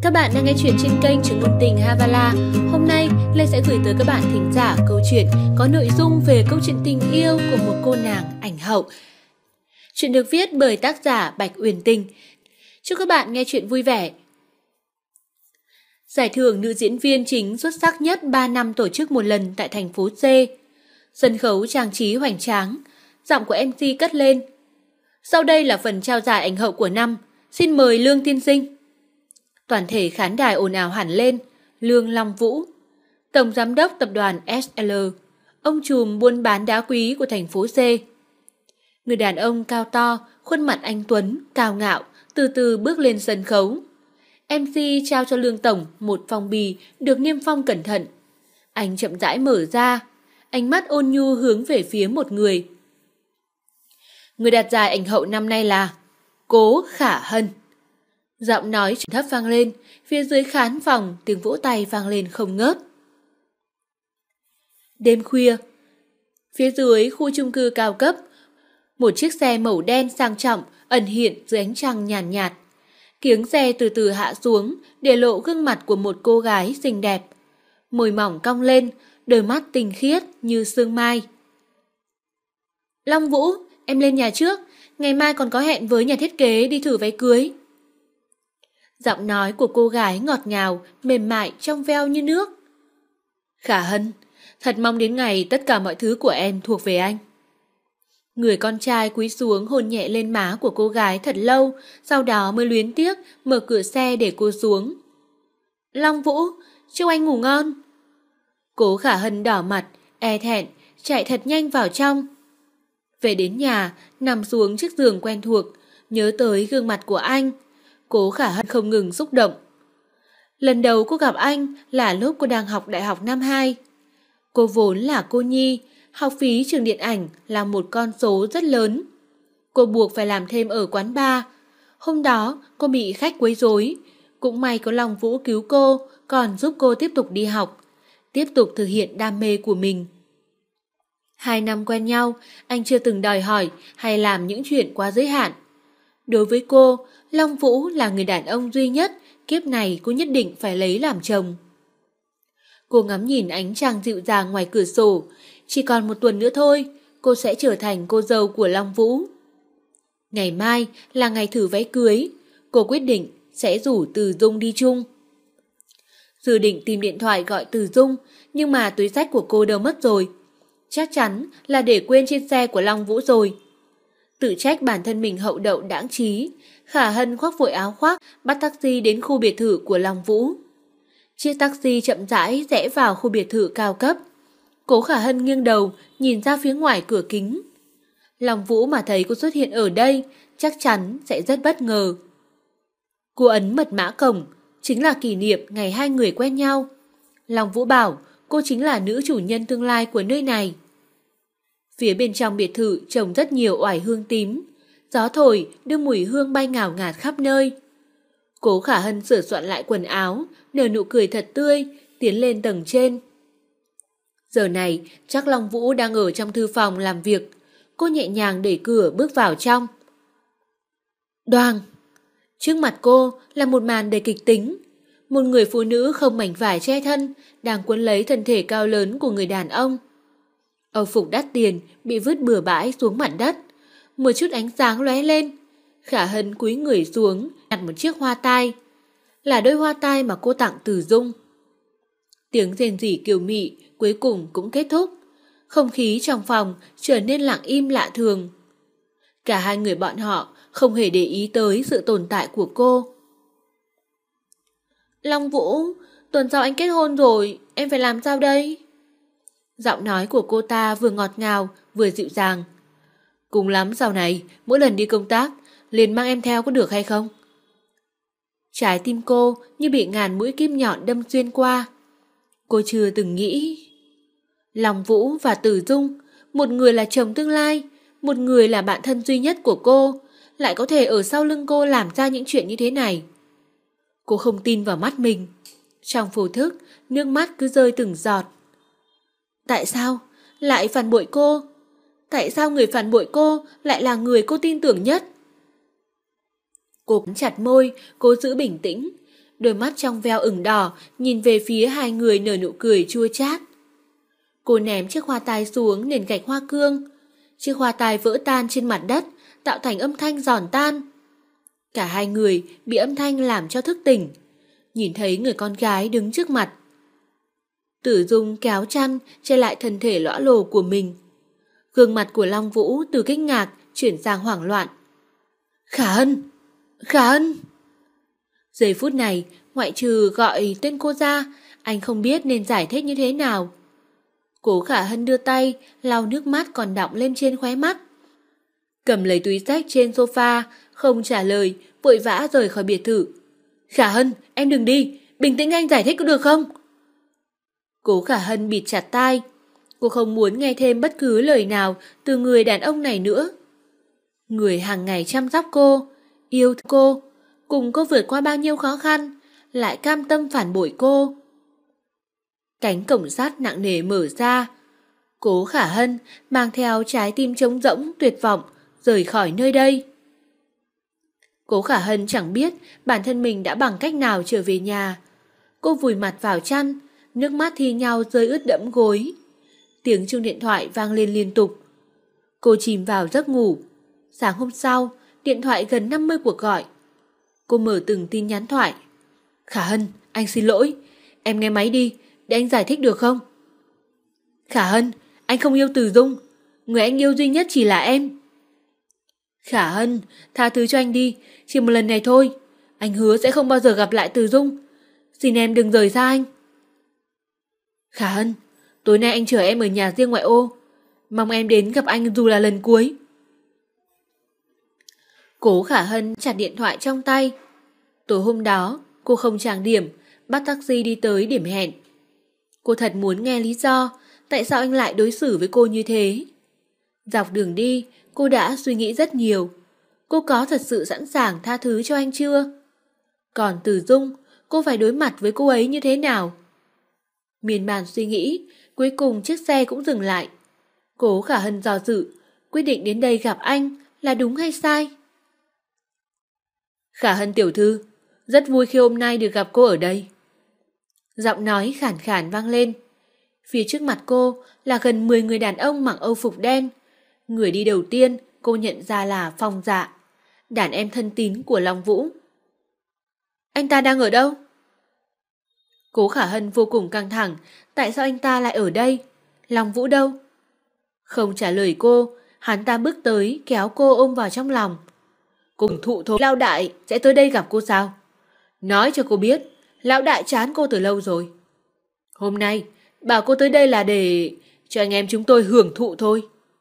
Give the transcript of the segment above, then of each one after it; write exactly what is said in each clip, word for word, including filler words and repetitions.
Các bạn đang nghe chuyện trên kênh Truyện Ngôn Tình Havala. Hôm nay, Lê sẽ gửi tới các bạn thính giả câu chuyện có nội dung về câu chuyện tình yêu của một cô nàng ảnh hậu. Chuyện được viết bởi tác giả Bạch Uyển Tình. Chúc các bạn nghe chuyện vui vẻ. Giải thưởng nữ diễn viên chính xuất sắc nhất ba năm tổ chức một lần tại thành phố C. Sân khấu trang trí hoành tráng, giọng của em xê cất lên. Sau đây là phần trao giải ảnh hậu của năm. Xin mời Lương tiên sinh. Toàn thể khán đài ồn ào hẳn lên. Lương Long Vũ, Tổng Giám đốc Tập đoàn ét lờ, ông trùm buôn bán đá quý của thành phố C. Người đàn ông cao to, khuôn mặt anh tuấn, cao ngạo, từ từ bước lên sân khấu. em xê trao cho Lương Tổng một phong bì được niêm phong cẩn thận. Anh chậm rãi mở ra, ánh mắt ôn nhu hướng về phía một người. Người đạt giải ảnh hậu năm nay là Cố Khả Hân. Giọng nói thấp vang lên, phía dưới khán phòng tiếng vỗ tay vang lên không ngớt. Đêm khuya, phía dưới khu chung cư cao cấp, một chiếc xe màu đen sang trọng ẩn hiện dưới ánh trăng nhàn nhạt, nhạt. Kiếng xe từ từ hạ xuống để lộ gương mặt của một cô gái xinh đẹp. Môi mỏng cong lên, đôi mắt tinh khiết như sương mai. Long Vũ, em lên nhà trước, ngày mai còn có hẹn với nhà thiết kế đi thử váy cưới. Giọng nói của cô gái ngọt ngào, mềm mại, trong veo như nước. Khả Hân, thật mong đến ngày tất cả mọi thứ của em thuộc về anh. Người con trai cúi xuống hôn nhẹ lên má của cô gái thật lâu, sau đó mới luyến tiếc mở cửa xe để cô xuống. Long Vũ, chúc anh ngủ ngon. Cố Khả Hân đỏ mặt, e thẹn, chạy thật nhanh vào trong. Về đến nhà, nằm xuống chiếc giường quen thuộc, nhớ tới gương mặt của anh. Cố Khả Hân không ngừng xúc động. Lần đầu cô gặp anh là lúc cô đang học đại học năm hai. Cô vốn là cô nhi, học phí trường điện ảnh là một con số rất lớn. Cô buộc phải làm thêm ở quán bar. Hôm đó cô bị khách quấy rối. Cũng may có Long Vũ cứu cô, còn giúp cô tiếp tục đi học, tiếp tục thực hiện đam mê của mình. Hai năm quen nhau, anh chưa từng đòi hỏi hay làm những chuyện quá giới hạn. Đối với cô, Long Vũ là người đàn ông duy nhất kiếp này cô nhất định phải lấy làm chồng. Cô ngắm nhìn ánh trăng dịu dàng ngoài cửa sổ. Chỉ còn một tuần nữa thôi, cô sẽ trở thành cô dâu của Long Vũ. Ngày mai là ngày thử váy cưới. Cô quyết định sẽ rủ Từ Dung đi chung. Dự định tìm điện thoại gọi Từ Dung, nhưng mà túi xách của cô đâu mất rồi. Chắc chắn là để quên trên xe của Long Vũ rồi. Tự trách bản thân mình hậu đậu đãng trí, Khả Hân khoác vội áo khoác, bắt taxi đến khu biệt thự của Long Vũ. Chiếc taxi chậm rãi rẽ vào khu biệt thự cao cấp. Cố Khả Hân nghiêng đầu, nhìn ra phía ngoài cửa kính. Long Vũ mà thấy cô xuất hiện ở đây, chắc chắn sẽ rất bất ngờ. Cô ấn mật mã cổng, chính là kỷ niệm ngày hai người quen nhau. Long Vũ bảo cô chính là nữ chủ nhân tương lai của nơi này. Phía bên trong biệt thự trồng rất nhiều oải hương tím. Gió thổi đưa mùi hương bay ngào ngạt khắp nơi. Cố Khả Hân sửa soạn lại quần áo, nở nụ cười thật tươi, tiến lên tầng trên. Giờ này chắc Long Vũ đang ở trong thư phòng làm việc. Cô nhẹ nhàng đẩy cửa bước vào trong. Đoàng! Trước mặt cô là một màn đầy kịch tính. Một người phụ nữ không mảnh vải che thân đang quấn lấy thân thể cao lớn của người đàn ông. Âu phục đắt tiền bị vứt bừa bãi xuống mặt đất. Một chút ánh sáng lóe lên. Khả Hân cúi người xuống nhặt một chiếc hoa tai. Là đôi hoa tai mà cô tặng Từ Dung. Tiếng rền rỉ kiều mị cuối cùng cũng kết thúc. Không khí trong phòng trở nên lặng im lạ thường. Cả hai người bọn họ không hề để ý tới sự tồn tại của cô. Long Vũ, tuần sau anh kết hôn rồi, em phải làm sao đây? Giọng nói của cô ta vừa ngọt ngào vừa dịu dàng. Cùng lắm sau này, mỗi lần đi công tác, liền mang em theo có được hay không? Trái tim cô như bị ngàn mũi kim nhọn đâm xuyên qua. Cô chưa từng nghĩ. Long Vũ và Từ Dung, một người là chồng tương lai, một người là bạn thân duy nhất của cô, lại có thể ở sau lưng cô làm ra những chuyện như thế này. Cô không tin vào mắt mình. Trong vô thức, nước mắt cứ rơi từng giọt. Tại sao lại phản bội cô? Tại sao người phản bội cô lại là người cô tin tưởng nhất? Cô cắn chặt môi, cố giữ bình tĩnh. đôi mắt trong veo ửng đỏ nhìn về phía hai người nở nụ cười chua chát. Cô ném chiếc hoa tai xuống nền gạch hoa cương. Chiếc hoa tai vỡ tan trên mặt đất, tạo thành âm thanh giòn tan. Cả hai người bị âm thanh làm cho thức tỉnh, nhìn thấy người con gái đứng trước mặt. Tử Dung kéo chăn che lại thân thể lõa lồ của mình. Gương mặt của Long Vũ từ kinh ngạc chuyển sang hoảng loạn. Khả Hân! Khả Hân! Giây phút này, ngoại trừ gọi tên cô ra, anh không biết nên giải thích như thế nào. Cố Khả Hân đưa tay, lau nước mắt còn đọng lên trên khóe mắt. Cầm lấy túi xách trên sofa, không trả lời, vội vã rời khỏi biệt thự. Khả Hân, em đừng đi, bình tĩnh anh giải thích có được không? Cố Khả Hân bịt chặt tai. Cô không muốn nghe thêm bất cứ lời nào từ người đàn ông này nữa. Người hàng ngày chăm sóc cô, yêu cô, cùng cô vượt qua bao nhiêu khó khăn, lại cam tâm phản bội cô. Cánh cổng sắt nặng nề mở ra. Cố Khả Hân mang theo trái tim trống rỗng tuyệt vọng rời khỏi nơi đây. Cố Khả Hân chẳng biết bản thân mình đã bằng cách nào trở về nhà. Cô vùi mặt vào chăn, nước mắt thi nhau rơi ướt đẫm gối. Tiếng chuông điện thoại vang lên liên tục. Cô chìm vào giấc ngủ. Sáng hôm sau, điện thoại gần năm mươi cuộc gọi. Cô mở từng tin nhắn thoại. Khả Hân, anh xin lỗi. Em nghe máy đi, để anh giải thích được không? Khả Hân, anh không yêu Từ Dung. Người anh yêu duy nhất chỉ là em. Khả Hân, tha thứ cho anh đi, chỉ một lần này thôi. Anh hứa sẽ không bao giờ gặp lại Từ Dung. Xin em đừng rời xa anh. Khả Hân, tối nay anh chờ em ở nhà riêng ngoại ô. Mong em đến gặp anh dù là lần cuối. Cố Khả Hân chặt điện thoại trong tay. Tối hôm đó, cô không trang điểm, bắt taxi đi tới điểm hẹn. Cô thật muốn nghe lý do tại sao anh lại đối xử với cô như thế. Dọc đường đi, cô đã suy nghĩ rất nhiều. Cô có thật sự sẵn sàng tha thứ cho anh chưa? Còn Từ Dung, cô phải đối mặt với cô ấy như thế nào? Miên man suy nghĩ, cuối cùng chiếc xe cũng dừng lại. Cố Khả Hân do dự, quyết định đến đây gặp anh là đúng hay sai? Khả Hân tiểu thư, rất vui khi hôm nay được gặp cô ở đây. Giọng nói khản khản vang lên. Phía trước mặt cô là gần mười người đàn ông mặc âu phục đen. Người đi đầu tiên cô nhận ra là Phong Dạ, đàn em thân tín của Long Vũ. Anh ta đang ở đâu? Cố Khả Hân vô cùng căng thẳng. Tại sao anh ta lại ở đây? Long Vũ đâu? Không trả lời cô, hắn ta bước tới kéo cô ôm vào trong lòng. Cùng thụ thôi, Lão đại sẽ tới đây gặp cô sao? Nói cho cô biết, Lão đại chán cô từ lâu rồi. Hôm nay bảo cô tới đây là để cho anh em chúng tôi hưởng thụ thôi.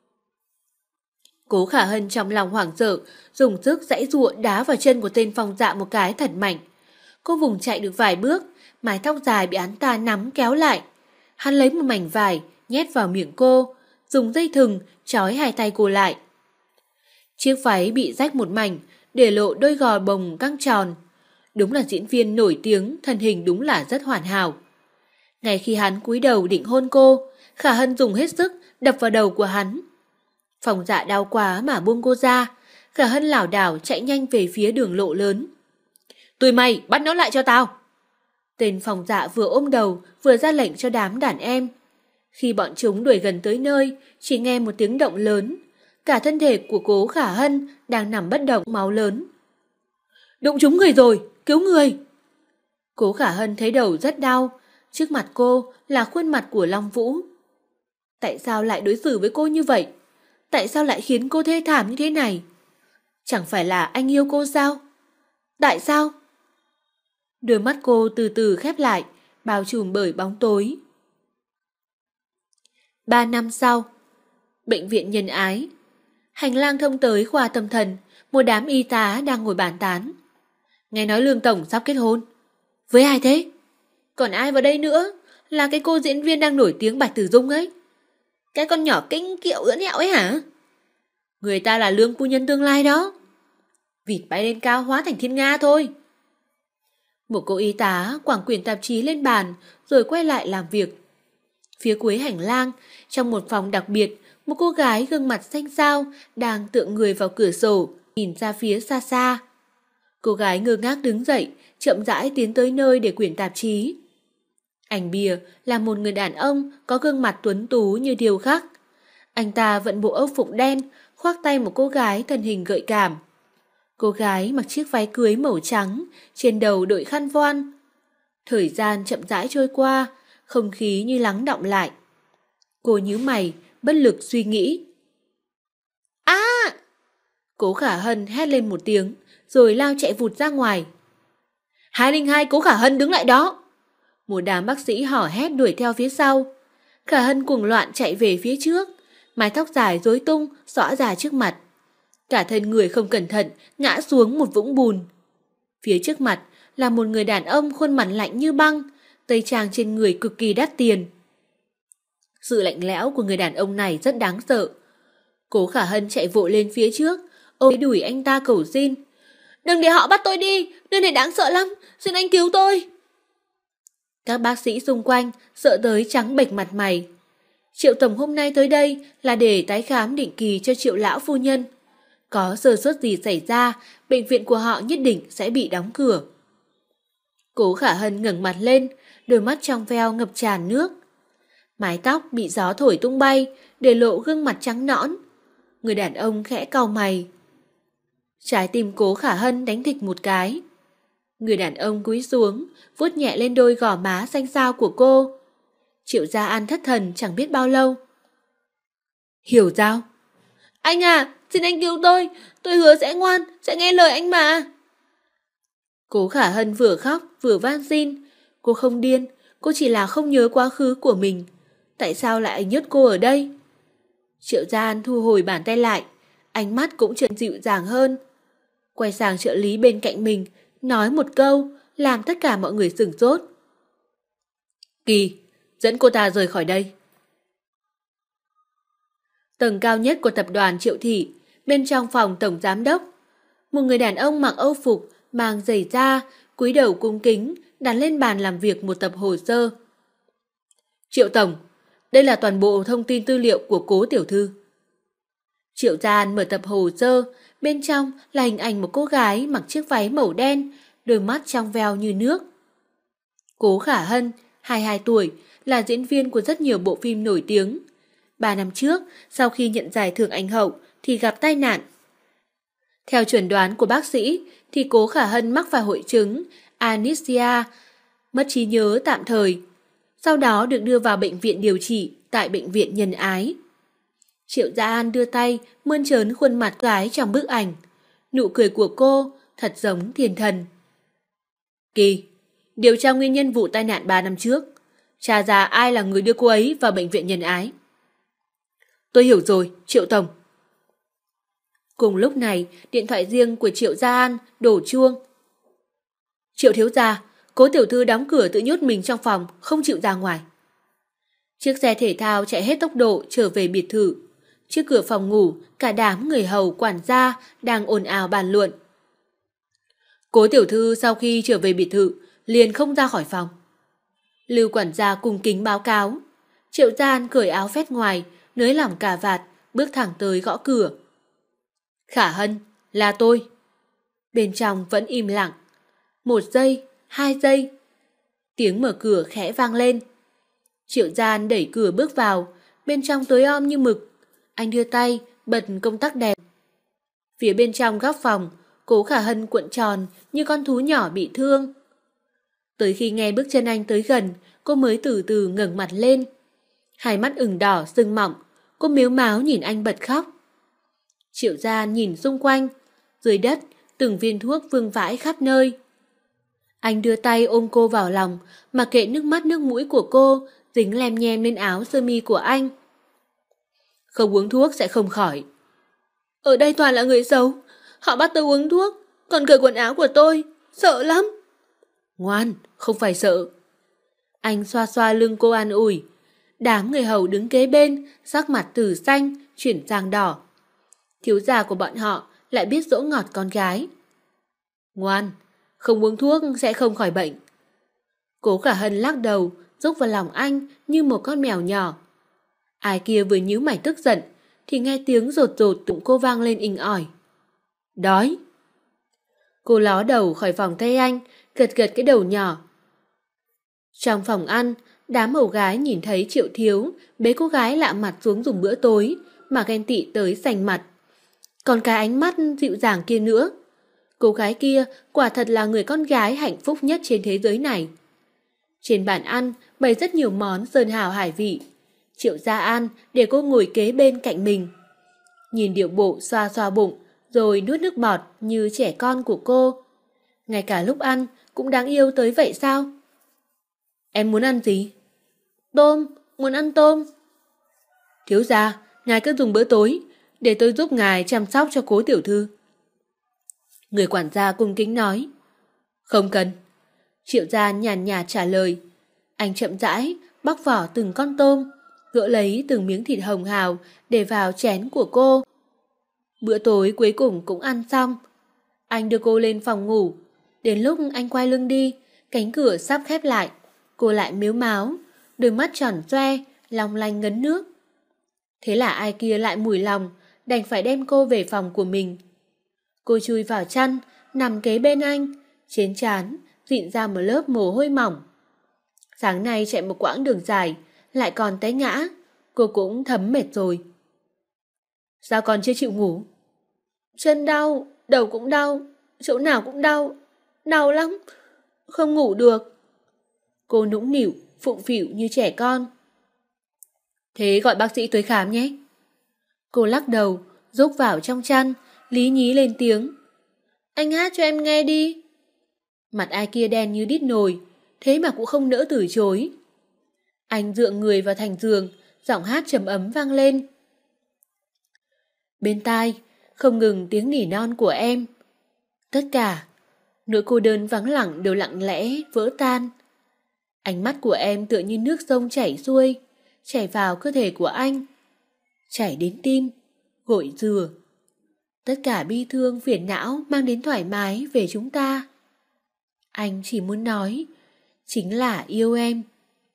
Cố Khả Hân trong lòng hoảng sợ, dùng sức giãy giụa đá vào chân của tên Phong Dạ một cái thật mạnh. Cô vùng chạy được vài bước, mái tóc dài bị hắn ta nắm kéo lại. Hắn lấy một mảnh vải nhét vào miệng cô, dùng dây thừng trói hai tay cô lại. Chiếc váy bị rách một mảnh, để lộ đôi gò bồng căng tròn. Đúng là diễn viên nổi tiếng, thân hình đúng là rất hoàn hảo. Ngay khi hắn cúi đầu định hôn cô, Khả Hân dùng hết sức đập vào đầu của hắn. Phong Dạ đau quá mà buông cô ra. Khả Hân lảo đảo chạy nhanh về phía đường lộ lớn. Tụi mày bắt nó lại cho tao. Tên Phong Dạ vừa ôm đầu vừa ra lệnh cho đám đàn em. Khi bọn chúng đuổi gần tới nơi, chỉ nghe một tiếng động lớn. Cả thân thể của Cố Khả Hân đang nằm bất động, máu lớn. Đụng trúng người rồi, cứu người. Cố Khả Hân thấy đầu rất đau. Trước mặt cô là khuôn mặt của Long Vũ. Tại sao lại đối xử với cô như vậy? Tại sao lại khiến cô thê thảm như thế này? Chẳng phải là anh yêu cô sao? Tại sao? Đôi mắt cô từ từ khép lại, bao trùm bởi bóng tối. Ba năm sau, bệnh viện Nhân Ái. Hành lang thông tới khoa tâm thần, một đám y tá đang ngồi bàn tán. Nghe nói Lương Tổng sắp kết hôn. Với ai thế? Còn ai vào đây nữa? Là cái cô diễn viên đang nổi tiếng Bạch Tử Dung ấy. Cái con nhỏ kinh kiệu ưỡn ẹo ấy hả? Người ta là Lương phu nhân tương lai đó. Vịt bay lên cao hóa thành thiên nga thôi. Một cô y tá quẳng quyển tạp chí lên bàn rồi quay lại làm việc. Phía cuối hành lang, trong một phòng đặc biệt, một cô gái gương mặt xanh xao đang tựa người vào cửa sổ, nhìn ra phía xa xa. Cô gái ngơ ngác đứng dậy, chậm rãi tiến tới nơi để quyển tạp chí. Anh bìa là một người đàn ông có gương mặt tuấn tú như điêu khắc. Anh ta vận bộ âu phục đen, khoác tay một cô gái thân hình gợi cảm. Cô gái mặc chiếc váy cưới màu trắng, trên đầu đội khăn voan. Thời gian chậm rãi trôi qua, không khí như lắng đọng lại. Cô nhíu mày, bất lực suy nghĩ. À! Cố Khả Hân hét lên một tiếng, rồi lao chạy vụt ra ngoài. hai không hai Cố Khả Hân đứng lại đó! Một đám bác sĩ hò hét đuổi theo phía sau. Khả Hân cuồng loạn chạy về phía trước, mái tóc dài rối tung xõa ra trước mặt. Cả thân người không cẩn thận ngã xuống một vũng bùn. Phía trước mặt là một người đàn ông khuôn mặt lạnh như băng, tây trang trên người cực kỳ đắt tiền. Sự lạnh lẽo của người đàn ông này rất đáng sợ. Cố Khả Hân chạy vội lên phía trước, ôm đùi anh ta cầu xin. Đừng để họ bắt tôi đi, nơi này đáng sợ lắm, xin anh cứu tôi. Các bác sĩ xung quanh sợ tới trắng bệch mặt mày. Triệu tổng hôm nay tới đây là để tái khám định kỳ cho Triệu lão phu nhân. Có sơ suất gì xảy ra, bệnh viện của họ nhất định sẽ bị đóng cửa. Cố Khả Hân ngẩng mặt lên, đôi mắt trong veo ngập tràn nước. Mái tóc bị gió thổi tung bay, để lộ gương mặt trắng nõn. Người đàn ông khẽ cau mày. Trái tim Cố Khả Hân đánh thịch một cái. Người đàn ông cúi xuống, vuốt nhẹ lên đôi gò má xanh xao của cô. Triệu Gia An thất thần chẳng biết bao lâu. Hiểu Giao. Anh à, xin anh cứu tôi, tôi hứa sẽ ngoan, sẽ nghe lời anh mà. Cố Khả Hân vừa khóc vừa van xin. Cô không điên, cô chỉ là không nhớ quá khứ của mình. Tại sao lại nhốt cô ở đây? Triệu Gia An thu hồi bàn tay lại, ánh mắt cũng trở dịu dàng hơn. Quay sang trợ lý bên cạnh mình, nói một câu, làm tất cả mọi người sửng sốt. Kỳ, dẫn cô ta rời khỏi đây. Tầng cao nhất của tập đoàn Triệu Thị, bên trong phòng tổng giám đốc. Một người đàn ông mặc âu phục, mang giày da, cúi đầu cung kính, đặt lên bàn làm việc một tập hồ sơ. Triệu tổng, đây là toàn bộ thông tin tư liệu của Cố tiểu thư. Triệu Gia An mở tập hồ sơ, bên trong là hình ảnh một cô gái mặc chiếc váy màu đen, đôi mắt trong veo như nước. Cố Khả Hân, hai mươi hai tuổi, là diễn viên của rất nhiều bộ phim nổi tiếng. Ba năm trước, sau khi nhận giải thưởng Ảnh hậu thì gặp tai nạn. Theo chuẩn đoán của bác sĩ thì Cố Khả Hân mắc phải hội chứng anistia, mất trí nhớ tạm thời. Sau đó được đưa vào bệnh viện điều trị tại bệnh viện Nhân Ái. Triệu Gia An đưa tay mơn trớn khuôn mặt gái trong bức ảnh. Nụ cười của cô thật giống thiên thần. Kỳ, điều tra nguyên nhân vụ tai nạn ba năm trước. Tra ra ai là người đưa cô ấy vào bệnh viện Nhân Ái. Tôi hiểu rồi, Triệu tổng. Cùng lúc này, điện thoại riêng của Triệu Gia An đổ chuông. Triệu thiếu gia, Cố tiểu thư đóng cửa tự nhốt mình trong phòng, không chịu ra ngoài. Chiếc xe thể thao chạy hết tốc độ trở về biệt thự. Trước cửa phòng ngủ, cả đám người hầu quản gia đang ồn ào bàn luận. Cố tiểu thư sau khi trở về biệt thự, liền không ra khỏi phòng. Lưu quản gia cung kính báo cáo. Triệu Gia An cởi áo vest ngoài, nới lỏng cà vạt, bước thẳng tới gõ cửa. Khả Hân, là tôi. Bên trong vẫn im lặng. Một giây, hai giây. Tiếng mở cửa khẽ vang lên. Triệu Gia An đẩy cửa bước vào, bên trong tối om như mực. Anh đưa tay, bật công tắc đèn. Phía bên trong góc phòng, Cố Khả Hân cuộn tròn như con thú nhỏ bị thương. Tới khi nghe bước chân anh tới gần, cô mới từ từ ngẩng mặt lên. Hai mắt ửng đỏ sưng mọng, cô mếu máo nhìn anh bật khóc. Triệu Gia An nhìn xung quanh, dưới đất từng viên thuốc vương vãi khắp nơi. Anh đưa tay ôm cô vào lòng, mặc kệ nước mắt nước mũi của cô dính lem nhem lên áo sơ mi của anh. Không uống thuốc sẽ không khỏi. Ở đây toàn là người xấu, họ bắt tôi uống thuốc, còn cởi quần áo của tôi, sợ lắm. Ngoan, không phải sợ. Anh xoa xoa lưng cô an ủi. Đám người hầu đứng kế bên, sắc mặt từ xanh chuyển sang đỏ. Thiếu gia của bọn họ lại biết dỗ ngọt con gái. Ngoan, không uống thuốc sẽ không khỏi bệnh. Cố Khả Hân lắc đầu, rúc vào lòng anh như một con mèo nhỏ. Ai kia vừa nhíu mày tức giận, thì nghe tiếng rột rột tụng cô vang lên inh ỏi. Đói. Cô ló đầu khỏi vòng tay anh, gật gật cái đầu nhỏ. Trong phòng ăn, đám hầu gái nhìn thấy Triệu Thiếu bế cô gái lạ mặt xuống dùng bữa tối mà ghen tị tới sành mặt. Còn cái ánh mắt dịu dàng kia nữa. Cô gái kia quả thật là người con gái hạnh phúc nhất trên thế giới này. Trên bàn ăn bày rất nhiều món sơn hào hải vị. Triệu Gia An để cô ngồi kế bên cạnh mình. Nhìn điệu bộ xoa xoa bụng rồi nuốt nước bọt như trẻ con của cô. Ngay cả lúc ăn cũng đáng yêu tới vậy sao? Em muốn ăn gì? Tôm, muốn ăn tôm. Thiếu gia, ngài cứ dùng bữa tối, để tôi giúp ngài chăm sóc cho Cố tiểu thư. Người quản gia cung kính nói. Không cần. Triệu gia nhàn nhạt trả lời. Anh chậm rãi bóc vỏ từng con tôm, gỡ lấy từng miếng thịt hồng hào để vào chén của cô. Bữa tối cuối cùng cũng ăn xong. Anh đưa cô lên phòng ngủ. Đến lúc anh quay lưng đi, cánh cửa sắp khép lại, cô lại mếu máo, đôi mắt tròn xoe, long lanh ngấn nước. Thế là ai kia lại mùi lòng, đành phải đem cô về phòng của mình. Cô chui vào chăn, nằm kế bên anh, trên trán dịn ra một lớp mồ hôi mỏng. Sáng nay chạy một quãng đường dài, lại còn té ngã, cô cũng thấm mệt rồi. Sao còn chưa chịu ngủ? Chân đau, đầu cũng đau, chỗ nào cũng đau, đau lắm, không ngủ được. Cô nũng nịu, phụng phịu như trẻ con. Thế gọi bác sĩ tới khám nhé. Cô lắc đầu, rúc vào trong chăn, lý nhí lên tiếng. Anh hát cho em nghe đi. Mặt ai kia đen như đít nồi, thế mà cũng không nỡ từ chối. Anh dựa người vào thành giường, giọng hát trầm ấm vang lên. Bên tai, không ngừng tiếng nỉ non của em. Tất cả, nỗi cô đơn vắng lặng đều lặng lẽ, vỡ tan. Ánh mắt của em tựa như nước sông chảy xuôi, chảy vào cơ thể của anh, chảy đến tim, gội rửa. Tất cả bi thương phiền não mang đến thoải mái về chúng ta. Anh chỉ muốn nói, chính là yêu em.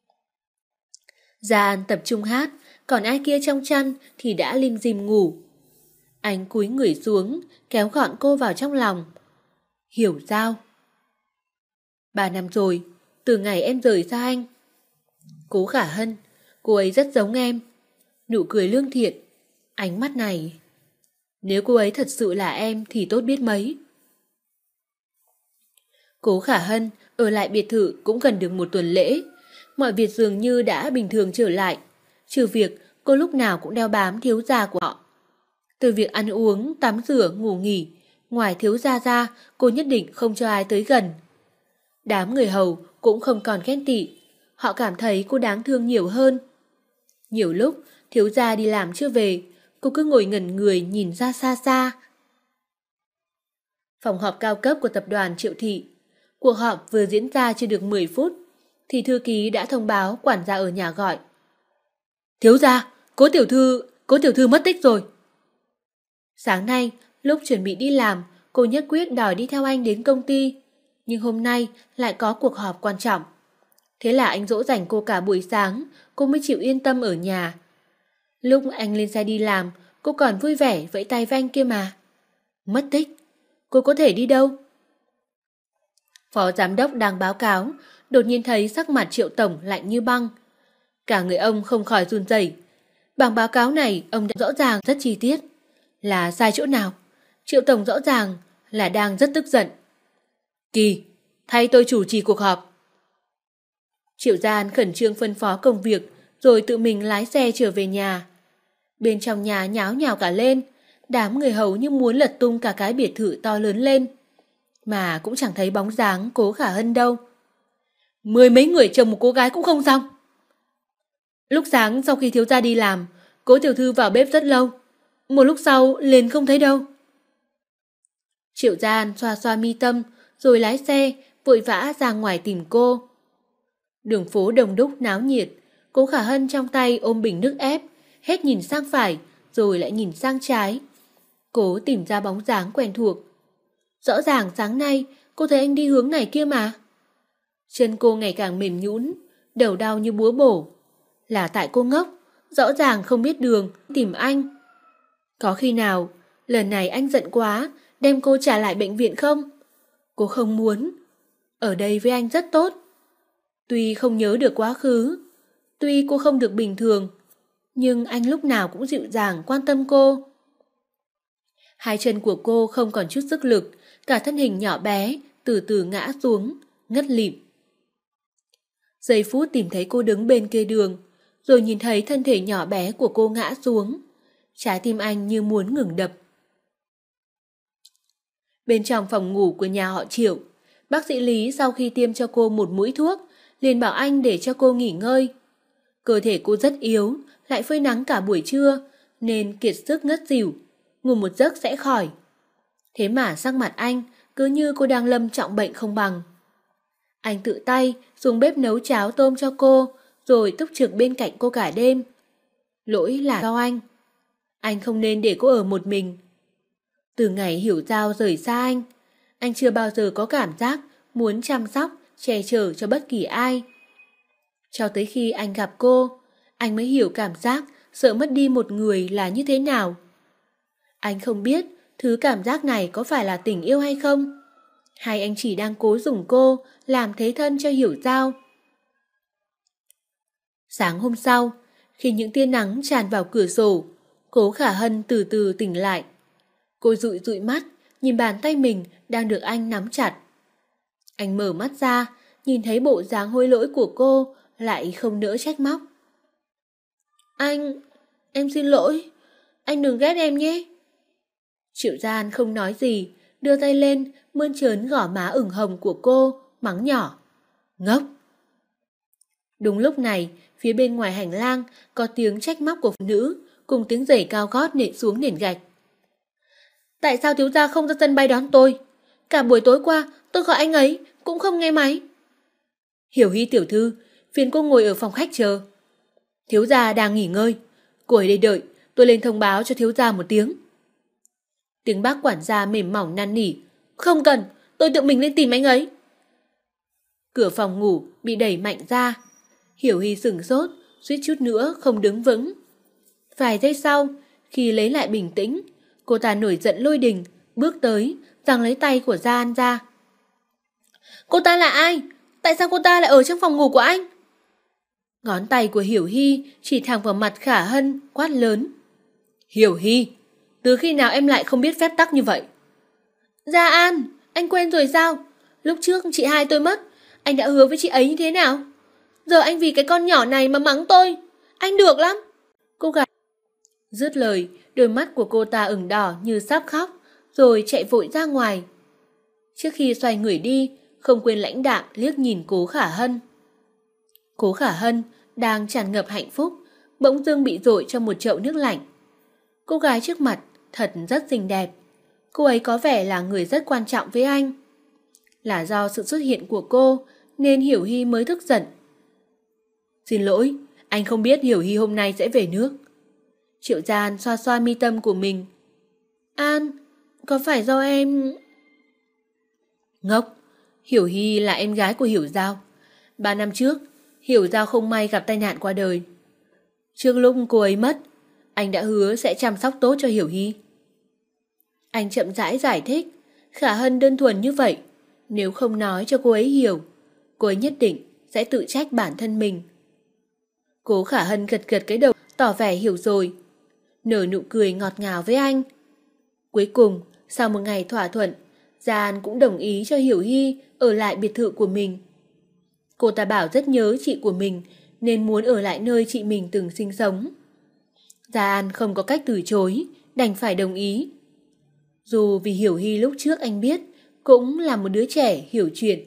Gia An tập trung hát, còn ai kia trong chăn thì đã lim dim ngủ. Anh cúi người xuống, kéo gọn cô vào trong lòng. Hiểu sao? Ba năm rồi, từ ngày em rời xa anh. Cố Khả Hân, cô ấy rất giống em. Nụ cười lương thiện, ánh mắt này. Nếu cô ấy thật sự là em thì tốt biết mấy. Cố Khả Hân ở lại biệt thự cũng gần được một tuần lễ. Mọi việc dường như đã bình thường trở lại, trừ việc cô lúc nào cũng đeo bám thiếu gia của họ. Từ việc ăn uống, tắm rửa, ngủ nghỉ, ngoài thiếu gia ra, cô nhất định không cho ai tới gần. Đám người hầu cũng không còn ghen tị, họ cảm thấy cô đáng thương nhiều hơn. Nhiều lúc, thiếu gia đi làm chưa về, cô cứ ngồi ngẩn người nhìn ra xa xa. Phòng họp cao cấp của tập đoàn Triệu Thị. Cuộc họp vừa diễn ra chưa được mười phút, thì thư ký đã thông báo quản gia ở nhà gọi. Thiếu gia, cố tiểu thư, cố tiểu thư mất tích rồi. Sáng nay, lúc chuẩn bị đi làm, cô nhất quyết đòi đi theo anh đến công ty. Nhưng hôm nay lại có cuộc họp quan trọng. Thế là anh dỗ dành cô cả buổi sáng, cô mới chịu yên tâm ở nhà. Lúc anh lên xe đi làm, cô còn vui vẻ vẫy tay với anh kia mà. Mất tích, cô có thể đi đâu? Phó giám đốc đang báo cáo, đột nhiên thấy sắc mặt Triệu tổng lạnh như băng. Cả người ông không khỏi run rẩy. Bảng báo cáo này ông đã rõ ràng rất chi tiết. Là sai chỗ nào? Triệu tổng rõ ràng là đang rất tức giận. Kỳ, thay tôi chủ trì cuộc họp. Triệu Gia An khẩn trương phân phó công việc, rồi tự mình lái xe trở về nhà. Bên trong nhà nháo nhào cả lên, đám người hầu như muốn lật tung cả cái biệt thự to lớn lên. Mà cũng chẳng thấy bóng dáng Cố Khả Hân đâu. Mười mấy người chồng một cô gái cũng không xong. Lúc sáng sau khi thiếu gia đi làm, Cố tiểu thư vào bếp rất lâu. Một lúc sau liền không thấy đâu. Triệu Gia An xoa xoa mi tâm, rồi lái xe vội vã ra ngoài tìm cô. Đường phố đông đúc náo nhiệt, Cố Khả Hân trong tay ôm bình nước ép, hết nhìn sang phải rồi lại nhìn sang trái. Cố tìm ra bóng dáng quen thuộc. Rõ ràng sáng nay cô thấy anh đi hướng này kia mà. Chân cô ngày càng mềm nhũn, đầu đau như búa bổ. Là tại cô ngốc, rõ ràng không biết đường tìm anh. Có khi nào lần này anh giận quá đem cô trả lại bệnh viện không? Cô không muốn. Ở đây với anh rất tốt. Tuy không nhớ được quá khứ, tuy cô không được bình thường, nhưng anh lúc nào cũng dịu dàng quan tâm cô. Hai chân của cô không còn chút sức lực, cả thân hình nhỏ bé từ từ ngã xuống, ngất lịm. Giây phút tìm thấy cô đứng bên kia đường, rồi nhìn thấy thân thể nhỏ bé của cô ngã xuống, trái tim anh như muốn ngừng đập. Bên trong phòng ngủ của nhà họ Triệu, bác sĩ Lý sau khi tiêm cho cô một mũi thuốc, liền bảo anh để cho cô nghỉ ngơi. Cơ thể cô rất yếu, lại phơi nắng cả buổi trưa, nên kiệt sức ngất xỉu, ngủ một giấc sẽ khỏi. Thế mà sắc mặt anh cứ như cô đang lâm trọng bệnh không bằng. Anh tự tay xuống bếp nấu cháo tôm cho cô, rồi túc trực bên cạnh cô cả đêm. Lỗi là do anh. Anh không nên để cô ở một mình. Từ ngày Hiểu Giao rời xa anh, anh chưa bao giờ có cảm giác muốn chăm sóc, che chở cho bất kỳ ai. Cho tới khi anh gặp cô, anh mới hiểu cảm giác sợ mất đi một người là như thế nào. Anh không biết thứ cảm giác này có phải là tình yêu hay không, hay anh chỉ đang cố dùng cô làm thế thân cho Hiểu Giao. Sáng hôm sau, khi những tia nắng tràn vào cửa sổ, Cố Khả Hân từ từ tỉnh lại. Cô dụi dụi mắt, nhìn bàn tay mình đang được anh nắm chặt. Anh mở mắt ra, nhìn thấy bộ dáng hối lỗi của cô, lại không nỡ trách móc. Anh, em xin lỗi, anh đừng ghét em nhé. Triệu Gian không nói gì, đưa tay lên, mơn trớn gò má ửng hồng của cô, mắng nhỏ. Ngốc! Đúng lúc này, phía bên ngoài hành lang có tiếng trách móc của phụ nữ, cùng tiếng giày cao gót nện xuống nền gạch. Tại sao thiếu gia không ra sân bay đón tôi? Cả buổi tối qua tôi gọi anh ấy cũng không nghe máy. Hiểu Hy tiểu thư, phiền cô ngồi ở phòng khách chờ. Thiếu gia đang nghỉ ngơi, cô ấy đây đợi, tôi lên thông báo cho thiếu gia một tiếng. Tiếng bác quản gia mềm mỏng năn nỉ. Không cần, tôi tự mình lên tìm anh ấy. Cửa phòng ngủ bị đẩy mạnh ra. Hiểu Hy sửng sốt, suýt chút nữa không đứng vững. Vài giây sau, khi lấy lại bình tĩnh, cô ta nổi giận lôi đình, bước tới, giằng lấy tay của Gia An ra. Cô ta là ai? Tại sao cô ta lại ở trong phòng ngủ của anh? Ngón tay của Hiểu Hy chỉ thẳng vào mặt Khả Hân, quát lớn. Hiểu Hy, từ khi nào em lại không biết phép tắc như vậy? Gia An, anh quên rồi sao? Lúc trước chị hai tôi mất, anh đã hứa với chị ấy như thế nào? Giờ anh vì cái con nhỏ này mà mắng tôi. Anh được lắm. Cô gái dứt lời, đôi mắt của cô ta ửng đỏ như sắp khóc, rồi chạy vội ra ngoài. Trước khi xoay người đi, không quên lãnh đạm liếc nhìn Cố Khả Hân. Cố Khả Hân đang tràn ngập hạnh phúc, bỗng dưng bị dội trong một chậu nước lạnh. Cô gái trước mặt thật rất xinh đẹp. Cô ấy có vẻ là người rất quan trọng với anh. Là do sự xuất hiện của cô nên Hiểu Hy mới tức giận. Xin lỗi, anh không biết Hiểu Hy hôm nay sẽ về nước. Triệu Gian xoa xoa mi tâm của mình. An, có phải do em... Ngốc, Hiểu Hy là em gái của Hiểu Giao. Ba năm trước, Hiểu Giao không may gặp tai nạn qua đời. Trước lúc cô ấy mất, anh đã hứa sẽ chăm sóc tốt cho Hiểu Hy. Anh chậm rãi giải thích. Khả Hân đơn thuần như vậy, nếu không nói cho cô ấy hiểu, cô ấy nhất định sẽ tự trách bản thân mình. Cố Khả Hân gật gật cái đầu, tỏ vẻ hiểu rồi, nở nụ cười ngọt ngào với anh. Cuối cùng, sau một ngày thỏa thuận, Gia An cũng đồng ý cho Hiểu Hy ở lại biệt thự của mình. Cô ta bảo rất nhớ chị của mình nên muốn ở lại nơi chị mình từng sinh sống. Gia An không có cách từ chối, đành phải đồng ý. Dù vì Hiểu Hy lúc trước anh biết cũng là một đứa trẻ hiểu chuyện.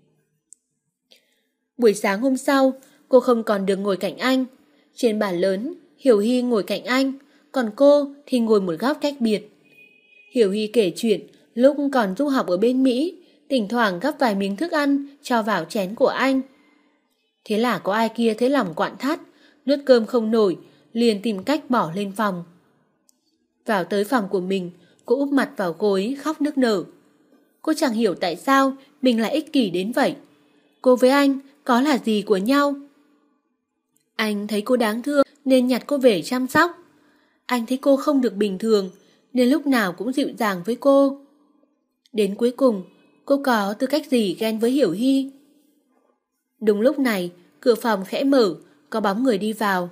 Buổi sáng hôm sau, cô không còn được ngồi cạnh anh. Trên bàn lớn, Hiểu Hy ngồi cạnh anh, còn cô thì ngồi một góc cách biệt. Hiểu Hy kể chuyện lúc còn du học ở bên Mỹ, thỉnh thoảng gắp vài miếng thức ăn cho vào chén của anh. Thế là có ai kia thấy lòng quặn thắt, nuốt cơm không nổi, liền tìm cách bỏ lên phòng. Vào tới phòng của mình, cô úp mặt vào gối khóc nức nở. Cô chẳng hiểu tại sao mình lại ích kỷ đến vậy. Cô với anh có là gì của nhau? Anh thấy cô đáng thương nên nhặt cô về chăm sóc. Anh thấy cô không được bình thường nên lúc nào cũng dịu dàng với cô. Đến cuối cùng, Cô có tư cách gì ghen với Hiểu Hy? Đúng lúc này, cửa phòng khẽ mở, có bóng người đi vào.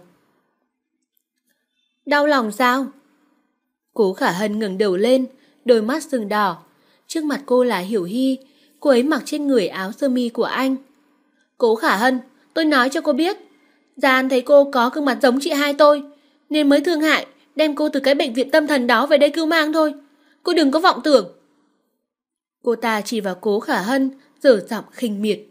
Đau lòng sao? Cố Khả Hân ngẩng đầu lên, đôi mắt sưng đỏ. Trước mặt cô là Hiểu Hy, cô ấy mặc trên người áo sơ mi của anh. Cố Khả Hân, tôi nói cho cô biết, Gia An thấy cô có gương mặt giống chị hai tôi, nên mới thương hại, đem cô từ cái bệnh viện tâm thần đó về đây cứu mang thôi. Cô đừng có vọng tưởng. Cô ta chỉ vào Cố Khả Hân, giở giọng khinh miệt.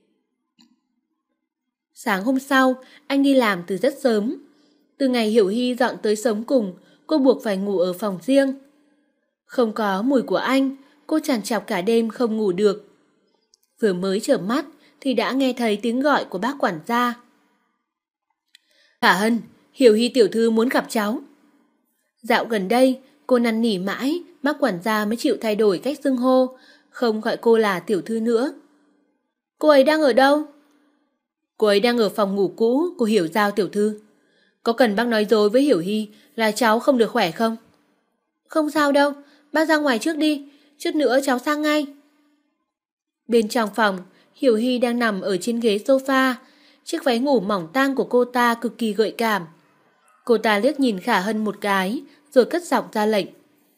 Sáng hôm sau, anh đi làm từ rất sớm. Từ ngày Hiểu Hy dọn tới sống cùng, cô buộc phải ngủ ở phòng riêng. Không có mùi của anh, cô trằn trọc cả đêm không ngủ được. Vừa mới chợp mắt thì đã nghe thấy tiếng gọi của bác quản gia. Khả Hân, Hiểu Hy tiểu thư muốn gặp cháu. Dạo gần đây, cô năn nỉ mãi, bác quản gia mới chịu thay đổi cách xưng hô, không gọi cô là tiểu thư nữa. Cô ấy đang ở đâu? Cô ấy đang ở phòng ngủ cũ của Hiểu Giao tiểu thư. Có cần bác nói dối với Hiểu Hy là cháu không được khỏe không? Không sao đâu, bác ra ngoài trước đi, chút nữa cháu sang ngay. Bên trong phòng, Hiểu Hy đang nằm ở trên ghế sofa, chiếc váy ngủ mỏng tang của cô ta cực kỳ gợi cảm. Cô ta liếc nhìn Khả Hân một cái, rồi cất giọng ra lệnh.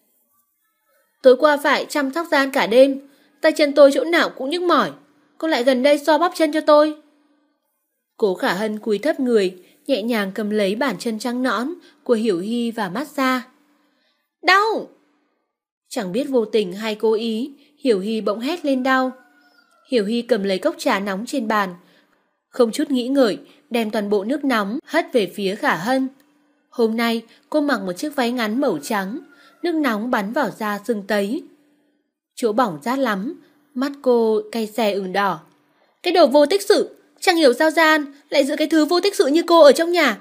Tối qua phải chăm sóc Gia An cả đêm, tay chân tôi chỗ nào cũng nhức mỏi, cô lại gần đây xoa bóp chân cho tôi. Cố Khả Hân cúi thấp người, nhẹ nhàng cầm lấy bàn chân trắng nõn của Hiểu Hy và massage. Đau! Chẳng biết vô tình hay cố ý, Hiểu Hy bỗng hét lên đau. Hiểu Hy cầm lấy cốc trà nóng trên bàn, không chút nghĩ ngợi, đem toàn bộ nước nóng hất về phía Khả Hân. Hôm nay, cô mặc một chiếc váy ngắn màu trắng, nước nóng bắn vào da sưng tấy. Chỗ bỏng rát lắm, mắt cô cay xè ửng đỏ. Cái đồ vô tích sự, chẳng hiểu sao Gia An lại giữ cái thứ vô tích sự như cô ở trong nhà.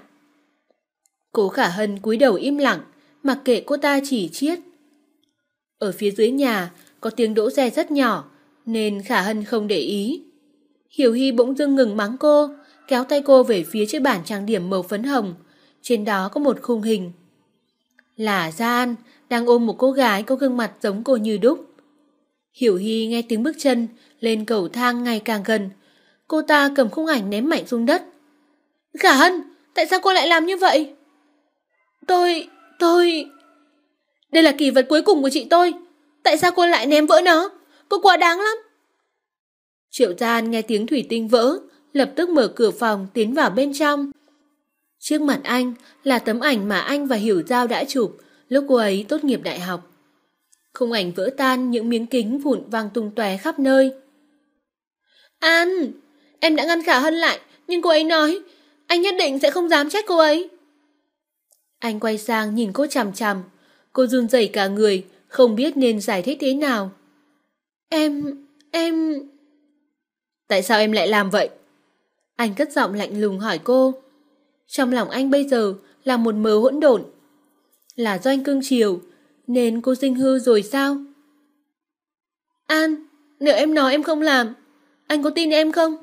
Cố Khả Hân cúi đầu im lặng, mặc kệ cô ta chỉ chiết. Ở phía dưới nhà có tiếng đỗ xe rất nhỏ, nên Khả Hân không để ý. Hiểu Hy bỗng dưng ngừng mắng cô, kéo tay cô về phía chiếc bàn trang điểm màu phấn hồng. Trên đó có một khung hình. Là Gia An đang ôm một cô gái có gương mặt giống cô như đúc. Hiểu Hy nghe tiếng bước chân lên cầu thang ngày càng gần. Cô ta cầm khung ảnh ném mạnh xuống đất. Khả Hân, tại sao cô lại làm như vậy? Tôi... tôi... Đây là kỷ vật cuối cùng của chị tôi. Tại sao cô lại ném vỡ nó? Cô quá đáng lắm. Triệu Gia An nghe tiếng thủy tinh vỡ, lập tức mở cửa phòng tiến vào bên trong. Trước mặt anh là tấm ảnh mà anh và Hiểu Giao đã chụp lúc cô ấy tốt nghiệp đại học. Khung ảnh vỡ tan, những miếng kính vụn văng tung tóe khắp nơi. An, em đã ngăn Khả Hân lại, nhưng cô ấy nói anh nhất định sẽ không dám trách cô ấy. Anh quay sang nhìn cô chằm chằm. Cô run rẩy cả người, không biết nên giải thích thế nào. Em... em... Tại sao em lại làm vậy? Anh cất giọng lạnh lùng hỏi cô. Trong lòng anh bây giờ là một mớ hỗn độn. Là do anh cưng chiều nên cô sinh hư rồi sao? An, nếu em nói em không làm, anh có tin em không?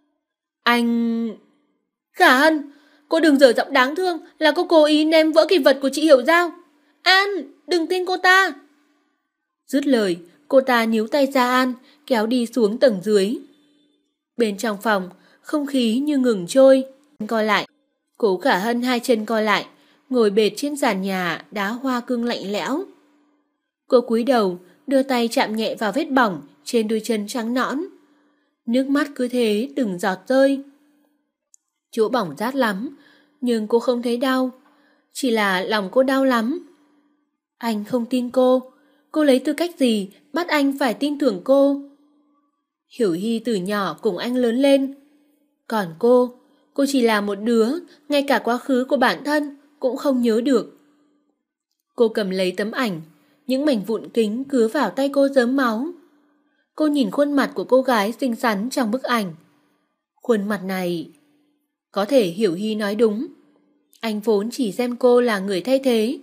Anh... Khả Hân, cô đừng dở giọng đáng thương là cô cố ý ném vỡ kỷ vật của chị Hiểu Giao. An, đừng tin cô ta. Dứt lời, cô ta níu tay Gia An, kéo đi xuống tầng dưới. Bên trong phòng, không khí như ngừng trôi. Co lại, Cố Khả Hân hai chân co lại, ngồi bệt trên sàn nhà đá hoa cương lạnh lẽo. Cô cúi đầu, đưa tay chạm nhẹ vào vết bỏng trên đôi chân trắng nõn. Nước mắt cứ thế từng giọt rơi. Chỗ bỏng rát lắm, nhưng cô không thấy đau. Chỉ là lòng cô đau lắm. Anh không tin cô. Cô lấy tư cách gì bắt anh phải tin tưởng cô? Hiểu Hy từ nhỏ cùng anh lớn lên. Còn cô, cô chỉ là một đứa, ngay cả quá khứ của bản thân cũng không nhớ được. Cô cầm lấy tấm ảnh, những mảnh vụn kính cứa vào tay cô rớm máu. Cô nhìn khuôn mặt của cô gái xinh xắn trong bức ảnh. Khuôn mặt này... Có thể Hiểu Hy nói đúng. Anh vốn chỉ xem cô là người thay thế.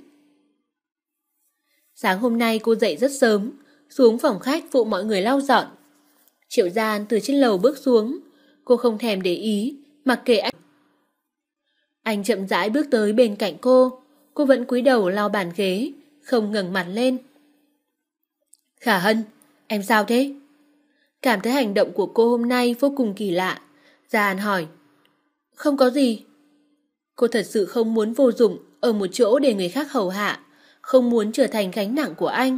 Sáng hôm nay cô dậy rất sớm, xuống phòng khách phụ mọi người lau dọn. Triệu Gia An từ trên lầu bước xuống. Cô không thèm để ý, mặc kệ anh. Anh chậm rãi bước tới bên cạnh cô. Cô vẫn cúi đầu lau bàn ghế, không ngẩng mặt lên. Khả Hân, em sao thế? Cảm thấy hành động của cô hôm nay vô cùng kỳ lạ. Gia An hỏi. Không có gì. Cô thật sự không muốn vô dụng ở một chỗ để người khác hầu hạ, không muốn trở thành gánh nặng của anh.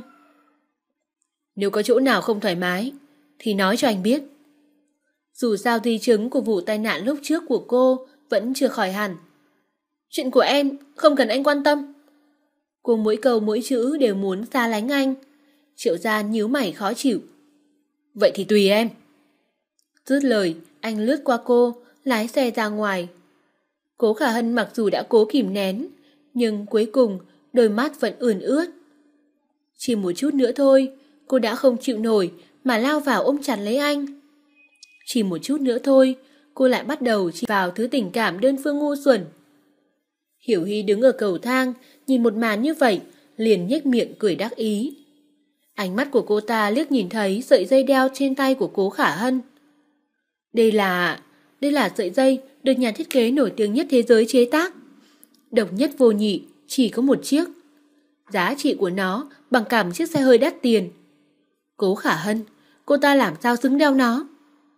Nếu có chỗ nào không thoải mái, thì nói cho anh biết. Dù sao di chứng của vụ tai nạn lúc trước của cô vẫn chưa khỏi hẳn. Chuyện của em không cần anh quan tâm. Cô mỗi câu mỗi chữ đều muốn xa lánh anh. Triệu Gia nhíu mày khó chịu. Vậy thì tùy em. Dứt lời, anh lướt qua cô, lái xe ra ngoài. Cố Khả Hân mặc dù đã cố kìm nén, nhưng cuối cùng đôi mắt vẫn ươn ướt. Chỉ một chút nữa thôi, cô đã không chịu nổi mà lao vào ôm chặt lấy anh. Chỉ một chút nữa thôi, cô lại bắt đầu chỉ vào thứ tình cảm đơn phương ngu xuẩn. Hiểu Hy đứng ở cầu thang, nhìn một màn như vậy, liền nhếch miệng cười đắc ý. Ánh mắt của cô ta liếc nhìn thấy sợi dây đeo trên tay của Cố Khả Hân. Đây là... đây là sợi dây được nhà thiết kế nổi tiếng nhất thế giới chế tác. Độc nhất vô nhị, chỉ có một chiếc. Giá trị của nó bằng cả một chiếc xe hơi đắt tiền. Cố Khả Hân, cô ta làm sao xứng đeo nó?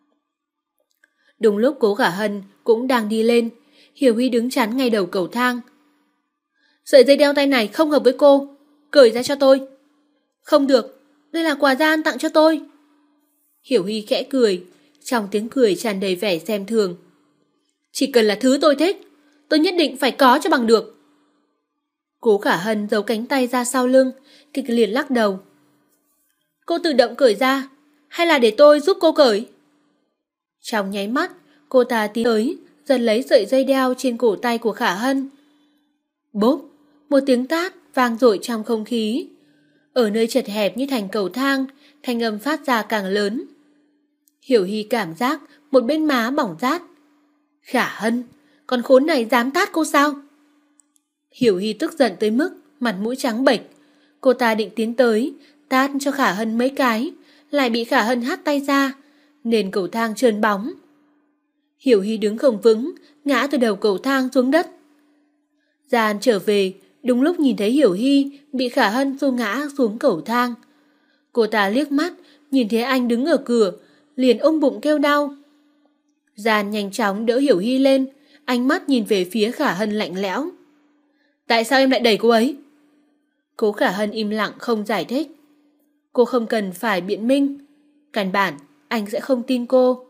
Đúng lúc Cố Khả Hân cũng đang đi lên, Hiểu Hy đứng chắn ngay đầu cầu thang. Sợi dây đeo tay này không hợp với cô, cởi ra cho tôi. Không được, đây là quà Gia An tặng cho tôi. Hiểu Hy khẽ cười, trong tiếng cười tràn đầy vẻ xem thường. Chỉ cần là thứ tôi thích, tôi nhất định phải có cho bằng được. Cố Khả Hân giấu cánh tay ra sau lưng, kịch liệt lắc đầu. Cô tự động cởi ra, hay là để tôi giúp cô cởi? Trong nháy mắt, cô ta tiến tới, giật lấy sợi dây đeo trên cổ tay của Khả Hân. Bốp, một tiếng tát vang dội trong không khí. Ở nơi chật hẹp như thành cầu thang, thanh âm phát ra càng lớn. Hiểu Hy cảm giác một bên má bỏng rát. Khả Hân, con khốn này dám tát cô sao? Hiểu Hy tức giận tới mức mặt mũi trắng bệch. Cô ta định tiến tới, tát cho Khả Hân mấy cái, lại bị Khả Hân hất tay ra, nền cầu thang trơn bóng. Hiểu Hy đứng không vững, ngã từ đầu cầu thang xuống đất. Gia An trở về, đúng lúc nhìn thấy Hiểu Hy bị Khả Hân xô ngã xuống cầu thang. Cô ta liếc mắt, nhìn thấy anh đứng ở cửa, liền ôm bụng kêu đau. Gia An nhanh chóng đỡ Hiểu Hy lên, ánh mắt nhìn về phía Khả Hân lạnh lẽo. Tại sao em lại đẩy cô ấy? Cố Khả Hân im lặng không giải thích. Cô không cần phải biện minh. Căn bản, anh sẽ không tin cô.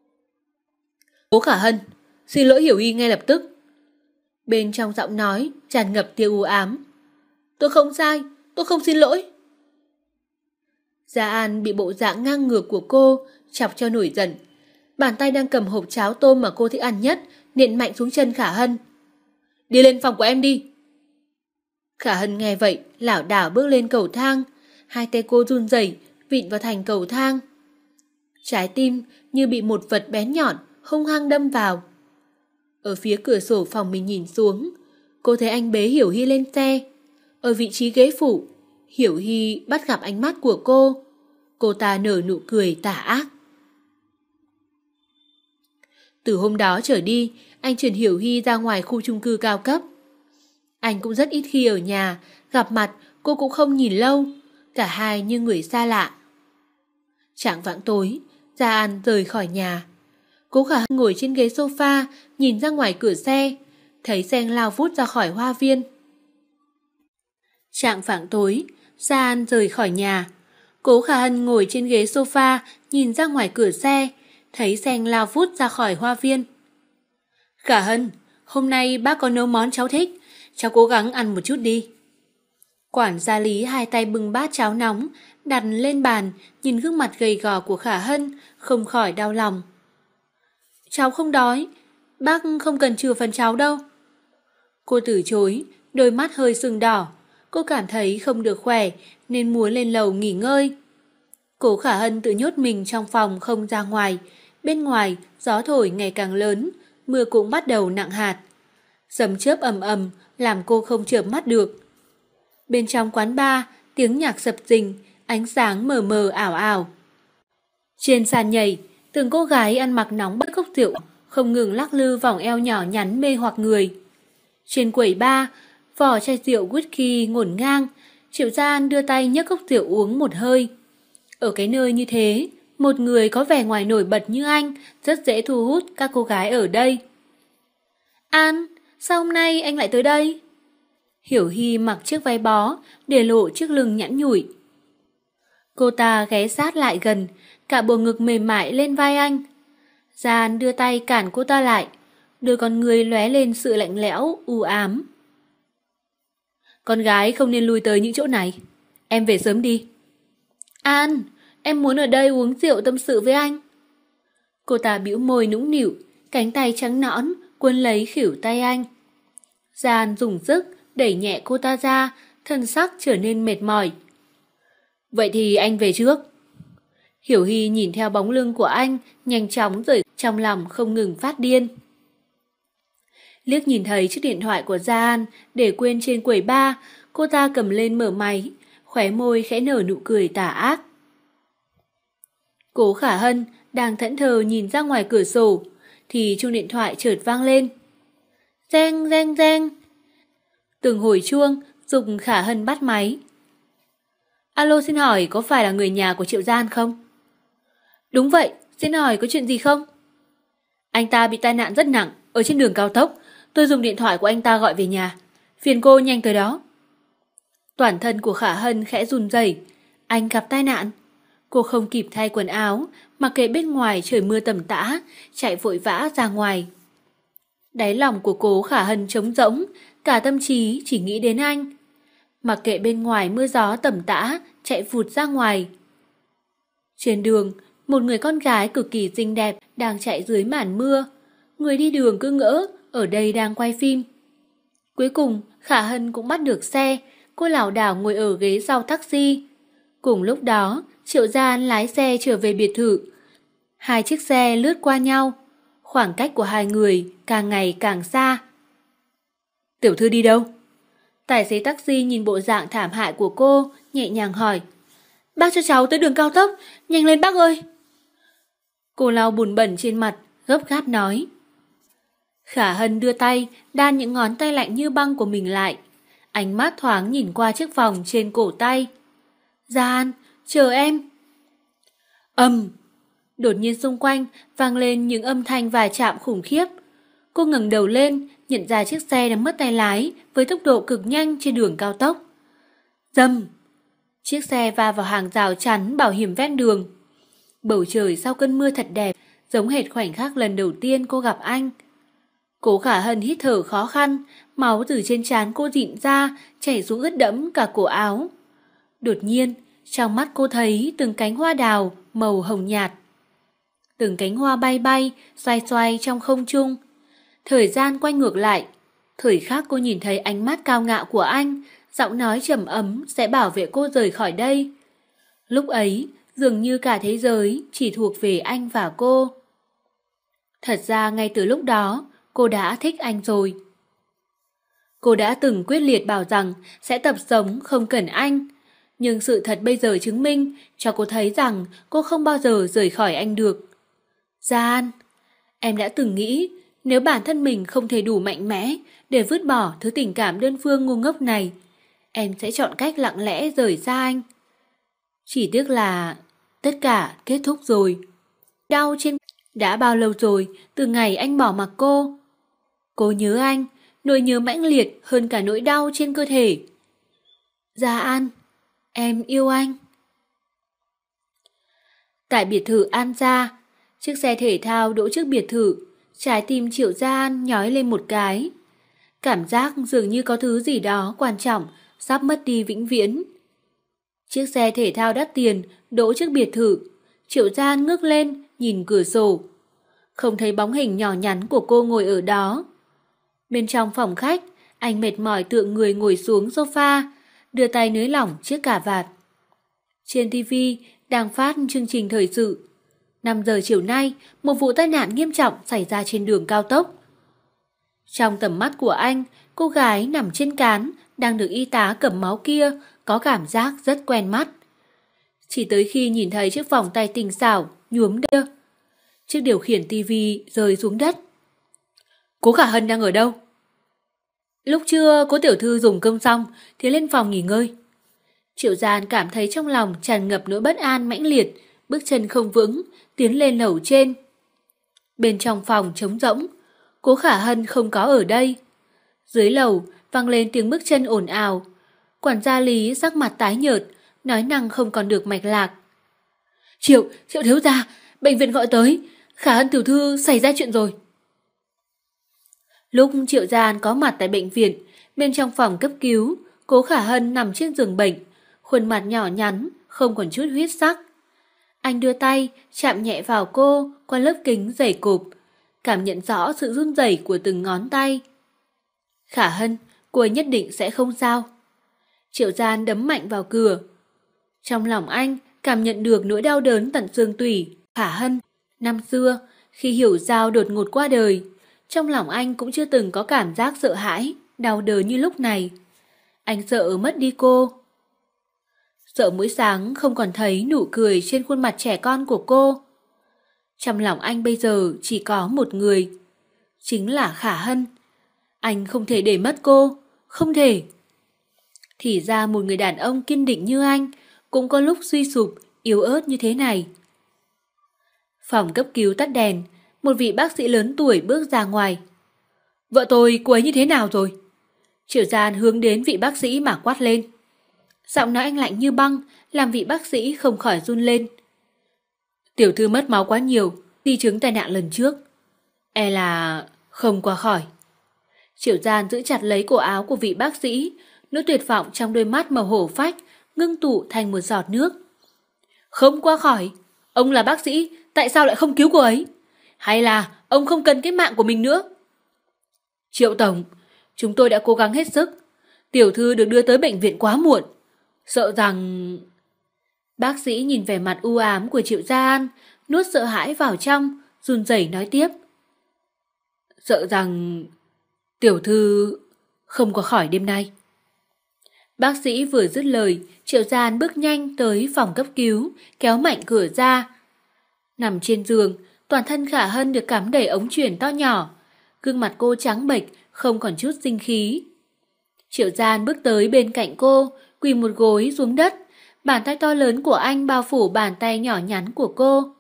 Cố Khả Hân, xin lỗi Hiểu Hy ngay lập tức. Bên trong giọng nói tràn ngập tia u ám. Tôi không sai, tôi không xin lỗi. Gia An bị bộ dạng ngang ngược của cô chọc cho nổi giận. Bàn tay đang cầm hộp cháo tôm mà cô thích ăn nhất nện mạnh xuống chân Khả Hân. Đi lên phòng của em đi. Khả Hân nghe vậy lảo đảo bước lên cầu thang. Hai tay cô run rẩy vịn vào thành cầu thang. Trái tim như bị một vật bén nhọn hung hăng đâm vào. Ở phía cửa sổ phòng mình nhìn xuống, cô thấy anh bế Hiểu Hy lên xe. Ở vị trí ghế phụ, Hiểu Hy bắt gặp ánh mắt của cô. Cô ta nở nụ cười tà ác. Từ hôm đó trở đi, anh chuyển Hiểu Hy ra ngoài khu chung cư cao cấp. Anh cũng rất ít khi ở nhà, gặp mặt cô cũng không nhìn lâu, cả hai như người xa lạ. Chạng vạng tối, Gia An rời khỏi nhà. Cố Khả Hân ngồi trên ghế sofa, nhìn ra ngoài cửa xe, thấy xe lao vút ra khỏi hoa viên. Chạng vạng tối, Gia An rời khỏi nhà. Cố Khả Hân ngồi trên ghế sofa, nhìn ra ngoài cửa xe, thấy xe lao vút ra khỏi hoa viên. Khả Hân, hôm nay bác có nấu món cháu thích, cháu cố gắng ăn một chút đi. Quản gia Lý hai tay bưng bát cháo nóng, đặt lên bàn, nhìn gương mặt gầy gò của Khả Hân, không khỏi đau lòng. Cháu không đói, bác không cần chừa phần cháu đâu. Cô từ chối, đôi mắt hơi sưng đỏ. Cô cảm thấy không được khỏe nên muốn lên lầu nghỉ ngơi. Cố Khả Hân tự nhốt mình trong phòng không ra ngoài. Bên ngoài gió thổi ngày càng lớn, mưa cũng bắt đầu nặng hạt. Sấm chớp ầm ầm làm cô không chợp mắt được. Bên trong quán bar, tiếng nhạc sập sình, ánh sáng mờ mờ ảo ảo. Trên sàn nhảy, từng cô gái ăn mặc nóng bắt cốc rượu, không ngừng lắc lư vòng eo nhỏ nhắn mê hoặc người. Trên quầy bar, vỏ chai rượu whisky ngổn ngang, Triệu Gia An đưa tay nhấc cốc rượu uống một hơi. Ở cái nơi như thế, một người có vẻ ngoài nổi bật như anh rất dễ thu hút các cô gái ở đây. An, sao hôm nay anh lại tới đây? Hiểu Hy mặc chiếc váy bó, để lộ chiếc lưng nhẵn nhủi. Cô ta ghé sát lại gần, cả bộ ngực mềm mại lên vai anh. Gia An đưa tay cản cô ta lại, đôi con người lóe lên sự lạnh lẽo, u ám. Con gái không nên lui tới những chỗ này. Em về sớm đi. An, em muốn ở đây uống rượu tâm sự với anh. Cô ta bĩu môi nũng nịu, cánh tay trắng nõn cuốn lấy khuỷu tay anh. Gia An dùng sức đẩy nhẹ cô ta ra, thân sắc trở nên mệt mỏi. Vậy thì anh về trước. Hiểu Hy nhìn theo bóng lưng của anh, nhanh chóng rời, trong lòng không ngừng phát điên. Liếc nhìn thấy chiếc điện thoại của Gia An để quên trên quầy bar, cô ta cầm lên mở máy, khóe môi khẽ nở nụ cười tà ác. Cố Khả Hân đang thẫn thờ nhìn ra ngoài cửa sổ, thì chuông điện thoại chợt vang lên. Reng reng reng. Từng hồi chuông giục Khả Hân bắt máy. Alo, xin hỏi có phải là người nhà của Triệu Gia An không? Đúng vậy, xin hỏi có chuyện gì không? Anh ta bị tai nạn rất nặng ở trên đường cao tốc. Tôi dùng điện thoại của anh ta gọi về nhà. Phiền cô nhanh tới đó. Toàn thân của Khả Hân khẽ run rẩy. Anh gặp tai nạn. Cô không kịp thay quần áo, mặc kệ bên ngoài trời mưa tầm tã, chạy vội vã ra ngoài. Đáy lòng của Cố Khả Hân trống rỗng, cả tâm trí chỉ nghĩ đến anh. Mặc kệ bên ngoài mưa gió tầm tã, chạy vụt ra ngoài. Trên đường, một người con gái cực kỳ xinh đẹp đang chạy dưới màn mưa. Người đi đường cứ ngỡ ở đây đang quay phim. Cuối cùng, Khả Hân cũng bắt được xe. Cô lảo đảo ngồi ở ghế sau taxi. Cùng lúc đó, Triệu Gia An lái xe trở về biệt thự. Hai chiếc xe lướt qua nhau. Khoảng cách của hai người càng ngày càng xa. Tiểu thư đi đâu? Tài xế taxi nhìn bộ dạng thảm hại của cô, nhẹ nhàng hỏi. Bác cho cháu tới đường cao tốc, nhanh lên bác ơi. Cô lau bùn bẩn trên mặt, gấp gáp nói. Khả Hân đưa tay, đan những ngón tay lạnh như băng của mình lại. Ánh mắt thoáng nhìn qua chiếc vòng trên cổ tay. Gia An, chờ em. Ầm. Đột nhiên xung quanh vang lên những âm thanh va chạm khủng khiếp. Cô ngẩng đầu lên, nhận ra chiếc xe đang mất tay lái với tốc độ cực nhanh trên đường cao tốc. Dầm. Chiếc xe va vào hàng rào chắn bảo hiểm ven đường. Bầu trời sau cơn mưa thật đẹp, giống hệt khoảnh khắc lần đầu tiên cô gặp anh. Cố Khả Hân hít thở khó khăn, máu từ trên trán cô rịn ra, chảy xuống ướt đẫm cả cổ áo. Đột nhiên, trong mắt cô thấy từng cánh hoa đào màu hồng nhạt. Từng cánh hoa bay bay, xoay xoay trong không trung. Thời gian quay ngược lại. Thời khắc cô nhìn thấy ánh mắt cao ngạo của anh, giọng nói trầm ấm sẽ bảo vệ cô rời khỏi đây. Lúc ấy, dường như cả thế giới chỉ thuộc về anh và cô. Thật ra ngay từ lúc đó, cô đã thích anh rồi. Cô đã từng quyết liệt bảo rằng sẽ tập sống không cần anh. Nhưng sự thật bây giờ chứng minh cho cô thấy rằng cô không bao giờ rời khỏi anh được. Gia An, em đã từng nghĩ nếu bản thân mình không thể đủ mạnh mẽ để vứt bỏ thứ tình cảm đơn phương ngu ngốc này, em sẽ chọn cách lặng lẽ rời xa anh. Chỉ tiếc là tất cả kết thúc rồi. Đau trên... Đã bao lâu rồi từ ngày anh bỏ mặc cô? Cô nhớ anh, nỗi nhớ mãnh liệt hơn cả nỗi đau trên cơ thể. Gia An, em yêu anh. Tại biệt thự An Gia, chiếc xe thể thao đỗ trước biệt thự, trái tim Triệu Gia An nhói lên một cái. Cảm giác dường như có thứ gì đó quan trọng sắp mất đi vĩnh viễn. Chiếc xe thể thao đắt tiền đỗ trước biệt thự, Triệu Gia An ngước lên nhìn cửa sổ. Không thấy bóng hình nhỏ nhắn của cô ngồi ở đó. Bên trong phòng khách, anh mệt mỏi tựa người ngồi xuống sofa, đưa tay nới lỏng chiếc cà vạt. Trên ti vi đang phát chương trình thời sự. năm giờ chiều nay, một vụ tai nạn nghiêm trọng xảy ra trên đường cao tốc. Trong tầm mắt của anh, cô gái nằm trên cán đang được y tá cầm máu kia có cảm giác rất quen mắt. Chỉ tới khi nhìn thấy chiếc vòng tay tinh xảo nhuốm đưa, chiếc điều khiển tivi rơi xuống đất. Cố Khả Hân đang ở đâu? Lúc trưa cố tiểu thư dùng cơm xong thì lên phòng nghỉ ngơi. Triệu Gia An cảm thấy trong lòng tràn ngập nỗi bất an mãnh liệt, bước chân không vững, tiến lên lầu trên. Bên trong phòng trống rỗng, Cố Khả Hân không có ở đây. Dưới lầu vang lên tiếng bước chân ồn ào. Quản gia Lý sắc mặt tái nhợt, nói năng không còn được mạch lạc. Triệu, Triệu thiếu gia, bệnh viện gọi tới, Khả Hân tiểu thư xảy ra chuyện rồi. Lúc Triệu Gia An có mặt tại bệnh viện, bên trong phòng cấp cứu, Cố Khả Hân nằm trên giường bệnh, khuôn mặt nhỏ nhắn, không còn chút huyết sắc. Anh đưa tay chạm nhẹ vào cô qua lớp kính dày cộp, cảm nhận rõ sự run rẩy của từng ngón tay. Khả Hân, cô ấy nhất định sẽ không sao. Triệu Gia An đấm mạnh vào cửa. Trong lòng anh cảm nhận được nỗi đau đớn tận xương tủy. Khả Hân, năm xưa, khi Hiểu Giao đột ngột qua đời, trong lòng anh cũng chưa từng có cảm giác sợ hãi, đau đớn như lúc này. Anh sợ mất đi cô. Sợ mỗi sáng không còn thấy nụ cười trên khuôn mặt trẻ con của cô. Trong lòng anh bây giờ chỉ có một người, chính là Khả Hân. Anh không thể để mất cô, không thể. Thì ra một người đàn ông kiên định như anh cũng có lúc suy sụp, yếu ớt như thế này. Phòng cấp cứu tắt đèn, một vị bác sĩ lớn tuổi bước ra ngoài. Vợ tôi, cô ấy như thế nào rồi? Triệu Gia An hướng đến vị bác sĩ mà quát lên. Giọng nói anh lạnh như băng, làm vị bác sĩ không khỏi run lên. Tiểu thư mất máu quá nhiều, di chứng tai nạn lần trước. E là không qua khỏi. Triệu Gia An giữ chặt lấy cổ áo của vị bác sĩ, nỗi tuyệt vọng trong đôi mắt màu hổ phách ngưng tụ thành một giọt nước. Không qua khỏi? Ông là bác sĩ, tại sao lại không cứu cô ấy? Hay là ông không cần cái mạng của mình nữa? Triệu tổng, chúng tôi đã cố gắng hết sức. Tiểu thư được đưa tới bệnh viện quá muộn. Sợ rằng... Bác sĩ nhìn vẻ mặt u ám của Triệu Gia An, nuốt sợ hãi vào trong, run rẩy nói tiếp. Sợ rằng... Tiểu thư không qua khỏi đêm nay. Bác sĩ vừa dứt lời, Triệu Gia An bước nhanh tới phòng cấp cứu, kéo mạnh cửa ra. Nằm trên giường, toàn thân Khả Hân được cắm đầy ống truyền to nhỏ. Gương mặt cô trắng bệch, không còn chút sinh khí. Triệu Gia An bước tới bên cạnh cô, quỳ một gối xuống đất. Bàn tay to lớn của anh bao phủ bàn tay nhỏ nhắn của cô.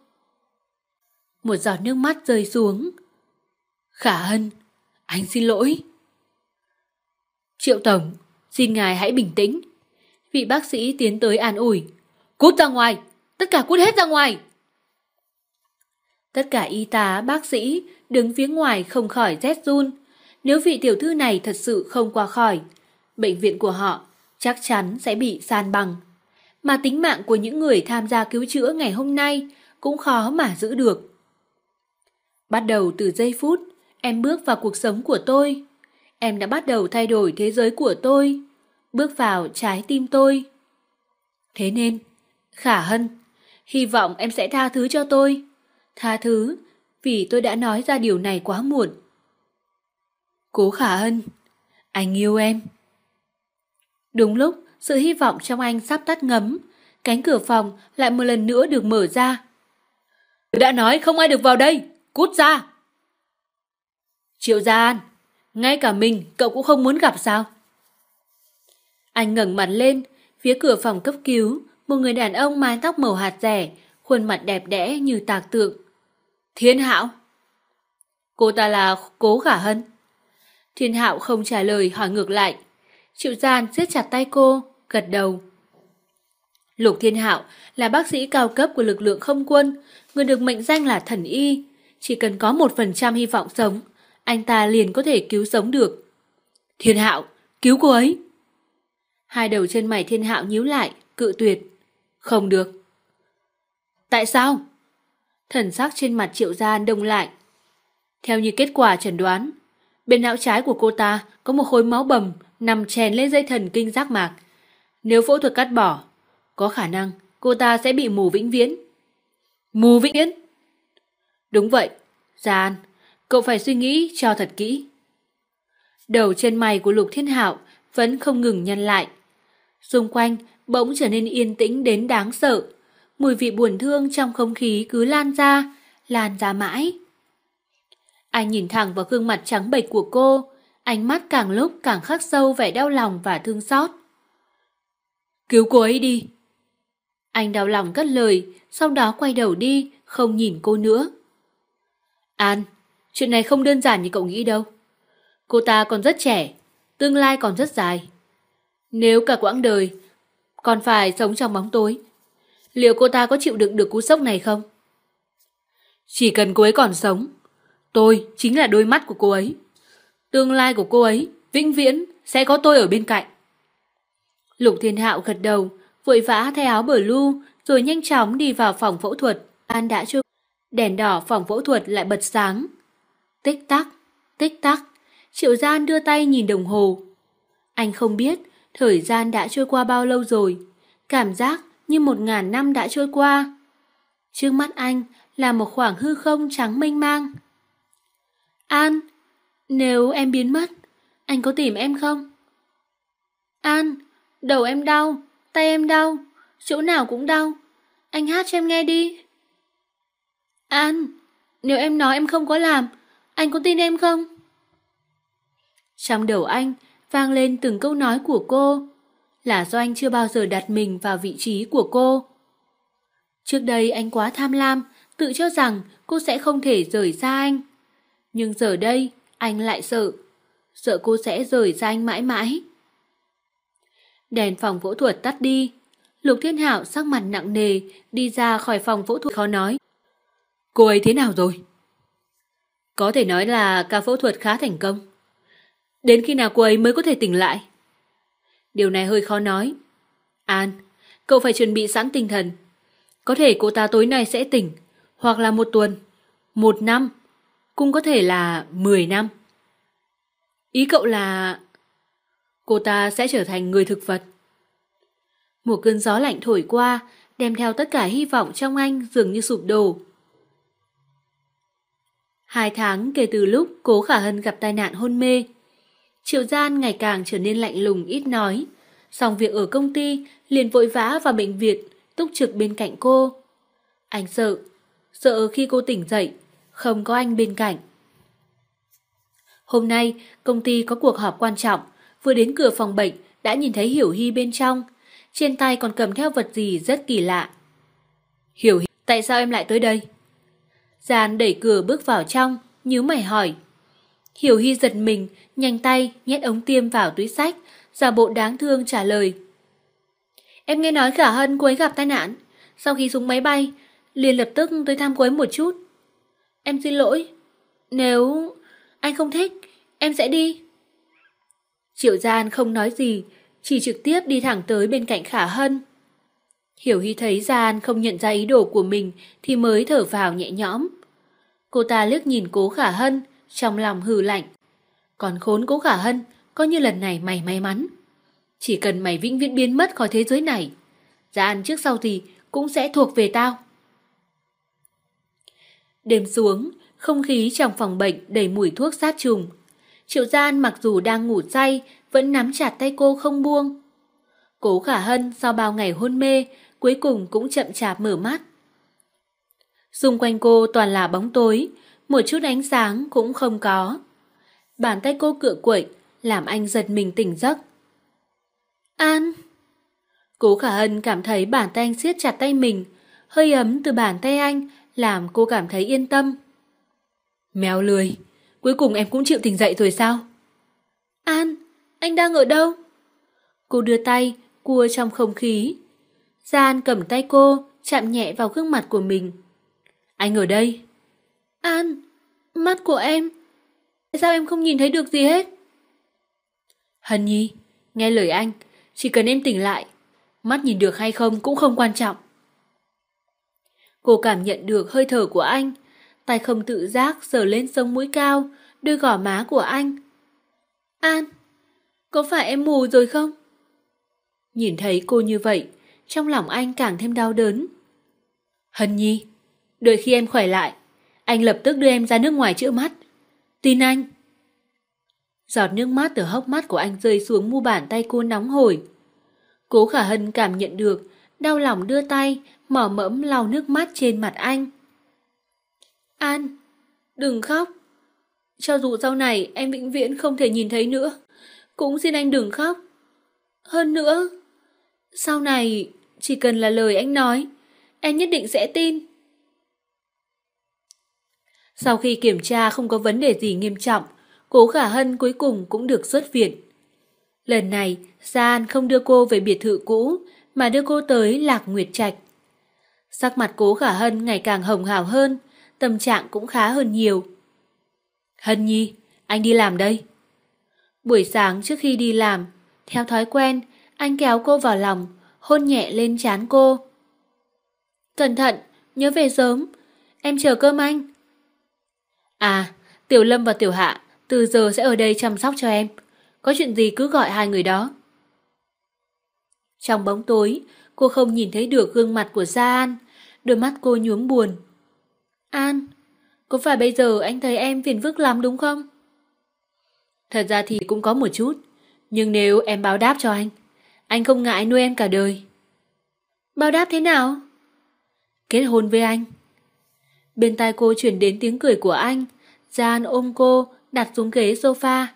Một giọt nước mắt rơi xuống. Khả Hân, anh xin lỗi. Triệu tổng, xin ngài hãy bình tĩnh. Vị bác sĩ tiến tới an ủi. Cút ra ngoài, tất cả cút hết ra ngoài. Tất cả y tá, bác sĩ đứng phía ngoài không khỏi rét run. Nếu vị tiểu thư này thật sự không qua khỏi, bệnh viện của họ chắc chắn sẽ bị san bằng. Mà tính mạng của những người tham gia cứu chữa ngày hôm nay cũng khó mà giữ được. Bắt đầu từ giây phút em bước vào cuộc sống của tôi, em đã bắt đầu thay đổi thế giới của tôi, bước vào trái tim tôi. Thế nên, Khả Hân, hy vọng em sẽ tha thứ cho tôi. Tha thứ vì tôi đã nói ra điều này quá muộn. Cố Khả Hân, anh yêu em. Đúng lúc sự hy vọng trong anh sắp tắt ngấm, cánh cửa phòng lại một lần nữa được mở ra. Tôi đã nói không ai được vào đây, cút ra. Triệu Gia An, ngay cả mình cậu cũng không muốn gặp sao? Anh ngẩng mặt lên, phía cửa phòng cấp cứu, một người đàn ông mái tóc màu hạt rẻ, khuôn mặt đẹp đẽ như tạc tượng. Thiên Hạo. Cô ta là Cố Khả Hân. Thiên Hạo không trả lời, hỏi ngược lại. Triệu Gia An siết chặt tay cô, gật đầu. Lục Thiên Hạo là bác sĩ cao cấp của lực lượng không quân, người được mệnh danh là thần y. Chỉ cần có một phần trăm hy vọng sống, anh ta liền có thể cứu sống được. Thiên Hạo, cứu cô ấy. Hai đầu chân mày Thiên Hạo nhíu lại, cự tuyệt. Không được. Tại sao? Thần sắc trên mặt Triệu Gia An đông lại. Theo như kết quả chẩn đoán, bên não trái của cô ta có một khối máu bầm nằm chèn lên dây thần kinh giác mạc. Nếu phẫu thuật cắt bỏ, có khả năng cô ta sẽ bị mù vĩnh viễn. Mù vĩnh viễn? Đúng vậy, Gia An, cậu phải suy nghĩ cho thật kỹ. Đầu chân mày của Lục Thiên Hạo vẫn không ngừng nhăn lại. Xung quanh bỗng trở nên yên tĩnh đến đáng sợ. Mùi vị buồn thương trong không khí cứ lan ra, lan ra mãi. Anh nhìn thẳng vào gương mặt trắng bệch của cô, ánh mắt càng lúc càng khắc sâu vẻ đau lòng và thương xót. Cứu cô ấy đi. Anh đau lòng cất lời, sau đó quay đầu đi, không nhìn cô nữa. An, chuyện này không đơn giản như cậu nghĩ đâu. Cô ta còn rất trẻ, tương lai còn rất dài. Nếu cả quãng đời còn phải sống trong bóng tối, liệu cô ta có chịu đựng được cú sốc này không? Chỉ cần cô ấy còn sống, tôi chính là đôi mắt của cô ấy. Tương lai của cô ấy vĩnh viễn sẽ có tôi ở bên cạnh. Lục Thiên Hạo gật đầu, vội vã thay áo blue rồi nhanh chóng đi vào phòng phẫu thuật. An đã trôi, đèn đỏ phòng phẫu thuật lại bật sáng. Tích tắc, tích tắc, Triệu Gian đưa tay nhìn đồng hồ. Anh không biết thời gian đã trôi qua bao lâu rồi, cảm giác như một ngàn năm đã trôi qua. Trước mắt anh là một khoảng hư không trắng mênh mang. An, nếu em biến mất, anh có tìm em không? An, đầu em đau, tay em đau, chỗ nào cũng đau. Anh hát cho em nghe đi. An, nếu em nói em không có làm, anh có tin em không? Trong đầu anh vang lên từng câu nói của cô. Là do anh chưa bao giờ đặt mình vào vị trí của cô. Trước đây anh quá tham lam, tự cho rằng cô sẽ không thể rời xa anh. Nhưng giờ đây, anh lại sợ. Sợ cô sẽ rời xa anh mãi mãi. Đèn phòng phẫu thuật tắt đi. Lục Thiên Hạo sắc mặt nặng nề đi ra khỏi phòng phẫu thuật khó nói. Cô ấy thế nào rồi? Có thể nói là ca phẫu thuật khá thành công. Đến khi nào cô ấy mới có thể tỉnh lại? Điều này hơi khó nói. An, cậu phải chuẩn bị sẵn tinh thần. Có thể cô ta tối nay sẽ tỉnh, hoặc là một tuần, một năm, cũng có thể là mười năm. Ý cậu là cô ta sẽ trở thành người thực vật. Một cơn gió lạnh thổi qua, đem theo tất cả hy vọng trong anh dường như sụp đổ. Hai tháng kể từ lúc Cố Khả Hân gặp tai nạn hôn mê, Triệu Gian ngày càng trở nên lạnh lùng ít nói. Xong việc ở công ty, liền vội vã vào bệnh viện, túc trực bên cạnh cô. Anh sợ, sợ khi cô tỉnh dậy, không có anh bên cạnh. Hôm nay, công ty có cuộc họp quan trọng, vừa đến cửa phòng bệnh đã nhìn thấy Hiểu Hy bên trong, trên tay còn cầm theo vật gì rất kỳ lạ. Hiểu Hy, tại sao em lại tới đây? Gian đẩy cửa bước vào trong, nhíu mày hỏi. Hiểu Hy giật mình, nhanh tay nhét ống tiêm vào túi xách, giả bộ đáng thương trả lời. Em nghe nói Khả Hân cô ấy gặp tai nạn, sau khi xuống máy bay, liền lập tức tới thăm cô ấy một chút. Em xin lỗi, nếu anh không thích, em sẽ đi. Triệu Gian không nói gì, chỉ trực tiếp đi thẳng tới bên cạnh Khả Hân. Hiểu Hy thấy Gian không nhận ra ý đồ của mình thì mới thở vào nhẹ nhõm. Cô ta liếc nhìn Cố Khả Hân, trong lòng hừ lạnh. Còn khốn Cố Khả Hân, coi như lần này mày may mắn. Chỉ cần mày vĩnh viễn biến mất khỏi thế giới này, Gian trước sau gì cũng sẽ thuộc về tao. Đêm xuống, không khí trong phòng bệnh đầy mùi thuốc sát trùng. Triệu Gian mặc dù đang ngủ say, vẫn nắm chặt tay cô không buông. Cố Khả Hân sau bao ngày hôn mê, cuối cùng cũng chậm chạp mở mắt. Xung quanh cô toàn là bóng tối, một chút ánh sáng cũng không có. Bàn tay cô cựa quậy, làm anh giật mình tỉnh giấc. An! Cố Khả Hân cảm thấy bàn tay anh siết chặt tay mình, hơi ấm từ bàn tay anh làm cô cảm thấy yên tâm. Mèo lười, cuối cùng em cũng chịu tỉnh dậy rồi sao? An, anh đang ở đâu? Cô đưa tay, cua trong không khí. Gian cầm tay cô, chạm nhẹ vào gương mặt của mình. Anh ở đây. An, mắt của em. Tại sao em không nhìn thấy được gì hết? Hân Nhi, nghe lời anh, chỉ cần em tỉnh lại, mắt nhìn được hay không cũng không quan trọng. Cô cảm nhận được hơi thở của anh, tay không tự giác sờ lên sống mũi cao, đôi gò má của anh. An, có phải em mù rồi không? Nhìn thấy cô như vậy, trong lòng anh càng thêm đau đớn. Hân Nhi, đợi khi em khỏe lại, anh lập tức đưa em ra nước ngoài chữa mắt. Tin anh. Giọt nước mắt từ hốc mắt của anh rơi xuống mu bàn tay cô nóng hổi. Cố Khả Hân cảm nhận được, đau lòng đưa tay, mỏ mẫm lau nước mắt trên mặt anh. An, đừng khóc. Cho dù sau này em vĩnh viễn không thể nhìn thấy nữa, cũng xin anh đừng khóc. Hơn nữa, sau này chỉ cần là lời anh nói, em nhất định sẽ tin. Sau khi kiểm tra không có vấn đề gì nghiêm trọng, Cố Khả Hân cuối cùng cũng được xuất viện. Lần này, Gia An không đưa cô về biệt thự cũ, mà đưa cô tới Lạc Nguyệt Trạch. Sắc mặt Cố Khả Hân ngày càng hồng hào hơn, tâm trạng cũng khá hơn nhiều. Hân Nhi, anh đi làm đây. Buổi sáng trước khi đi làm, theo thói quen, anh kéo cô vào lòng, hôn nhẹ lên trán cô. Cẩn thận, nhớ về sớm, em chờ cơm anh. À, Tiểu Lâm và Tiểu Hạ từ giờ sẽ ở đây chăm sóc cho em. Có chuyện gì cứ gọi hai người đó. Trong bóng tối, cô không nhìn thấy được gương mặt của Gia An, đôi mắt cô nhuốm buồn. An, có phải bây giờ anh thấy em phiền phức lắm đúng không? Thật ra thì cũng có một chút, nhưng nếu em báo đáp cho anh, anh không ngại nuôi em cả đời. Báo đáp thế nào? Kết hôn với anh. Bên tai cô chuyển đến tiếng cười của anh. Gia An ôm cô, đặt xuống ghế sofa.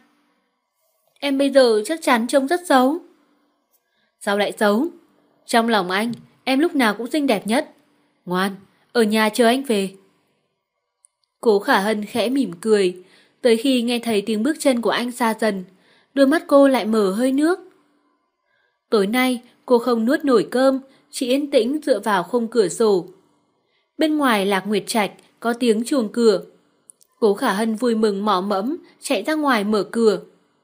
Em bây giờ chắc chắn trông rất xấu. Sao lại xấu? Trong lòng anh, em lúc nào cũng xinh đẹp nhất. Ngoan, ở nhà chờ anh về. Cố Khả Hân khẽ mỉm cười. Tới khi nghe thấy tiếng bước chân của anh xa dần, đôi mắt cô lại mở hơi nước. Tối nay, cô không nuốt nổi cơm, chỉ yên tĩnh dựa vào khung cửa sổ. Bên ngoài Lạc Nguyệt Trạch có tiếng chuông cửa. Cố Khả Hân vui mừng mỏ mẫm chạy ra ngoài mở cửa.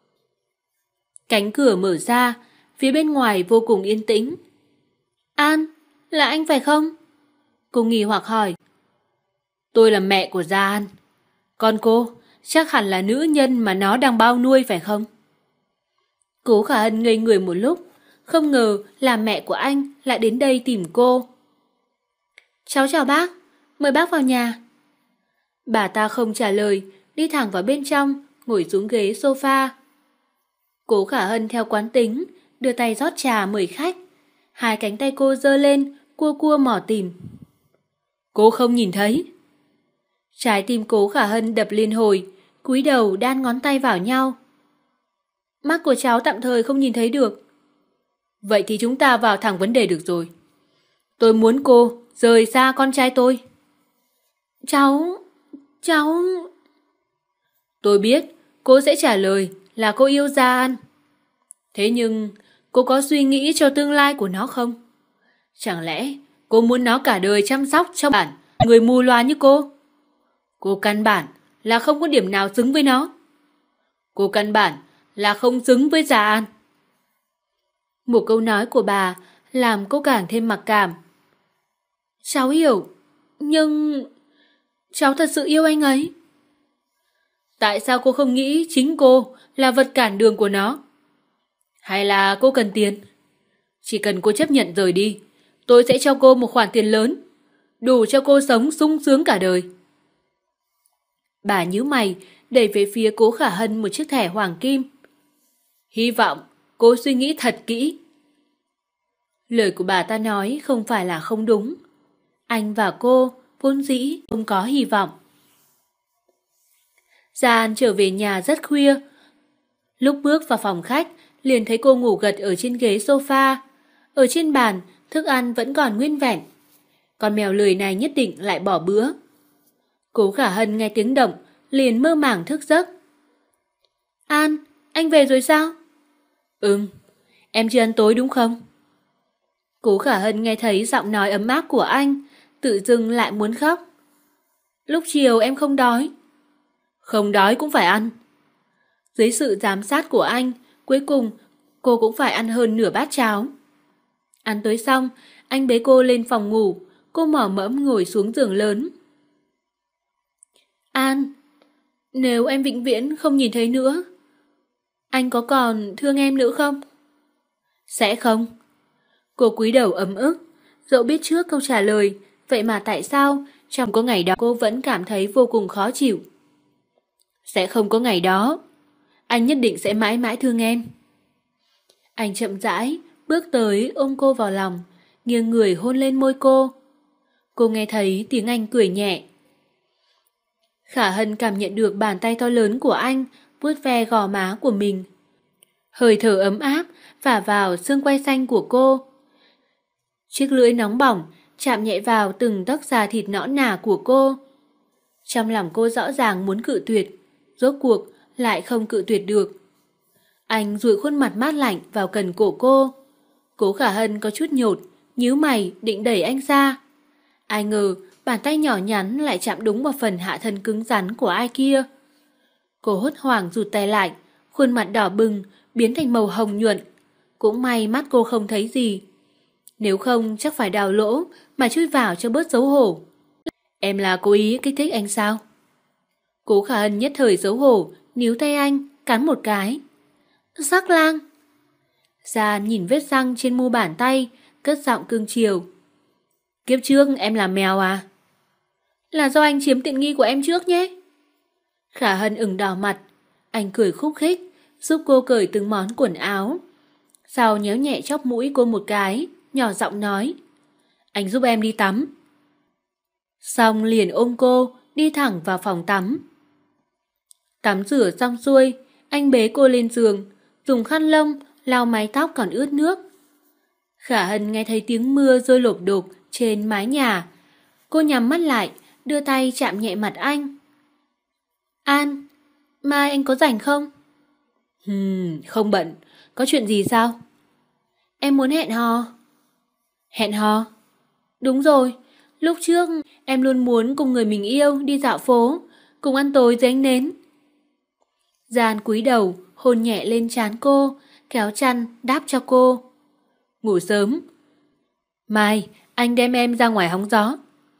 Cánh cửa mở ra, phía bên ngoài vô cùng yên tĩnh. An, là anh phải không? Cô nghi hoặc hỏi. Tôi là mẹ của Gia An. Còn cô, chắc hẳn là nữ nhân mà nó đang bao nuôi phải không? Cố Khả Hân ngây người một lúc, không ngờ là mẹ của anh lại đến đây tìm cô. Cháu chào bác, mời bác vào nhà. Bà ta không trả lời, đi thẳng vào bên trong, ngồi xuống ghế sofa. Cố Khả Hân theo quán tính, đưa tay rót trà mời khách. Hai cánh tay cô giơ lên, cua cua mò tìm. Cô không nhìn thấy. Trái tim Cố Khả Hân đập liên hồi, cúi đầu đan ngón tay vào nhau. Mắt của cháu tạm thời không nhìn thấy được. Vậy thì chúng ta vào thẳng vấn đề được rồi. Tôi muốn cô rời xa con trai tôi. Cháu... cháu... Tôi biết cô sẽ trả lời là cô yêu Gia An. Thế nhưng cô có suy nghĩ cho tương lai của nó không? Chẳng lẽ cô muốn nó cả đời chăm sóc cho bản người mù loà như cô? Cô căn bản là không có điểm nào xứng với nó. Cô căn bản là không xứng với Gia An. Một câu nói của bà làm cô càng thêm mặc cảm. Cháu hiểu, nhưng... cháu thật sự yêu anh ấy. Tại sao cô không nghĩ chính cô là vật cản đường của nó? Hay là cô cần tiền? Chỉ cần cô chấp nhận rời đi, tôi sẽ cho cô một khoản tiền lớn, đủ cho cô sống sung sướng cả đời. Bà nhíu mày, đẩy về phía Cố Khả Hân một chiếc thẻ hoàng kim. Hy vọng cô suy nghĩ thật kỹ. Lời của bà ta nói không phải là không đúng. Anh và cô vốn dĩ không có hy vọng. Gia An trở về nhà rất khuya. Lúc bước vào phòng khách, liền thấy cô ngủ gật ở trên ghế sofa. Ở trên bàn, thức ăn vẫn còn nguyên vẹn. Con mèo lười này nhất định lại bỏ bữa. Cố Khả Hân nghe tiếng động, liền mơ màng thức giấc. An, anh về rồi sao? Ừm, em chưa ăn tối đúng không? Cố Khả Hân nghe thấy giọng nói ấm áp của anh, tự dưng lại muốn khóc. Lúc chiều em không đói. Không đói cũng phải ăn. Dưới sự giám sát của anh, cuối cùng cô cũng phải ăn hơn nửa bát cháo. Ăn tối xong, anh bế cô lên phòng ngủ, cô mỏ mẫm ngồi xuống giường lớn. An, nếu em vĩnh viễn không nhìn thấy nữa, anh có còn thương em nữa không? Sẽ không. Cô cúi đầu ấm ức, dẫu biết trước câu trả lời, vậy mà tại sao trong có ngày đó cô vẫn cảm thấy vô cùng khó chịu. Sẽ không có ngày đó. Anh nhất định sẽ mãi mãi thương em. Anh chậm rãi bước tới ôm cô vào lòng, nghiêng người hôn lên môi cô. Cô nghe thấy tiếng anh cười nhẹ. Khả Hân cảm nhận được bàn tay to lớn của anh vuốt ve gò má của mình. Hơi thở ấm áp phả vào xương quai xanh của cô. Chiếc lưỡi nóng bỏng chạm nhẹ vào từng tấc da thịt nõn nà của cô. Trong lòng cô rõ ràng muốn cự tuyệt, rốt cuộc lại không cự tuyệt được. Anh dụi khuôn mặt mát lạnh vào cần cổ cô. Cố Khả Hân có chút nhột, nhíu mày định đẩy anh ra. Ai ngờ bàn tay nhỏ nhắn lại chạm đúng vào phần hạ thân cứng rắn của ai kia. Cô hốt hoảng rụt tay lại, khuôn mặt đỏ bừng biến thành màu hồng nhuận. Cũng may mắt cô không thấy gì. Nếu không chắc phải đào lỗ mà chui vào cho bớt xấu hổ. Em là cố ý kích thích anh sao? Cố Khả Hân nhất thời xấu hổ, níu tay anh, cắn một cái. Sắc lang. Gian nhìn vết răng trên mu bàn tay, cất giọng cưng chiều. Kiếp trước em là mèo à? Là do anh chiếm tiện nghi của em trước nhé. Khả Hân ửng đỏ mặt. Anh cười khúc khích, giúp cô cởi từng món quần áo. Sau nhéo nhẹ chóp mũi cô một cái, nhỏ giọng nói. Anh giúp em đi tắm. Xong liền ôm cô, đi thẳng vào phòng tắm. Tắm rửa xong xuôi, anh bế cô lên giường, dùng khăn lông lau mái tóc còn ướt nước. Khả Hân nghe thấy tiếng mưa rơi lộp đột trên mái nhà. Cô nhắm mắt lại, đưa tay chạm nhẹ mặt anh. An, mai anh có rảnh không? Hừm, không bận. Có chuyện gì sao? Em muốn hẹn hò. Hẹn hò? Đúng rồi, lúc trước em luôn muốn cùng người mình yêu đi dạo phố, cùng ăn tối dưới ánh nến. Gian cúi đầu, hôn nhẹ lên trán cô, kéo chăn đáp cho cô. Ngủ sớm. Mai, anh đem em ra ngoài hóng gió.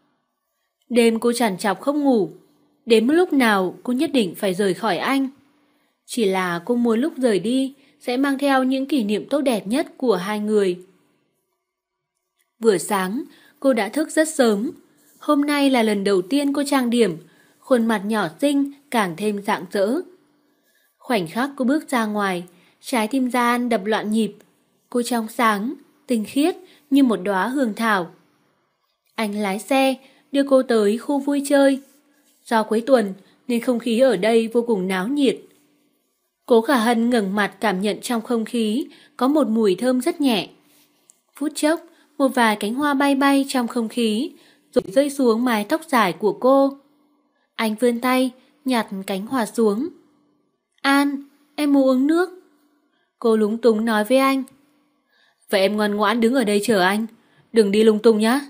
Đêm cô trằn trọc không ngủ. Đến lúc nào cô nhất định phải rời khỏi anh. Chỉ là cô muốn lúc rời đi sẽ mang theo những kỷ niệm tốt đẹp nhất của hai người. Vừa sáng, cô đã thức rất sớm. Hôm nay là lần đầu tiên cô trang điểm, khuôn mặt nhỏ xinh càng thêm rạng rỡ. Khoảnh khắc cô bước ra ngoài, trái tim Gian đập loạn nhịp. Cô trong sáng, tinh khiết như một đóa hương thảo. Anh lái xe đưa cô tới khu vui chơi. Do cuối tuần nên không khí ở đây vô cùng náo nhiệt. Cố Khả Hân ngẩng mặt cảm nhận trong không khí có một mùi thơm rất nhẹ. Phút chốc, một vài cánh hoa bay bay trong không khí rồi rơi xuống mái tóc dài của cô. Anh vươn tay nhặt cánh hoa xuống. An, em muốn uống nước. Cô lúng túng nói với anh. Vậy em ngoan ngoãn đứng ở đây chờ anh, đừng đi lung tung nhé.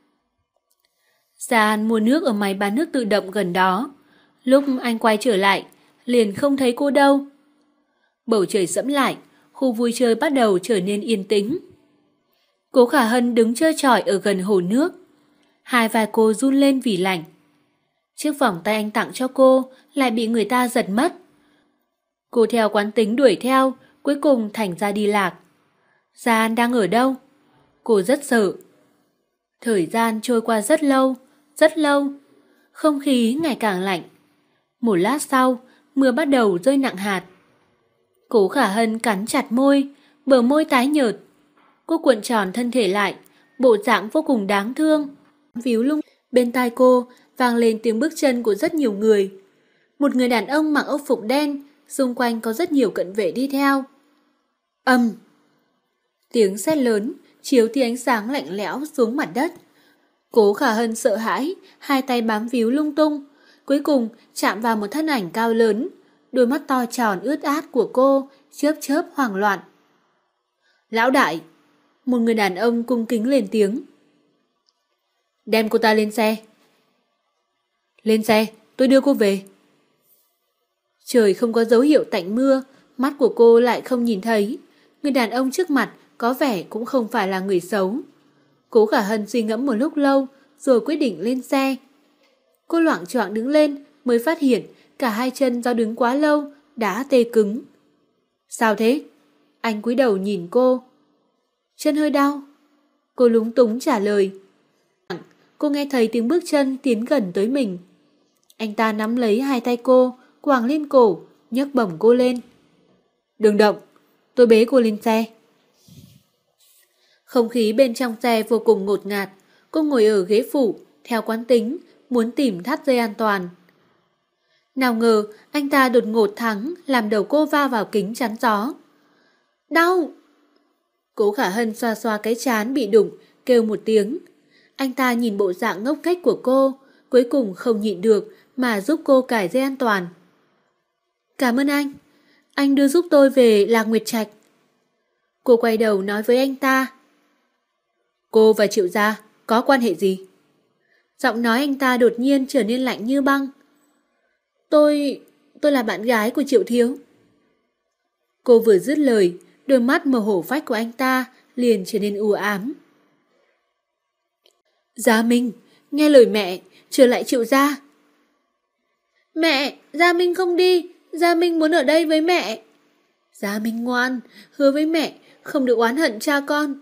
Gian mua nước ở máy bán nước tự động gần đó. Lúc anh quay trở lại, liền không thấy cô đâu. Bầu trời sẫm lại, khu vui chơi bắt đầu trở nên yên tĩnh. Cố Khả Hân đứng chơi chọi ở gần hồ nước. Hai vai cô run lên vì lạnh. Chiếc vòng tay anh tặng cho cô lại bị người ta giật mất. Cô theo quán tính đuổi theo, cuối cùng thành ra đi lạc. Gian đang ở đâu? Cô rất sợ. Thời gian trôi qua rất lâu, rất lâu. Không khí ngày càng lạnh. Một lát sau, mưa bắt đầu rơi nặng hạt. Cố Khả Hân cắn chặt môi, bờ môi tái nhợt. Cô cuộn tròn thân thể lại, bộ dạng vô cùng đáng thương. Víu lung bên tai cô vang lên tiếng bước chân của rất nhiều người. Một người đàn ông mặc âu phục đen, xung quanh có rất nhiều cận vệ đi theo. Ầm! Tiếng sét lớn chiếu tia ánh sáng lạnh lẽo xuống mặt đất. Cố Khả Hân sợ hãi, hai tay bám víu lung tung, cuối cùng chạm vào một thân ảnh cao lớn. Đôi mắt to tròn ướt át của cô chớp chớp hoảng loạn. Lão đại! Một người đàn ông cung kính lên tiếng. Đem cô ta lên xe. Lên xe, tôi đưa cô về. Trời không có dấu hiệu tạnh mưa, mắt của cô lại không nhìn thấy. Người đàn ông trước mặt có vẻ cũng không phải là người xấu. Cố Khả Hân suy ngẫm một lúc lâu rồi quyết định lên xe. Cô loạng choạng đứng lên mới phát hiện cả hai chân do đứng quá lâu đã tê cứng. Sao thế? Anh cúi đầu nhìn cô. Chân hơi đau. Cô lúng túng trả lời. Cô nghe thấy tiếng bước chân tiến gần tới mình. Anh ta nắm lấy hai tay cô, quàng lên cổ, nhấc bổng cô lên. Đừng động, tôi bế cô lên xe. Không khí bên trong xe vô cùng ngột ngạt. Cô ngồi ở ghế phụ, theo quán tính, muốn tìm thắt dây an toàn. Nào ngờ anh ta đột ngột thắng, làm đầu cô va vào kính chắn gió. Đau! Cố Khả Hân xoa xoa cái trán bị đụng, kêu một tiếng. Anh ta nhìn bộ dạng ngốc nghếch của cô, cuối cùng không nhịn được mà giúp cô cài dây an toàn. Cảm ơn anh, anh đưa giúp tôi về Lạc Nguyệt Trạch. Cô quay đầu nói với anh ta. Cô và Triệu gia có quan hệ gì? Giọng nói anh ta đột nhiên trở nên lạnh như băng. Tôi... tôi là bạn gái của Triệu thiếu. Cô vừa dứt lời, đôi mắt màu hổ phách của anh ta liền trở nên u ám. Gia Minh, nghe lời mẹ, trở lại Triệu gia. Mẹ, Gia Minh không đi, Gia Minh muốn ở đây với mẹ. Gia Minh ngoan, hứa với mẹ, không được oán hận cha con.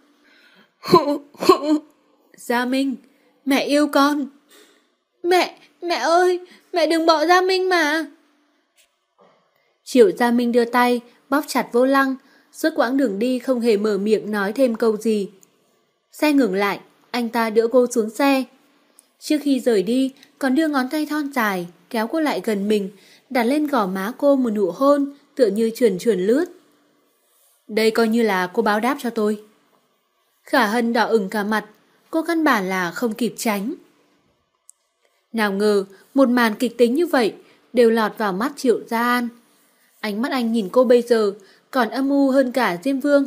Gia Minh, mẹ yêu con. Mẹ, mẹ ơi, mẹ đừng bỏ Gia Minh mà. Triệu Gia Minh đưa tay, bóp chặt vô lăng, suốt quãng đường đi không hề mở miệng nói thêm câu gì. Xe ngừng lại, anh ta đỡ cô xuống xe. Trước khi rời đi, còn đưa ngón tay thon dài, kéo cô lại gần mình, đặt lên gò má cô một nụ hôn, tựa như chuồn chuồn lướt. Đây coi như là cô báo đáp cho tôi. Khả Hân đỏ ửng cả mặt, cô căn bản là không kịp tránh. Nào ngờ, một màn kịch tính như vậy đều lọt vào mắt Triệu Gia An. Ánh mắt anh nhìn cô bây giờ còn âm u hơn cả Diêm Vương.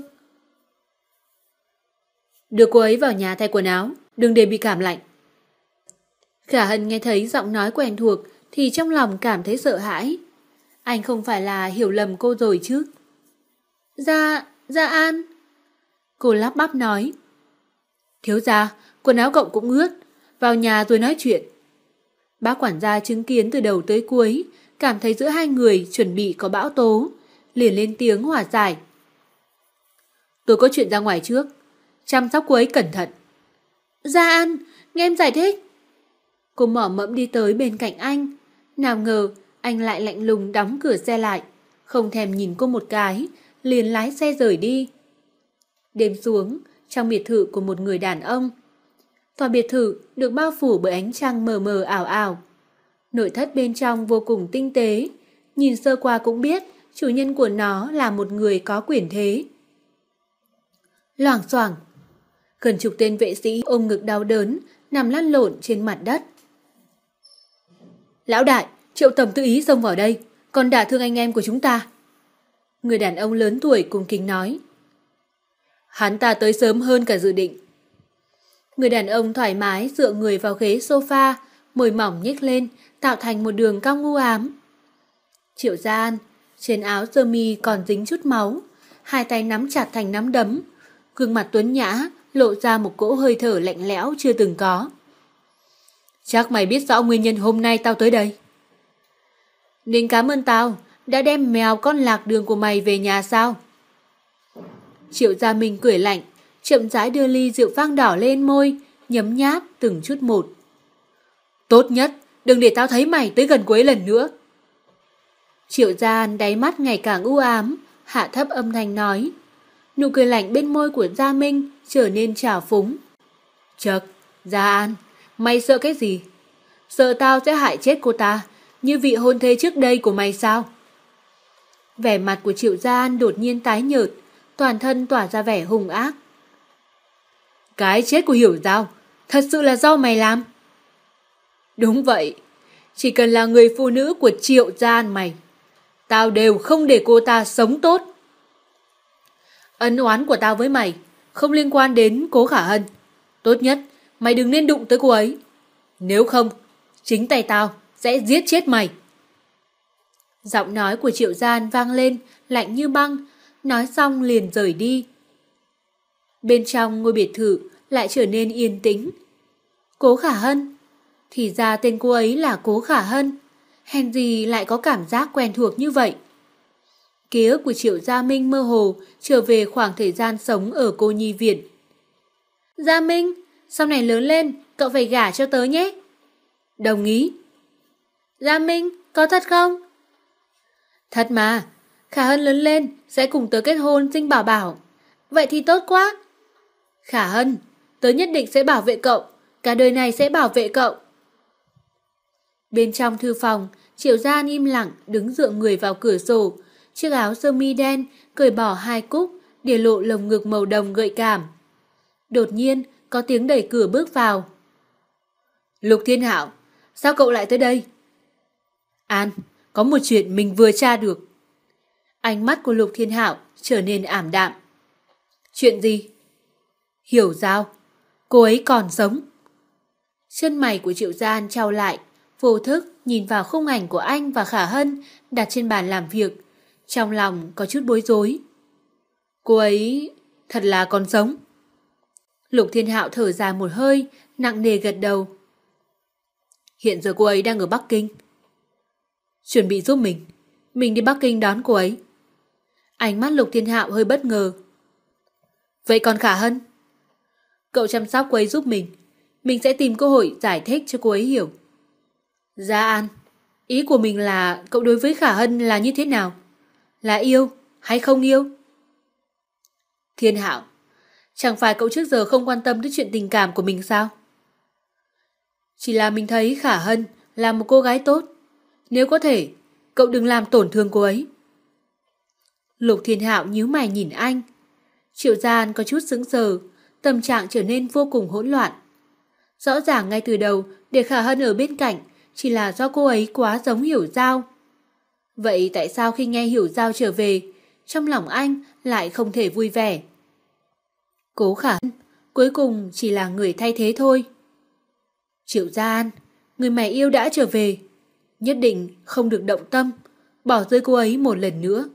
Đưa cô ấy vào nhà thay quần áo, đừng để bị cảm lạnh. Khả Hân nghe thấy giọng nói quen thuộc thì trong lòng cảm thấy sợ hãi. Anh không phải là hiểu lầm cô rồi chứ? Gia, Gia An. Cô lắp bắp nói. Thiếu gia, quần áo cậu cũng ướt, vào nhà rồi nói chuyện. Bác quản gia chứng kiến từ đầu tới cuối, cảm thấy giữa hai người chuẩn bị có bão tố, liền lên tiếng hòa giải. Tôi có chuyện ra ngoài trước, chăm sóc cô ấy cẩn thận. Gia An, nghe em giải thích. Cô mỏ mẫm đi tới bên cạnh anh, nào ngờ anh lại lạnh lùng đóng cửa xe lại, không thèm nhìn cô một cái, liền lái xe rời đi. Đêm xuống, trong biệt thự của một người đàn ông. Tòa biệt thự được bao phủ bởi ánh trăng mờ mờ ảo ảo. Nội thất bên trong vô cùng tinh tế, nhìn sơ qua cũng biết chủ nhân của nó là một người có quyền thế. Loảng xoảng, gần chục tên vệ sĩ ôm ngực đau đớn, nằm lăn lộn trên mặt đất. Lão đại, Triệu Tầm tự ý xông vào đây, còn đả thương anh em của chúng ta. Người đàn ông lớn tuổi cung kính nói. Hắn ta tới sớm hơn cả dự định. Người đàn ông thoải mái dựa người vào ghế sofa, môi mỏng nhếch lên, tạo thành một đường cong u ám. Triệu Gia An, trên áo sơ mi còn dính chút máu, hai tay nắm chặt thành nắm đấm, gương mặt tuấn nhã lộ ra một cỗ hơi thở lạnh lẽo chưa từng có. Chắc mày biết rõ nguyên nhân hôm nay tao tới đây. Định cảm ơn tao đã đem mèo con lạc đường của mày về nhà sao? Triệu Gia Minh cười lạnh, chậm rãi đưa ly rượu vang đỏ lên môi, nhấm nháp từng chút một. Tốt nhất, đừng để tao thấy mày tới gần cô ấy lần nữa. Triệu Gia An đáy mắt ngày càng u ám, hạ thấp âm thanh nói. Nụ cười lạnh bên môi của Gia Minh trở nên trào phúng. Chật, Gia An, mày sợ cái gì? Sợ tao sẽ hại chết cô ta, như vị hôn thê trước đây của mày sao? Vẻ mặt của Triệu Gia An đột nhiên tái nhợt, toàn thân tỏa ra vẻ hung ác. Cái chết của Hiểu Giao, thật sự là do mày làm? Đúng vậy, chỉ cần là người phụ nữ của Triệu Gia An mày, tao đều không để cô ta sống tốt. Ân oán của tao với mày không liên quan đến Cố Khả Hân. Tốt nhất, mày đừng nên đụng tới cô ấy. Nếu không, chính tay tao sẽ giết chết mày. Giọng nói của Triệu Gia An vang lên, lạnh như băng, nói xong liền rời đi. Bên trong ngôi biệt thự lại trở nên yên tĩnh. Cố Khả Hân. Thì ra tên cô ấy là Cố Khả Hân. Hèn gì lại có cảm giác quen thuộc như vậy. Ký ức của Triệu Gia Minh mơ hồ trở về khoảng thời gian sống ở cô nhi viện. Gia Minh, sau này lớn lên, cậu phải gả cho tớ nhé. Đồng ý. Gia Minh, có thật không? Thật mà, Khả Hân lớn lên sẽ cùng tớ kết hôn sinh bảo bảo. Vậy thì tốt quá. Khả Hân, tớ nhất định sẽ bảo vệ cậu, cả đời này sẽ bảo vệ cậu. Bên trong thư phòng, Triệu Gia An im lặng đứng dựa người vào cửa sổ, chiếc áo sơ mi đen cởi bỏ hai cúc để lộ lồng ngực màu đồng gợi cảm. Đột nhiên, có tiếng đẩy cửa bước vào. Lục Thiên Hạo, sao cậu lại tới đây? An, có một chuyện mình vừa tra được. Ánh mắt của Lục Thiên Hạo trở nên ảm đạm. Chuyện gì? Hiểu Giao, cô ấy còn sống. Chân mày của Triệu Gia An trao lại, vô thức nhìn vào khung ảnh của anh và Khả Hân đặt trên bàn làm việc, trong lòng có chút bối rối. Cô ấy thật là còn sống. Lục Thiên Hạo thở dài một hơi, nặng nề gật đầu. Hiện giờ cô ấy đang ở Bắc Kinh. Chuẩn bị giúp mình, mình đi Bắc Kinh đón cô ấy. Ánh mắt Lục Thiên Hạo hơi bất ngờ. Vậy còn Khả Hân? Cậu chăm sóc cô ấy giúp mình, mình sẽ tìm cơ hội giải thích cho cô ấy hiểu. Gia An, ý của mình là cậu đối với Khả Hân là như thế nào? Là yêu hay không yêu? Thiên Hạo, chẳng phải cậu trước giờ không quan tâm đến chuyện tình cảm của mình sao? Chỉ là mình thấy Khả Hân là một cô gái tốt. Nếu có thể, cậu đừng làm tổn thương cô ấy. Lục Thiên Hạo nhíu mày nhìn anh. Triệu Gia An có chút sững sờ, tâm trạng trở nên vô cùng hỗn loạn. Rõ ràng ngay từ đầu để Khả Hân ở bên cạnh chỉ là do cô ấy quá giống Hiểu Giao. Vậy tại sao khi nghe Hiểu Giao trở về, trong lòng anh lại không thể vui vẻ? Cố Khả Hân cuối cùng chỉ là người thay thế thôi. Triệu Gia An, người mày yêu đã trở về, nhất định không được động tâm, bỏ rơi cô ấy một lần nữa.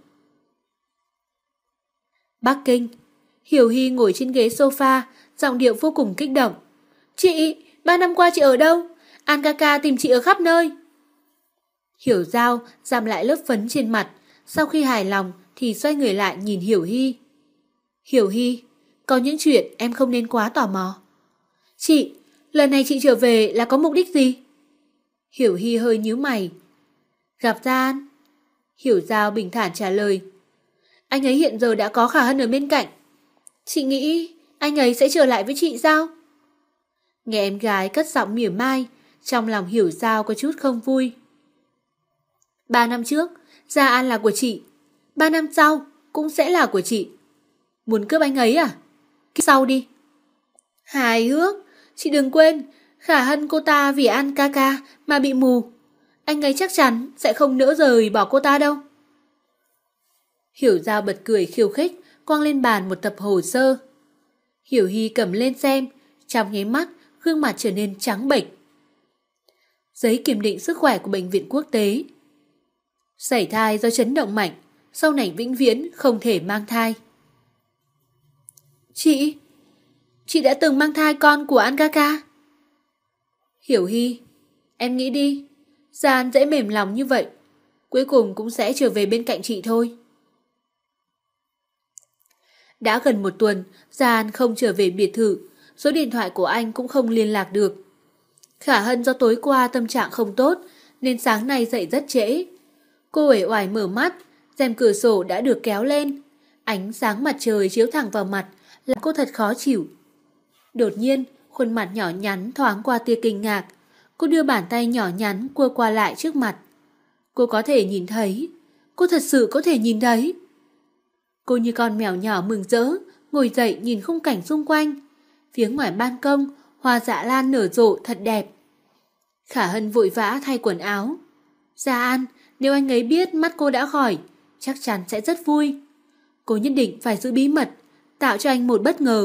Bắc Kinh, Hiểu Hy ngồi trên ghế sofa, giọng điệu vô cùng kích động. Chị, ba năm qua chị ở đâu? An ca ca tìm chị ở khắp nơi. Hiểu Giao giảm lại lớp phấn trên mặt, sau khi hài lòng thì xoay người lại nhìn Hiểu Hy. Hiểu Hy, có những chuyện em không nên quá tò mò. Chị, lần này chị trở về là có mục đích gì? Hiểu Hy hơi nhíu mày. Gặp Gia An. Hiểu Giao bình thản trả lời. Anh ấy hiện giờ đã có Khả Hân ở bên cạnh. Chị nghĩ anh ấy sẽ trở lại với chị sao? Nghe em gái cất giọng mỉa mai, trong lòng Hiểu Giao có chút không vui. Ba năm trước, Gia An là của chị. Ba năm sau cũng sẽ là của chị. Muốn cướp anh ấy à? Cái sau đi. Hài hước, chị đừng quên, Khả Hân cô ta vì An ca ca mà bị mù. Anh ấy chắc chắn sẽ không nỡ rời bỏ cô ta đâu. Hiểu Giao bật cười khiêu khích, quăng lên bàn một tập hồ sơ. Hiểu Hy cầm lên xem, trong nháy mắt, gương mặt trở nên trắng bệch. Giấy kiểm định sức khỏe của bệnh viện quốc tế. Sảy thai do chấn động mạnh, sau này vĩnh viễn không thể mang thai. Chị, chị đã từng mang thai con của An ca ca. Hiểu Hy, em nghĩ đi, Gia An dễ mềm lòng như vậy, cuối cùng cũng sẽ trở về bên cạnh chị thôi. Đã gần một tuần, Gia An không trở về biệt thự, số điện thoại của anh cũng không liên lạc được. Khả Hân do tối qua tâm trạng không tốt, nên sáng nay dậy rất trễ. Cô uể oải mở mắt, rèm cửa sổ đã được kéo lên. Ánh sáng mặt trời chiếu thẳng vào mặt, làm cô thật khó chịu. Đột nhiên, khuôn mặt nhỏ nhắn thoáng qua tia kinh ngạc. Cô đưa bàn tay nhỏ nhắn cua qua lại trước mặt. Cô có thể nhìn thấy. Cô thật sự có thể nhìn thấy. Cô như con mèo nhỏ mừng rỡ, ngồi dậy nhìn khung cảnh xung quanh. Phía ngoài ban công, hoa dạ lan nở rộ thật đẹp. Khả Hân vội vã thay quần áo. Gia An, nếu anh ấy biết mắt cô đã khỏi, chắc chắn sẽ rất vui. Cô nhất định phải giữ bí mật, tạo cho anh một bất ngờ.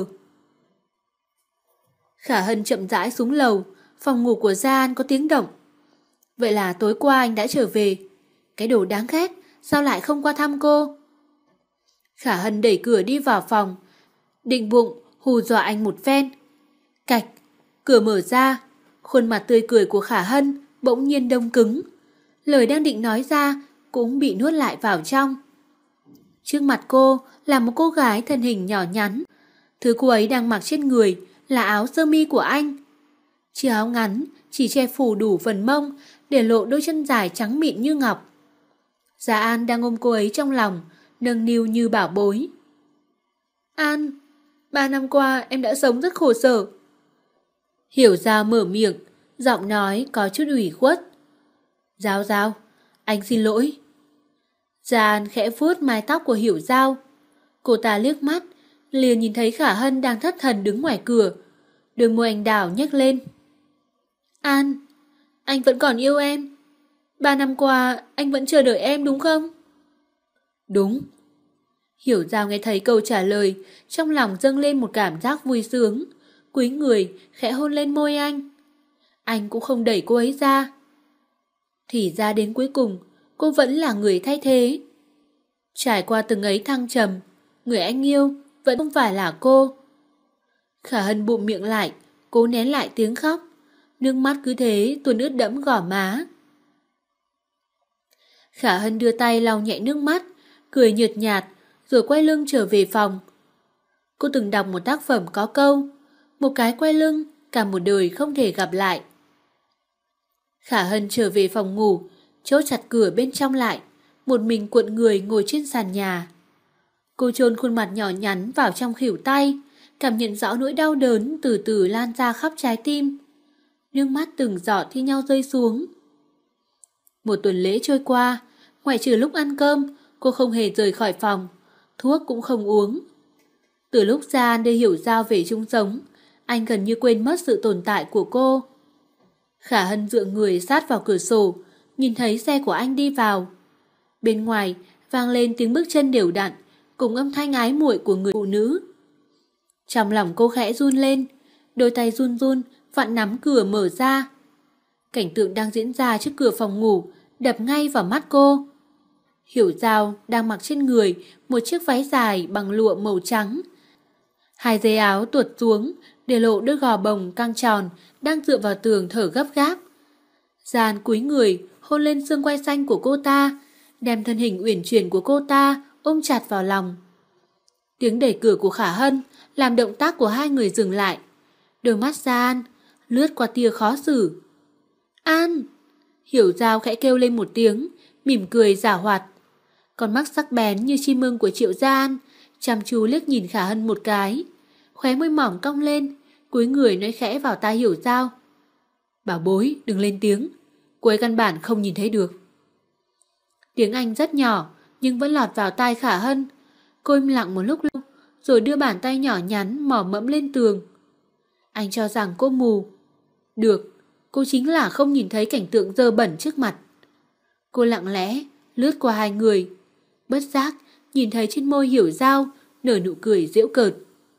Khả Hân chậm rãi xuống lầu, phòng ngủ của Gia An có tiếng động. Vậy là tối qua anh đã trở về. Cái đồ đáng ghét, sao lại không qua thăm cô? Khả Hân đẩy cửa đi vào phòng, định bụng hù dọa anh một phen. Cạch, cửa mở ra, khuôn mặt tươi cười của Khả Hân bỗng nhiên đông cứng. Lời đang định nói ra cũng bị nuốt lại vào trong. Trước mặt cô là một cô gái thân hình nhỏ nhắn. Thứ cô ấy đang mặc trên người là áo sơ mi của anh. Chiếc áo ngắn chỉ che phủ đủ phần mông, để lộ đôi chân dài trắng mịn như ngọc. Gia An đang ôm cô ấy trong lòng, nâng niu như bảo bối. An, ba năm qua em đã sống rất khổ sở. Hiểu Giao mở miệng, giọng nói có chút ủy khuất. Giao Giao, anh xin lỗi. Gia An khẽ vuốt mái tóc của Hiểu Giao. Cô ta liếc mắt, liền nhìn thấy Khả Hân đang thất thần đứng ngoài cửa. Đôi môi anh đào nhếch lên. An, anh vẫn còn yêu em. Ba năm qua anh vẫn chờ đợi em đúng không? Đúng. Hiểu Giao nghe thấy câu trả lời, trong lòng dâng lên một cảm giác vui sướng, cúi người khẽ hôn lên môi anh. Anh cũng không đẩy cô ấy ra. Thì ra đến cuối cùng, cô vẫn là người thay thế. Trải qua từng ấy thăng trầm, người anh yêu vẫn không phải là cô. Khả Hân bụm miệng lại, cố nén lại tiếng khóc. Nước mắt cứ thế tuôn ướt đẫm gò má. Khả Hân đưa tay lau nhẹ nước mắt, cười nhợt nhạt, rồi quay lưng trở về phòng. Cô từng đọc một tác phẩm có câu, một cái quay lưng, cả một đời không thể gặp lại. Khả Hân trở về phòng ngủ, chốt chặt cửa bên trong lại, một mình cuộn người ngồi trên sàn nhà. Cô chôn khuôn mặt nhỏ nhắn vào trong khuỷu tay, cảm nhận rõ nỗi đau đớn từ từ lan ra khắp trái tim. Nước mắt từng giọt thi nhau rơi xuống. Một tuần lễ trôi qua, ngoại trừ lúc ăn cơm, cô không hề rời khỏi phòng, thuốc cũng không uống. Từ lúc Gia An đưa Hiểu Giao về chung sống, anh gần như quên mất sự tồn tại của cô. Khả Hân dựa người sát vào cửa sổ, nhìn thấy xe của anh đi vào. Bên ngoài vang lên tiếng bước chân đều đặn, cùng âm thanh ái muội của người phụ nữ. Trong lòng cô khẽ run lên, đôi tay run run vặn nắm cửa mở ra. Cảnh tượng đang diễn ra trước cửa phòng ngủ đập ngay vào mắt cô. Hiểu Giao đang mặc trên người một chiếc váy dài bằng lụa màu trắng. Hai dây áo tuột xuống để lộ đôi gò bồng căng tròn đang dựa vào tường thở gấp gáp. Gian cúi người hôn lên xương quai xanh của cô ta, đem thân hình uyển chuyển của cô ta ôm chặt vào lòng. Tiếng đẩy cửa của Khả Hân làm động tác của hai người dừng lại. Đôi mắt Gian lướt qua tia khó xử. An! Hiểu Giao khẽ kêu lên một tiếng, mỉm cười giảo hoạt. Con mắt sắc bén như chim ưng của Triệu Gia An chăm chú liếc nhìn Khả Hân một cái, khóe môi mỏng cong lên, cúi người nói khẽ vào tai Hiểu Giao. Bảo bối, đừng lên tiếng, cô ấy căn bản không nhìn thấy được. Tiếng Anh rất nhỏ, nhưng vẫn lọt vào tai Khả Hân. Cô im lặng một lúc lâu, rồi đưa bàn tay nhỏ nhắn mò mẫm lên tường. Anh cho rằng cô mù. Được, cô chính là không nhìn thấy cảnh tượng dơ bẩn trước mặt. Cô lặng lẽ lướt qua hai người, bất giác nhìn thấy trên môi Hiểu Giao nở nụ cười giễu cợt.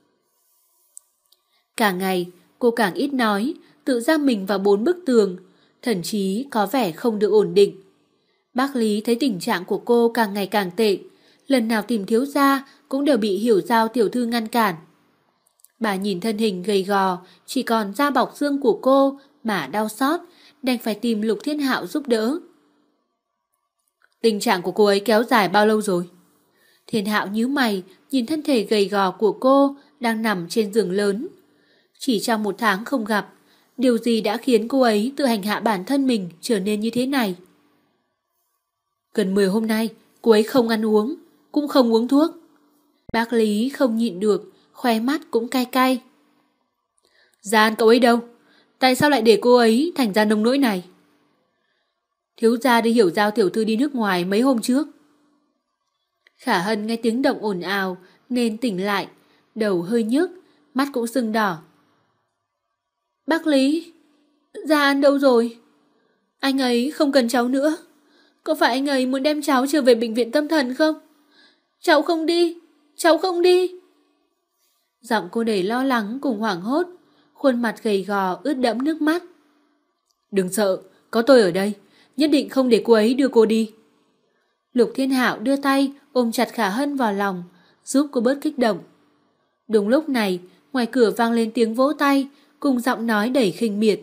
Cả ngày cô càng ít nói, tự giam mình vào bốn bức tường, thậm chí có vẻ không được ổn định. Bác Lý thấy tình trạng của cô càng ngày càng tệ, lần nào tìm thiếu gia cũng đều bị Hiểu Giao tiểu thư ngăn cản. Bà nhìn thân hình gầy gò, chỉ còn da bọc xương của cô mà đau xót, đành phải tìm Lục Thiên Hạo giúp đỡ. Tình trạng của cô ấy kéo dài bao lâu rồi? Thiên Hạo nhíu mày, nhìn thân thể gầy gò của cô đang nằm trên giường lớn. Chỉ trong một tháng không gặp, điều gì đã khiến cô ấy tự hành hạ bản thân mình trở nên như thế này? Gần mười hôm nay, cô ấy không ăn uống, cũng không uống thuốc. Bác Lý không nhịn được, khóe mắt cũng cay cay. Gian cậu ấy đâu? Tại sao lại để cô ấy thành ra nông nỗi này? Thiếu gia đi Hiểu Giao tiểu thư đi nước ngoài mấy hôm trước. Khả Hân nghe tiếng động ồn ào nên tỉnh lại, đầu hơi nhức, mắt cũng sưng đỏ. Bác Lý, Gia An đâu rồi? Anh ấy không cần cháu nữa. Có phải anh ấy muốn đem cháu trở về bệnh viện tâm thần không? Cháu không đi, cháu không đi. Giọng cô đầy lo lắng cùng hoảng hốt, khuôn mặt gầy gò ướt đẫm nước mắt. Đừng sợ, có tôi ở đây, nhất định không để cô ấy đưa cô đi. Lục Thiên Hạo đưa tay ôm chặt Khả Hân vào lòng, giúp cô bớt kích động. Đúng lúc này, ngoài cửa vang lên tiếng vỗ tay cùng giọng nói đầy khinh miệt.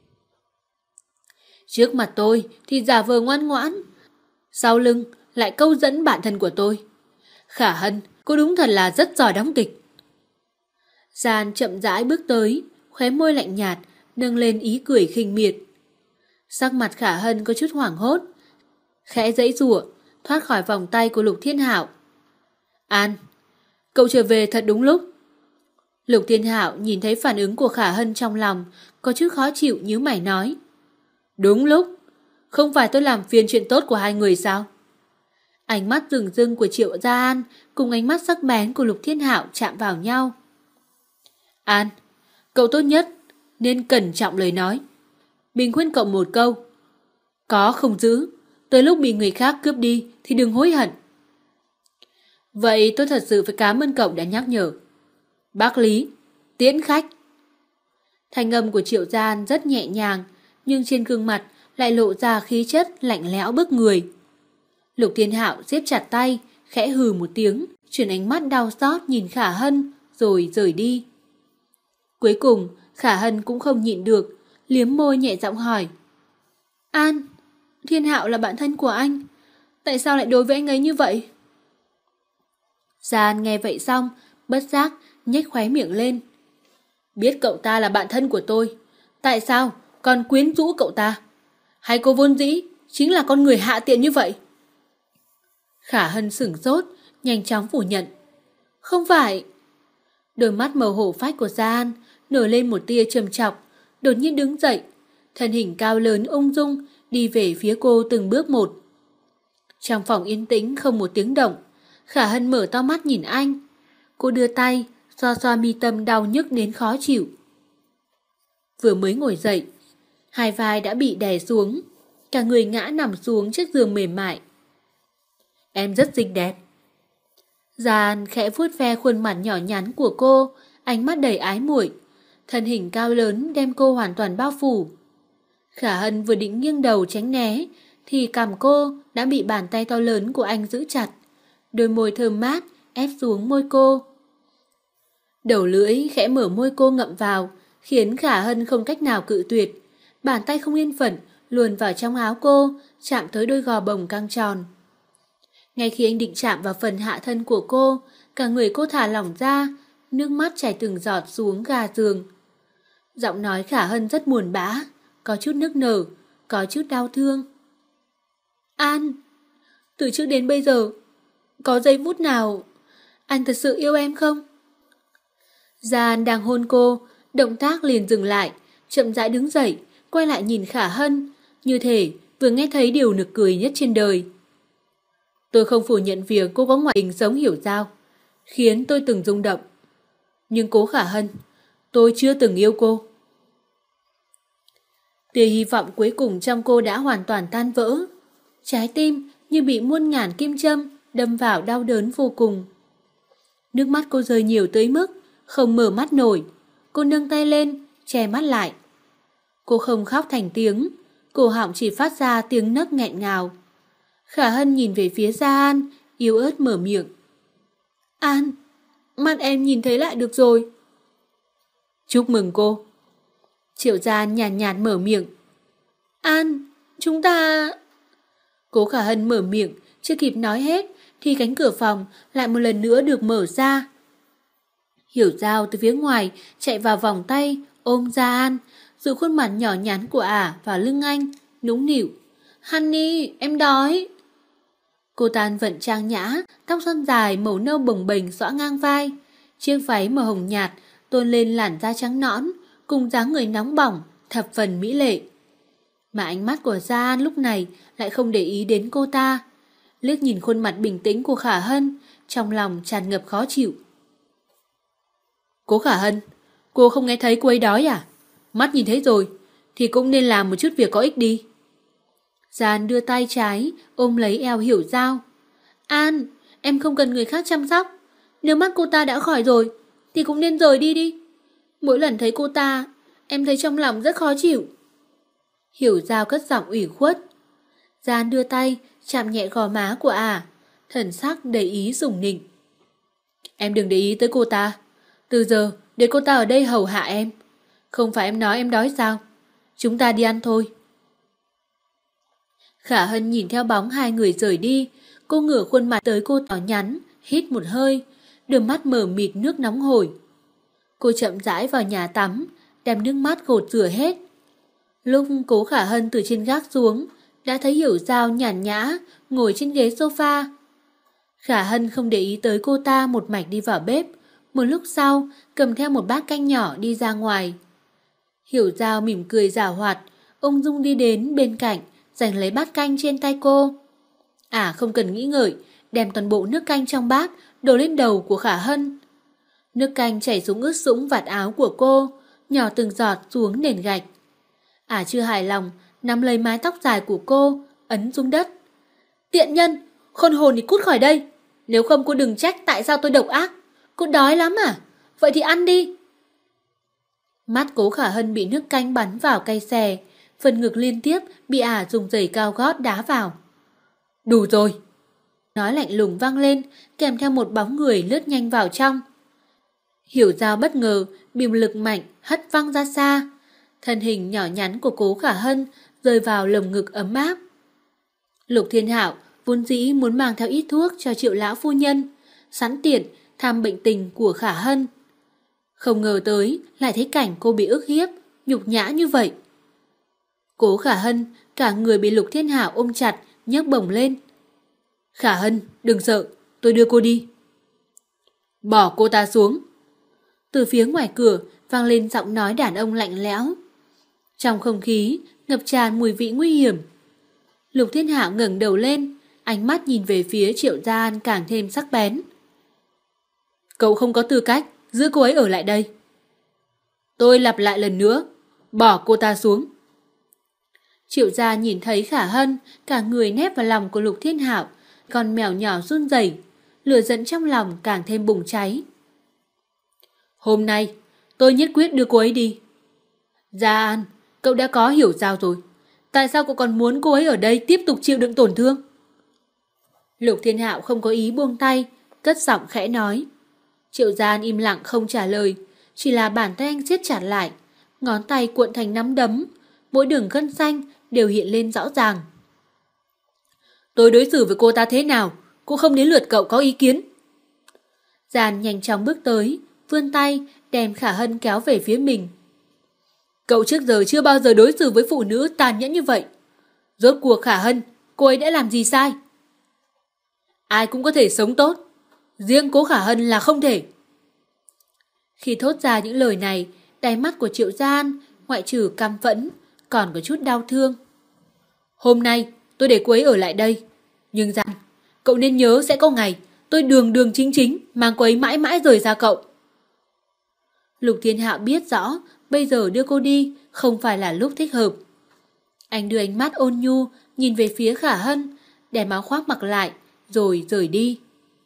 Trước mặt tôi thì giả vờ ngoan ngoãn, sau lưng lại câu dẫn bạn thân của tôi. Khả Hân, cô đúng thật là rất giỏi đóng kịch. Gian chậm rãi bước tới, khóe môi lạnh nhạt, nâng lên ý cười khinh miệt. Sắc mặt Khả Hân có chút hoảng hốt, khẽ giãy giụa, thoát khỏi vòng tay của Lục Thiên Hạo. An, cậu trở về thật đúng lúc. Lục Thiên Hạo nhìn thấy phản ứng của Khả Hân trong lòng, có chút khó chịu nhíu mày nói. Đúng lúc, không phải tôi làm phiền chuyện tốt của hai người sao? Ánh mắt rừng rưng của Triệu Gia An cùng ánh mắt sắc bén của Lục Thiên Hạo chạm vào nhau. An, Cậu tốt nhất nên cẩn trọng lời nói. Mình khuyên cậu một câu. Có không giữ, tới lúc bị người khác cướp đi thì đừng hối hận. Vậy tôi thật sự phải cảm ơn cậu đã nhắc nhở. Bác Lý, tiễn khách. Thanh âm của Triệu Gian rất nhẹ nhàng, nhưng trên gương mặt lại lộ ra khí chất lạnh lẽo bức người. Lục Thiên Hạo siết chặt tay, khẽ hừ một tiếng, chuyển ánh mắt đau xót nhìn Khả Hân, rồi rời đi. Cuối cùng, Khả Hân cũng không nhịn được, liếm môi nhẹ giọng hỏi. An, Thiên Hạo là bạn thân của anh, tại sao lại đối với anh ấy như vậy? Gian nghe vậy xong, bất giác, nhếch khóe miệng lên. Biết cậu ta là bạn thân của tôi, tại sao còn quyến rũ cậu ta? Hay cô vốn dĩ chính là con người hạ tiện như vậy? Khả Hân sửng sốt, nhanh chóng phủ nhận. Không phải. Đôi mắt màu hổ phách của Gia An nổi lên một tia trầm chọc, đột nhiên đứng dậy, thân hình cao lớn ung dung đi về phía cô từng bước một. Trong phòng yên tĩnh không một tiếng động, Khả Hân mở to mắt nhìn anh. Cô đưa tay xoa xoa mi tâm đau nhức đến khó chịu. Vừa mới ngồi dậy, hai vai đã bị đè xuống, cả người ngã nằm xuống chiếc giường mềm mại. Em rất xinh đẹp. Gian khẽ vuốt ve khuôn mặt nhỏ nhắn của cô, ánh mắt đầy ái muội, thân hình cao lớn đem cô hoàn toàn bao phủ. Khả Hân vừa định nghiêng đầu tránh né, thì cằm cô đã bị bàn tay to lớn của anh giữ chặt, đôi môi thơm mát ép xuống môi cô. Đầu lưỡi khẽ mở môi cô ngậm vào, khiến Khả Hân không cách nào cự tuyệt. Bàn tay không yên phận luồn vào trong áo cô, chạm tới đôi gò bồng căng tròn. Ngay khi anh định chạm vào phần hạ thân của cô, cả người cô thả lỏng ra, nước mắt chảy từng giọt xuống gà giường. Giọng nói Khả Hân rất buồn bã, có chút nức nở, có chút đau thương. An, từ trước đến bây giờ, có giây phút nào anh thật sự yêu em không? Gian đang hôn cô, động tác liền dừng lại, chậm rãi đứng dậy, quay lại nhìn Khả Hân, như thể vừa nghe thấy điều nực cười nhất trên đời. Tôi không phủ nhận việc cô có ngoại hình giống Hiểu Giao, khiến tôi từng rung động. Nhưng cố Khả Hân, tôi chưa từng yêu cô. Tia hy vọng cuối cùng trong cô đã hoàn toàn tan vỡ. Trái tim như bị muôn ngàn kim châm đâm vào đau đớn vô cùng. Nước mắt cô rơi nhiều tới mức không mở mắt nổi. Cô nâng tay lên, che mắt lại. Cô không khóc thành tiếng, cổ họng chỉ phát ra tiếng nấc nghẹn ngào. Khả Hân nhìn về phía Gia An, yếu ớt mở miệng. An, mắt em nhìn thấy lại được rồi. Chúc mừng cô. Triệu Gia An nhàn nhạt, nhạt mở miệng. An, chúng ta... Cố Khả Hân mở miệng, chưa kịp nói hết, thì cánh cửa phòng lại một lần nữa được mở ra. Hiểu Giao từ phía ngoài chạy vào vòng tay, ôm Gia An, dụ khuôn mặt nhỏ nhắn của ả vào lưng anh, nũng nịu. Honey, em đói. Cô tan vận trang nhã, tóc xoăn dài màu nâu bồng bềnh xõa ngang vai, chiếc váy màu hồng nhạt tôn lên làn da trắng nõn, cùng dáng người nóng bỏng, thập phần mỹ lệ. Mà ánh mắt của Gia An lúc này lại không để ý đến cô ta, liếc nhìn khuôn mặt bình tĩnh của Khả Hân, trong lòng tràn ngập khó chịu. Cố Khả Hân, cô không nghe thấy cô ấy đói à? Mắt nhìn thấy rồi, thì cũng nên làm một chút việc có ích đi. Gia An đưa tay trái, ôm lấy eo Hiểu Giao. An, em không cần người khác chăm sóc. Nếu mắt cô ta đã khỏi rồi, thì cũng nên rời đi đi. Mỗi lần thấy cô ta, em thấy trong lòng rất khó chịu. Hiểu Giao cất giọng ủy khuất. Gia An đưa tay, chạm nhẹ gò má của ả, thần sắc đầy ý sủng nịnh. Em đừng để ý tới cô ta. Từ giờ, để cô ta ở đây hầu hạ em. Không phải em nói em đói sao? Chúng ta đi ăn thôi. Khả Hân nhìn theo bóng hai người rời đi, cô ngửa khuôn mặt tới cô nhỏ nhắn, hít một hơi, đôi mắt mở mịt nước nóng hổi. Cô chậm rãi vào nhà tắm, đem nước mắt gột rửa hết. Lúc Cố Khả Hân từ trên gác xuống, đã thấy Hiểu Giao nhàn nhã ngồi trên ghế sofa. Khả Hân không để ý tới cô ta, một mạch đi vào bếp, một lúc sau cầm theo một bát canh nhỏ đi ra ngoài. Hiểu Giao mỉm cười giảo hoạt, ung dung đi đến bên cạnh, giành lấy bát canh trên tay cô. À không cần nghĩ ngợi, đem toàn bộ nước canh trong bát đổ lên đầu của Khả Hân. Nước canh chảy xuống ướt sũng vạt áo của cô, nhỏ từng giọt xuống nền gạch. Ả chưa hài lòng, nắm lấy mái tóc dài của cô, ấn xuống đất. Tiện nhân, khôn hồn thì cút khỏi đây. Nếu không cô đừng trách tại sao tôi độc ác. Cô đói lắm à? Vậy thì ăn đi. Mắt Cố Khả Hân bị nước canh bắn vào cay xè, phần ngực liên tiếp bị Ả dùng giày cao gót đá vào. Đủ rồi. Nói lạnh lùng vang lên, kèm theo một bóng người lướt nhanh vào trong. Hiểu Giao bất ngờ, bị một lực mạnh hất văng ra xa. Thân hình nhỏ nhắn của Cố Khả Hân rơi vào lồng ngực ấm áp. Lục Thiên Hạo vốn dĩ muốn mang theo ít thuốc cho Triệu lão phu nhân, sẵn tiện thăm bệnh tình của Khả Hân. Không ngờ tới lại thấy cảnh cô bị ức hiếp, nhục nhã như vậy. Cố Khả Hân cả người bị Lục Thiên Hạo ôm chặt, nhấc bổng lên. Khả Hân, đừng sợ, tôi đưa cô đi. Bỏ cô ta xuống. Từ phía ngoài cửa vang lên giọng nói đàn ông lạnh lẽo. Trong không khí ngập tràn mùi vị nguy hiểm. Lục Thiên Hạo ngẩng đầu lên, ánh mắt nhìn về phía Triệu Gia An càng thêm sắc bén. Cậu không có tư cách giữ cô ấy ở lại đây. Tôi lặp lại lần nữa, bỏ cô ta xuống. Triệu Gia nhìn thấy Khả Hân, cả người nép vào lòng của Lục Thiên Hạo, con mèo nhỏ run rẩy, lửa giận trong lòng càng thêm bùng cháy. Hôm nay, tôi nhất quyết đưa cô ấy đi. Gia An, cậu đã có Hiểu Giao rồi. Tại sao cậu còn muốn cô ấy ở đây tiếp tục chịu đựng tổn thương? Lục Thiên Hạo không có ý buông tay, cất giọng khẽ nói. Triệu Gia An im lặng không trả lời, chỉ là bàn tay anh siết chặt lại, ngón tay cuộn thành nắm đấm, mỗi đường gân xanh đều hiện lên rõ ràng. Tôi đối xử với cô ta thế nào, cũng không đến lượt cậu có ý kiến. Giàn nhanh chóng bước tới, vươn tay đem Khả Hân kéo về phía mình. Cậu trước giờ chưa bao giờ đối xử với phụ nữ tàn nhẫn như vậy. Rốt cuộc Khả Hân, cô ấy đã làm gì sai? Ai cũng có thể sống tốt, riêng Cố Khả Hân là không thể. Khi thốt ra những lời này, đáy mắt của Triệu Gia An ngoại trừ căm phẫn còn có chút đau thương. Hôm nay tôi để cô ấy ở lại đây, nhưng rằng cậu nên nhớ sẽ có ngày tôi đường đường chính chính mang cô ấy mãi mãi rời xa cậu. Lục Thiên Hạo biết rõ bây giờ đưa cô đi không phải là lúc thích hợp. Anh đưa ánh mắt ôn nhu nhìn về phía Khả Hân, đem áo khoác mặc lại rồi rời đi.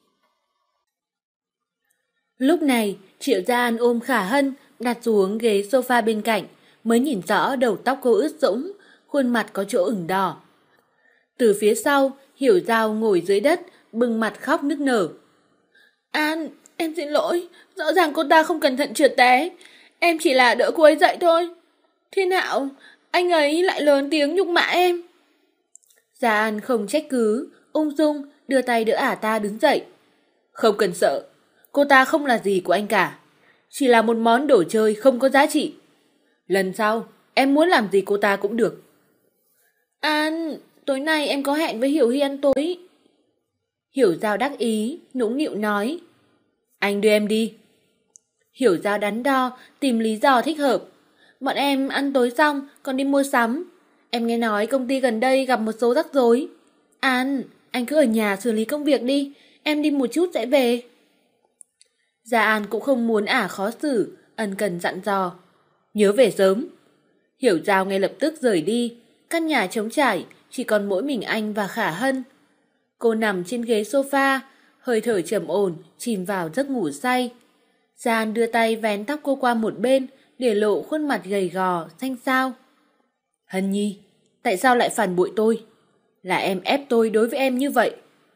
Lúc này Triệu Gia An ôm Khả Hân đặt xuống ghế sofa bên cạnh, mới nhìn rõ đầu tóc cô ướt sũng, khuôn mặt có chỗ ửng đỏ. Từ phía sau, Hiểu Giao ngồi dưới đất, bưng mặt khóc nức nở. An, em xin lỗi, rõ ràng cô ta không cẩn thận trượt té. Em chỉ là đỡ cô ấy dậy thôi. Thiên Hạo, anh ấy lại lớn tiếng nhục mạ em. Gia An không trách cứ, ung dung đưa tay đỡ ả ta đứng dậy. Không cần sợ, cô ta không là gì của anh cả. Chỉ là một món đồ chơi không có giá trị. Lần sau, em muốn làm gì cô ta cũng được. An, tối nay em có hẹn với Hiểu Hy ăn tối. Hiểu Giao đắc ý, nũng nịu nói. Anh đưa em đi. Hiểu Giao đắn đo, tìm lý do thích hợp. Bọn em ăn tối xong, còn đi mua sắm. Em nghe nói công ty gần đây gặp một số rắc rối. An, anh cứ ở nhà xử lý công việc đi, em đi một chút sẽ về. Gia An cũng không muốn ả khó xử, ân cần dặn dò. Nhớ về sớm. Hiểu Giao ngay lập tức rời đi, căn nhà trống trải, chỉ còn mỗi mình anh và Khả Hân. Cô nằm trên ghế sofa, hơi thở trầm ổn, chìm vào giấc ngủ say. Gia An đưa tay vén tóc cô qua một bên, để lộ khuôn mặt gầy gò, xanh xao. Hân Nhi, tại sao lại phản bội tôi? Là em ép tôi đối với em như vậy.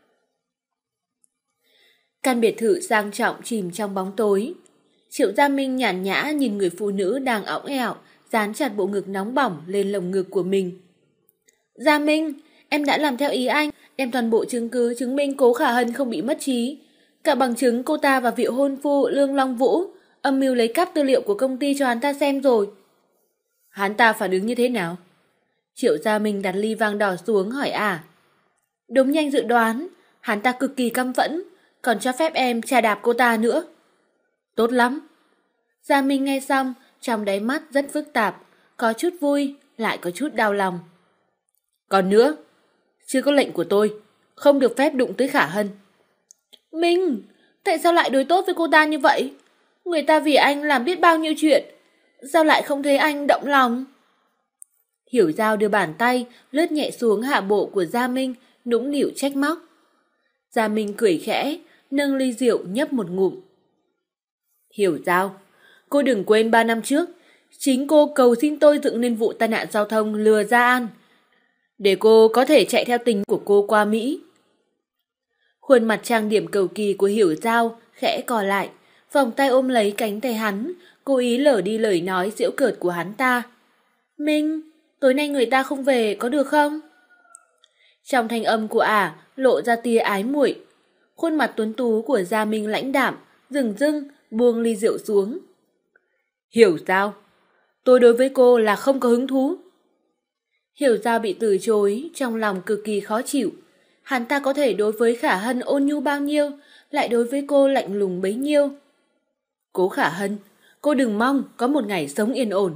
Căn biệt thự sang trọng chìm trong bóng tối. Triệu Gia Minh nhàn nhã nhìn người phụ nữ đang õng ẻo, dán chặt bộ ngực nóng bỏng lên lồng ngực của mình. Gia Minh, em đã làm theo ý anh, đem toàn bộ chứng cứ chứng minh Cố Khả Hân không bị mất trí. Cả bằng chứng cô ta và vị hôn phu Lương Long Vũ âm mưu lấy cắp tư liệu của công ty cho hắn ta xem rồi. Hắn ta phản ứng như thế nào? Triệu Gia Minh đặt ly vang đỏ xuống hỏi ả. Đúng nhanh dự đoán, hắn ta cực kỳ căm phẫn, còn cho phép em chà đạp cô ta nữa. Tốt lắm. Gia Minh nghe xong, trong đáy mắt rất phức tạp, có chút vui, lại có chút đau lòng. Còn nữa, chưa có lệnh của tôi, không được phép đụng tới Khả Hân. Minh, tại sao lại đối tốt với cô ta như vậy? Người ta vì anh làm biết bao nhiêu chuyện. Sao lại không thấy anh động lòng? Hiểu Giao đưa bàn tay lướt nhẹ xuống hạ bộ của Gia Minh, nũng nịu trách móc. Gia Minh cười khẽ, nâng ly rượu nhấp một ngụm. Hiểu Giao, cô đừng quên ba năm trước, chính cô cầu xin tôi dựng nên vụ tai nạn giao thông lừa Gia An, để cô có thể chạy theo tình của cô qua Mỹ. Khuôn mặt trang điểm cầu kỳ của Hiểu Giao khẽ cò lại, vòng tay ôm lấy cánh tay hắn, cố ý lở đi lời nói giễu cợt của hắn ta. Minh, tối nay người ta không về có được không? Trong thanh âm của ả lộ ra tia ái muội. Khuôn mặt tuấn tú của Gia Minh lãnh đạm, dừng dưng buông ly rượu xuống. Hiểu Giao, tôi đối với cô là không có hứng thú. Hiểu Giao bị từ chối, trong lòng cực kỳ khó chịu. Hắn ta có thể đối với Khả Hân ôn nhu bao nhiêu, lại đối với cô lạnh lùng bấy nhiêu. Cố Khả Hân, cô đừng mong có một ngày sống yên ổn.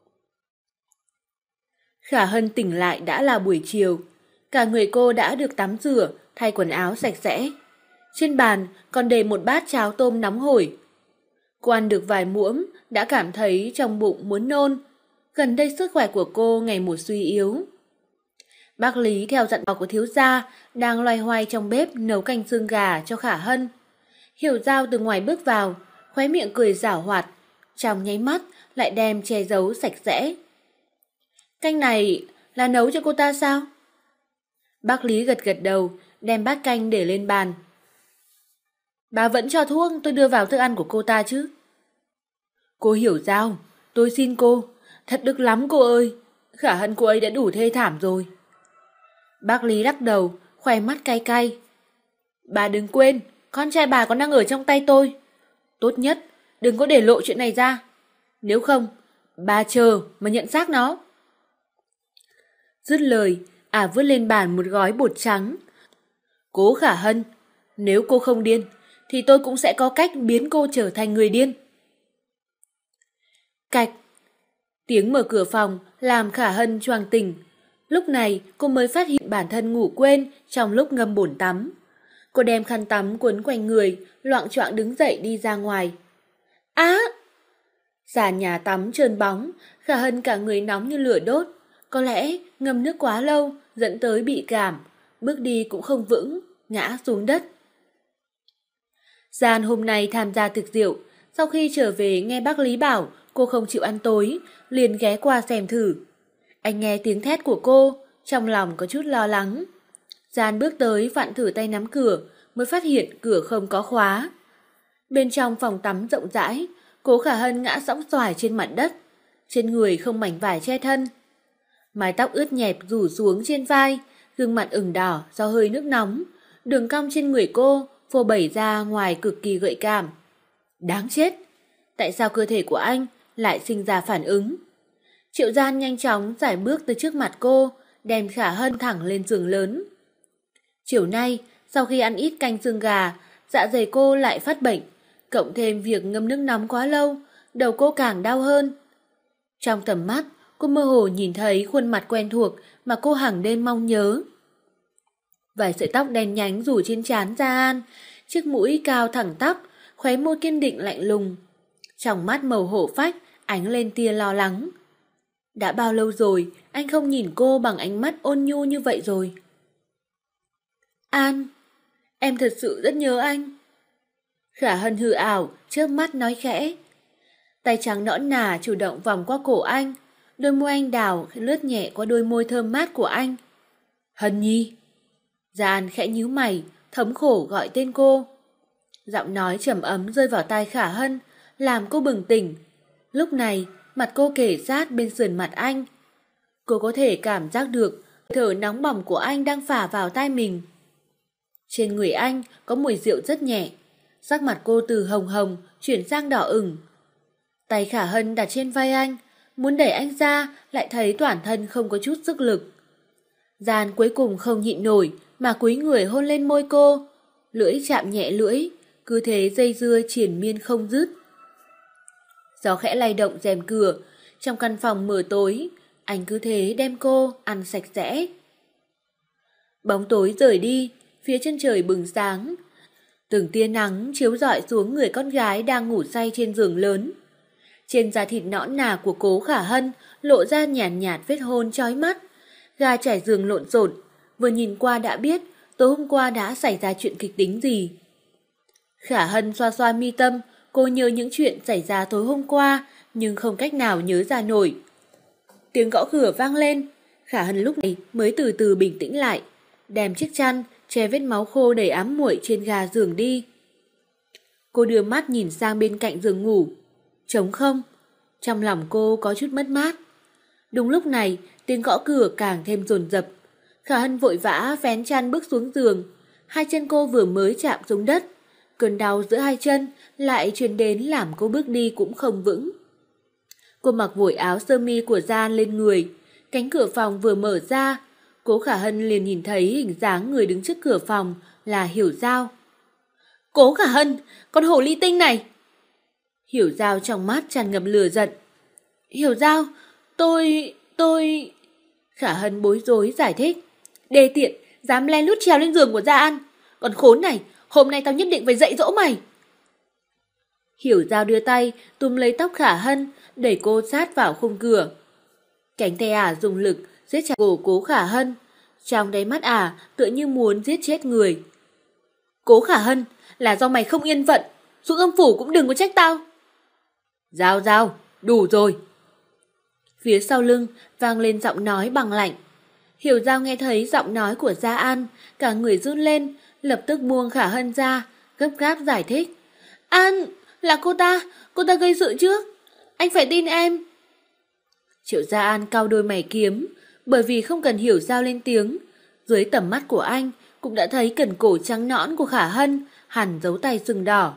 Khả Hân tỉnh lại đã là buổi chiều. Cả người cô đã được tắm rửa, thay quần áo sạch sẽ. Trên bàn còn để một bát cháo tôm nóng hổi. Cô ăn được vài muỗng, đã cảm thấy trong bụng muốn nôn. Gần đây sức khỏe của cô ngày một suy yếu. Bác Lý theo dặn bảo của thiếu gia đang loay hoay trong bếp nấu canh xương gà cho Khả Hân. Hiểu Giao từ ngoài bước vào, khóe miệng cười giảo hoạt, trong nháy mắt lại đem che giấu sạch sẽ. Canh này là nấu cho cô ta sao? Bác Lý gật gật đầu, đem bát canh để lên bàn. Bà vẫn cho thuốc tôi đưa vào thức ăn của cô ta chứ? Cô Hiểu Giao, tôi xin cô, thật đức lắm cô ơi, Khả Hân cô ấy đã đủ thê thảm rồi. Bác Lý lắc đầu, khoe mắt cay cay. Bà đừng quên, con trai bà còn đang ở trong tay tôi. Tốt nhất, đừng có để lộ chuyện này ra. Nếu không, bà chờ mà nhận xác nó. Dứt lời, ả à vứt lên bàn một gói bột trắng. Cố Khả Hân, nếu cô không điên, thì tôi cũng sẽ có cách biến cô trở thành người điên. Cạch. Tiếng mở cửa phòng làm Khả Hân choàng tỉnh. Lúc này cô mới phát hiện bản thân ngủ quên trong lúc ngâm bồn tắm. Cô đem khăn tắm quấn quanh người, loạng choạng đứng dậy đi ra ngoài. Á! Sàn nhà tắm trơn bóng, Khả Hân cả người nóng như lửa đốt. Có lẽ ngâm nước quá lâu dẫn tới bị cảm, bước đi cũng không vững, ngã xuống đất. Gian hôm nay tham gia thực rượu, sau khi trở về nghe bác Lý bảo cô không chịu ăn tối, liền ghé qua xem thử. Anh nghe tiếng thét của cô, trong lòng có chút lo lắng. Gian bước tới vặn thử tay nắm cửa, mới phát hiện cửa không có khóa. Bên trong phòng tắm rộng rãi, Cố Khả Hân ngã sõng xoài trên mặt đất, trên người không mảnh vải che thân. Mái tóc ướt nhẹp rủ xuống trên vai, gương mặt ửng đỏ do hơi nước nóng, đường cong trên người cô phô bày ra ngoài cực kỳ gợi cảm. Đáng chết! Tại sao cơ thể của anh lại sinh ra phản ứng? Triệu Gian nhanh chóng giải bước tới trước mặt cô, đem Khả Hân thẳng lên giường lớn. Chiều nay, sau khi ăn ít canh xương gà, dạ dày cô lại phát bệnh, cộng thêm việc ngâm nước nóng quá lâu, đầu cô càng đau hơn. Trong tầm mắt, cô mơ hồ nhìn thấy khuôn mặt quen thuộc mà cô hàng đêm mong nhớ. Vài sợi tóc đen nhánh rủ trên trán Gia An, chiếc mũi cao thẳng tắp, khóe môi kiên định lạnh lùng. Trong mắt màu hổ phách ánh lên tia lo lắng. Đã bao lâu rồi anh không nhìn cô bằng ánh mắt ôn nhu như vậy rồi? An, em thật sự rất nhớ anh. Khả Hân hư ảo, chớp mắt nói khẽ. Tay trắng nõn nà chủ động vòng qua cổ anh, đôi môi anh đào lướt nhẹ qua đôi môi thơm mát của anh. Hân Nhi. Gia An khẽ nhíu mày, thống khổ gọi tên cô. Giọng nói trầm ấm rơi vào tai Khả Hân, làm cô bừng tỉnh. Lúc này, mặt cô kề sát bên sườn mặt anh. Cô có thể cảm giác được thở nóng bỏng của anh đang phả vào tai mình. Trên người anh có mùi rượu rất nhẹ, sắc mặt cô từ hồng hồng chuyển sang đỏ ửng. Tay Khả Hân đặt trên vai anh, muốn đẩy anh ra lại thấy toàn thân không có chút sức lực. Gian cuối cùng không nhịn nổi mà cúi người hôn lên môi cô, lưỡi chạm nhẹ lưỡi, cứ thế dây dưa triền miên không dứt. Gió khẽ lay động rèm cửa, trong căn phòng mờ tối, anh cứ thế đem cô ăn sạch sẽ. Bóng tối rời đi, phía chân trời bừng sáng. Từng tia nắng chiếu rọi xuống người con gái đang ngủ say trên giường lớn. Trên da thịt nõn nà của Cố Khả Hân lộ ra nhàn nhạt, nhạt vết hôn chói mắt. Gà trải giường lộn xộn, vừa nhìn qua đã biết tối hôm qua đã xảy ra chuyện kịch tính gì. Khả Hân xoa xoa mi tâm, cô nhớ những chuyện xảy ra tối hôm qua nhưng không cách nào nhớ ra nổi. Tiếng gõ cửa vang lên, Khả Hân lúc này mới từ từ bình tĩnh lại, đem chiếc chăn che vết máu khô đầy ám muội trên ga giường đi. Cô đưa mắt nhìn sang bên cạnh giường ngủ, trống không. Trong lòng cô có chút mất mát. Đúng lúc này, tiếng gõ cửa càng thêm dồn dập. Khả Hân vội vã vén chăn bước xuống giường, hai chân cô vừa mới chạm xuống đất, cơn đau giữa hai chân lại truyền đến làm cô bước đi cũng không vững. Cô mặc vội áo sơ mi của Gian lên người, cánh cửa phòng vừa mở ra, Cố Khả Hân liền nhìn thấy hình dáng người đứng trước cửa phòng là Hiểu Giao. Cố Khả Hân, con hồ ly tinh này! Hiểu Giao trong mắt tràn ngập lửa giận. Hiểu Giao, tôi... tôi... Khả Hân bối rối giải thích. Đê tiện, dám len lút trèo lên giường của Gia An. Còn khốn này, hôm nay tao nhất định phải dạy dỗ mày. Hiểu Giao đưa tay túm lấy tóc Khả Hân, đẩy cô sát vào khung cửa. Cánh tay ả dùng lực giết chặt cổ Cố Khả Hân. Trong đáy mắt ả tựa như muốn giết chết người. Cố Khả Hân, là do mày không yên phận, xuống âm phủ cũng đừng có trách tao. Giao Giao, đủ rồi. Phía sau lưng vang lên giọng nói bằng lạnh. Hiểu Giao nghe thấy giọng nói của Gia An, cả người run lên, lập tức buông Khả Hân ra, gấp gáp giải thích. An, là cô ta, cô ta gây sự trước, anh phải tin em. Triệu Gia An cau đôi mày kiếm, bởi vì không cần Hiểu Giao lên tiếng, dưới tầm mắt của anh cũng đã thấy cần cổ trắng nõn của Khả Hân hằn dấu tay sừng đỏ.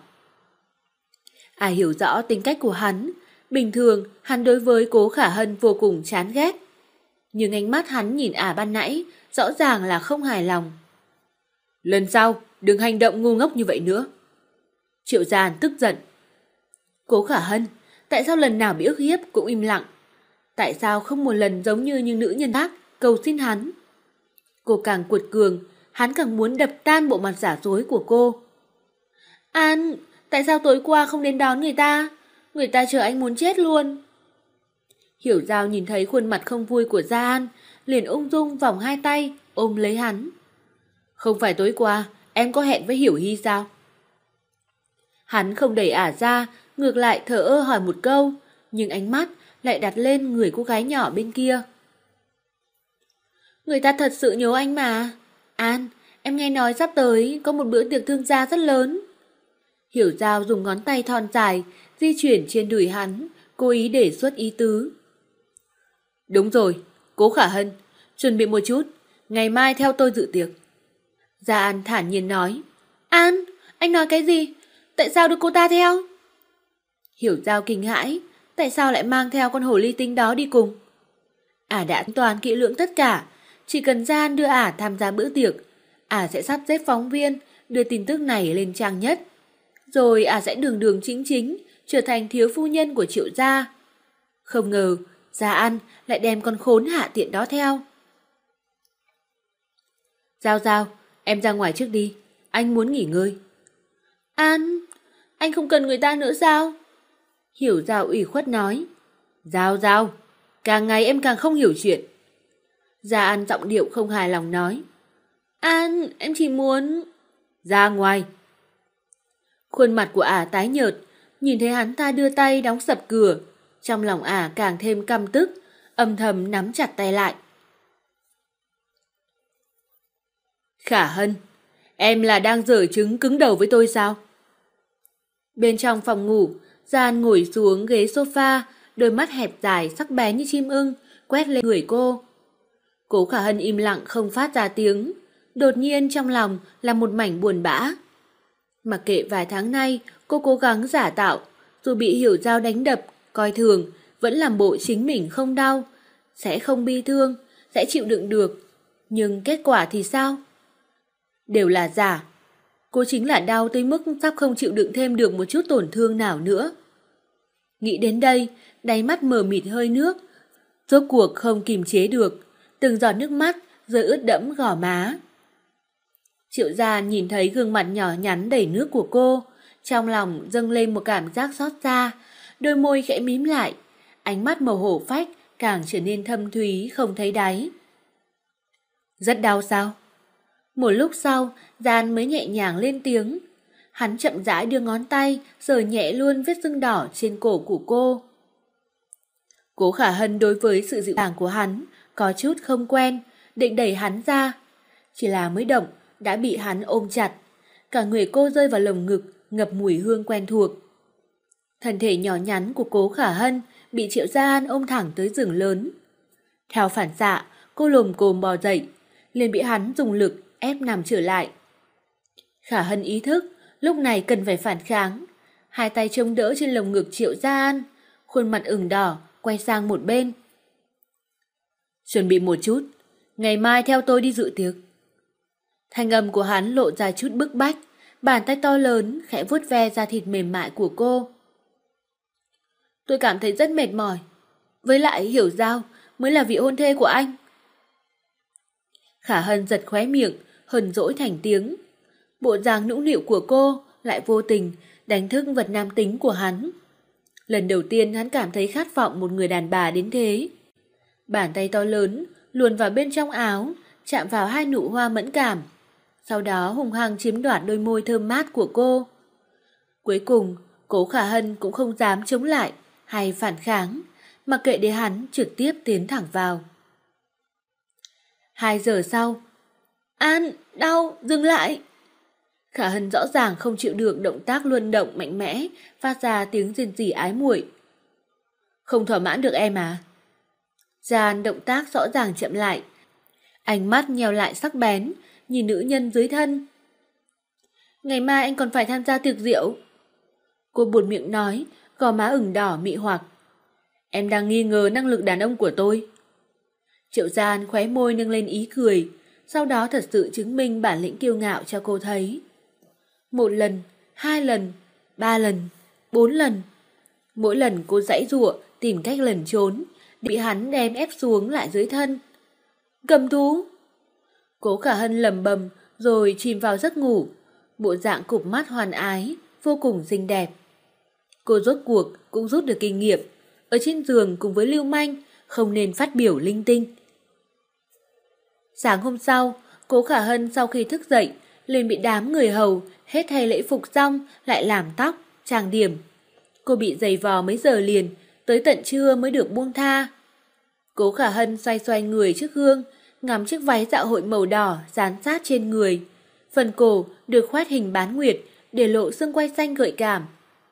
Ai hiểu rõ tính cách của hắn, bình thường hắn đối với Cố Khả Hân vô cùng chán ghét. Nhưng ánh mắt hắn nhìn ả ban nãy rõ ràng là không hài lòng. Lần sau đừng hành động ngu ngốc như vậy nữa. Triệu Gia An tức giận. Cố Khả Hân, tại sao lần nào bị ức hiếp cũng im lặng? Tại sao không một lần giống như những nữ nhân khác cầu xin hắn? Cô càng cuột cường, hắn càng muốn đập tan bộ mặt giả dối của cô. An, tại sao tối qua không đến đón người ta? Người ta chờ anh muốn chết luôn. Hiểu Giao nhìn thấy khuôn mặt không vui của Gia An, liền ung dung vòng hai tay ôm lấy hắn. Không phải tối qua em có hẹn với Hiểu Hy sao? Hắn không đẩy ả ra, ngược lại thở ơ hỏi một câu, nhưng ánh mắt lại đặt lên người cô gái nhỏ bên kia. Người ta thật sự nhớ anh mà. An, em nghe nói sắp tới có một bữa tiệc thương gia rất lớn. Hiểu Giao dùng ngón tay thon dài di chuyển trên đùi hắn, cố ý đề xuất ý tứ. Đúng rồi, Cố Khả Hân, chuẩn bị một chút, ngày mai theo tôi dự tiệc. Gia An thản nhiên nói. An, anh nói cái gì? Tại sao đưa cô ta theo? Hiểu Giao kinh hãi, tại sao lại mang theo con hồ ly tinh đó đi cùng? Ả đã tính toán kỹ lưỡng tất cả, chỉ cần Gia An đưa ả tham gia bữa tiệc, ả sẽ sắp xếp phóng viên đưa tin tức này lên trang nhất. Rồi ả sẽ đường đường chính chính trở thành thiếu phu nhân của Triệu gia. Không ngờ Gia An lại đem con khốn hạ tiện đó theo. Giao Giao, em ra ngoài trước đi, anh muốn nghỉ ngơi. An, anh không cần người ta nữa sao? Hiểu Giao ủy khuất nói. Giao Giao, càng ngày em càng không hiểu chuyện. Gia An giọng điệu không hài lòng nói. An, em chỉ muốn... Ra ngoài. Khuôn mặt của ả tái nhợt, nhìn thấy hắn ta đưa tay đóng sập cửa, trong lòng ả càng thêm căm tức, âm thầm nắm chặt tay lại. Khả Hân, em là đang giở trứng cứng đầu với tôi sao? Bên trong phòng ngủ, Gia An ngồi xuống ghế sofa, đôi mắt hẹp dài sắc bén như chim ưng quét lên người cô. Cố Khả Hân im lặng không phát ra tiếng, đột nhiên trong lòng là một mảnh buồn bã. Mặc kệ vài tháng nay cô cố gắng giả tạo, dù bị Hiểu Giao đánh đập, coi thường, vẫn làm bộ chính mình không đau, sẽ không bi thương, sẽ chịu đựng được. Nhưng kết quả thì sao? Đều là giả. Cô chính là đau tới mức sắp không chịu đựng thêm được một chút tổn thương nào nữa. Nghĩ đến đây, đáy mắt mờ mịt hơi nước, rốt cuộc không kìm chế được, từng giọt nước mắt rơi ướt đẫm gò má. Triệu Gia nhìn thấy gương mặt nhỏ nhắn đầy nước của cô, trong lòng dâng lên một cảm giác xót xa, đôi môi khẽ mím lại, ánh mắt màu hổ phách càng trở nên thâm thúy không thấy đáy. Rất đau sao? Một lúc sau, Gian mới nhẹ nhàng lên tiếng. Hắn chậm rãi đưa ngón tay, sờ nhẹ luôn vết sưng đỏ trên cổ của cô. Cố Khả Hân đối với sự dịu dàng của hắn có chút không quen, định đẩy hắn ra. Chỉ là mới động, đã bị hắn ôm chặt. Cả người cô rơi vào lồng ngực, ngập mùi hương quen thuộc. Thân thể nhỏ nhắn của Cố Khả Hân bị Triệu Gia An ôm thẳng tới giường lớn. Theo phản xạ, cô lồm cồm bò dậy, liền bị hắn dùng lực ép nằm trở lại. Khả Hân ý thức, lúc này cần phải phản kháng. Hai tay chống đỡ trên lồng ngực Triệu Gia An, khuôn mặt ửng đỏ, quay sang một bên. Chuẩn bị một chút, ngày mai theo tôi đi dự tiệc. Thanh âm của hắn lộ ra chút bức bách, bàn tay to lớn khẽ vuốt ve da thịt mềm mại của cô. Tôi cảm thấy rất mệt mỏi, với lại Hiểu Giao mới là vị hôn thê của anh. Khả Hân giật khóe miệng, hờn dỗi thành tiếng. Bộ dáng nũng nịu của cô lại vô tình đánh thức vật nam tính của hắn. Lần đầu tiên hắn cảm thấy khát vọng một người đàn bà đến thế. Bàn tay to lớn luồn vào bên trong áo, chạm vào hai nụ hoa mẫn cảm, sau đó hùng hăng chiếm đoạt đôi môi thơm mát của cô. Cuối cùng, Cố Khả Hân cũng không dám chống lại hay phản kháng, mặc kệ để hắn trực tiếp tiến thẳng vào. Hai giờ sau, An, đau, dừng lại. Khả Hân rõ ràng không chịu được động tác luân động mạnh mẽ, phát ra tiếng rên rỉ ái muội. Không thỏa mãn được em à? Gian động tác rõ ràng chậm lại, ánh mắt nheo lại sắc bén, nhìn nữ nhân dưới thân. Ngày mai anh còn phải tham gia tiệc rượu. Cô buột miệng nói, gò má ửng đỏ mị hoặc. Em đang nghi ngờ năng lực đàn ông của tôi. Triệu Gian khóe môi nâng lên ý cười, sau đó thật sự chứng minh bản lĩnh kiêu ngạo cho cô thấy. Một lần, hai lần, ba lần, bốn lần. Mỗi lần cô giãy giụa tìm cách lẩn trốn, bị hắn đem ép xuống lại dưới thân. Cầm thú. Cố Khả Hân lẩm bẩm rồi chìm vào giấc ngủ, bộ dạng cụp mắt hoàn ái, vô cùng xinh đẹp. Cô rốt cuộc cũng rút được kinh nghiệm, ở trên giường cùng với lưu manh không nên phát biểu linh tinh. Sáng hôm sau, Cố Khả Hân sau khi thức dậy liền bị đám người hầu hết thay lễ phục xong lại làm tóc, trang điểm. Cô bị giày vò mấy giờ liền, tới tận trưa mới được buông tha. Cố Khả Hân xoay xoay người trước gương, ngắm chiếc váy dạ hội màu đỏ dán sát trên người. Phần cổ được khoét hình bán nguyệt để lộ xương quai xanh gợi cảm.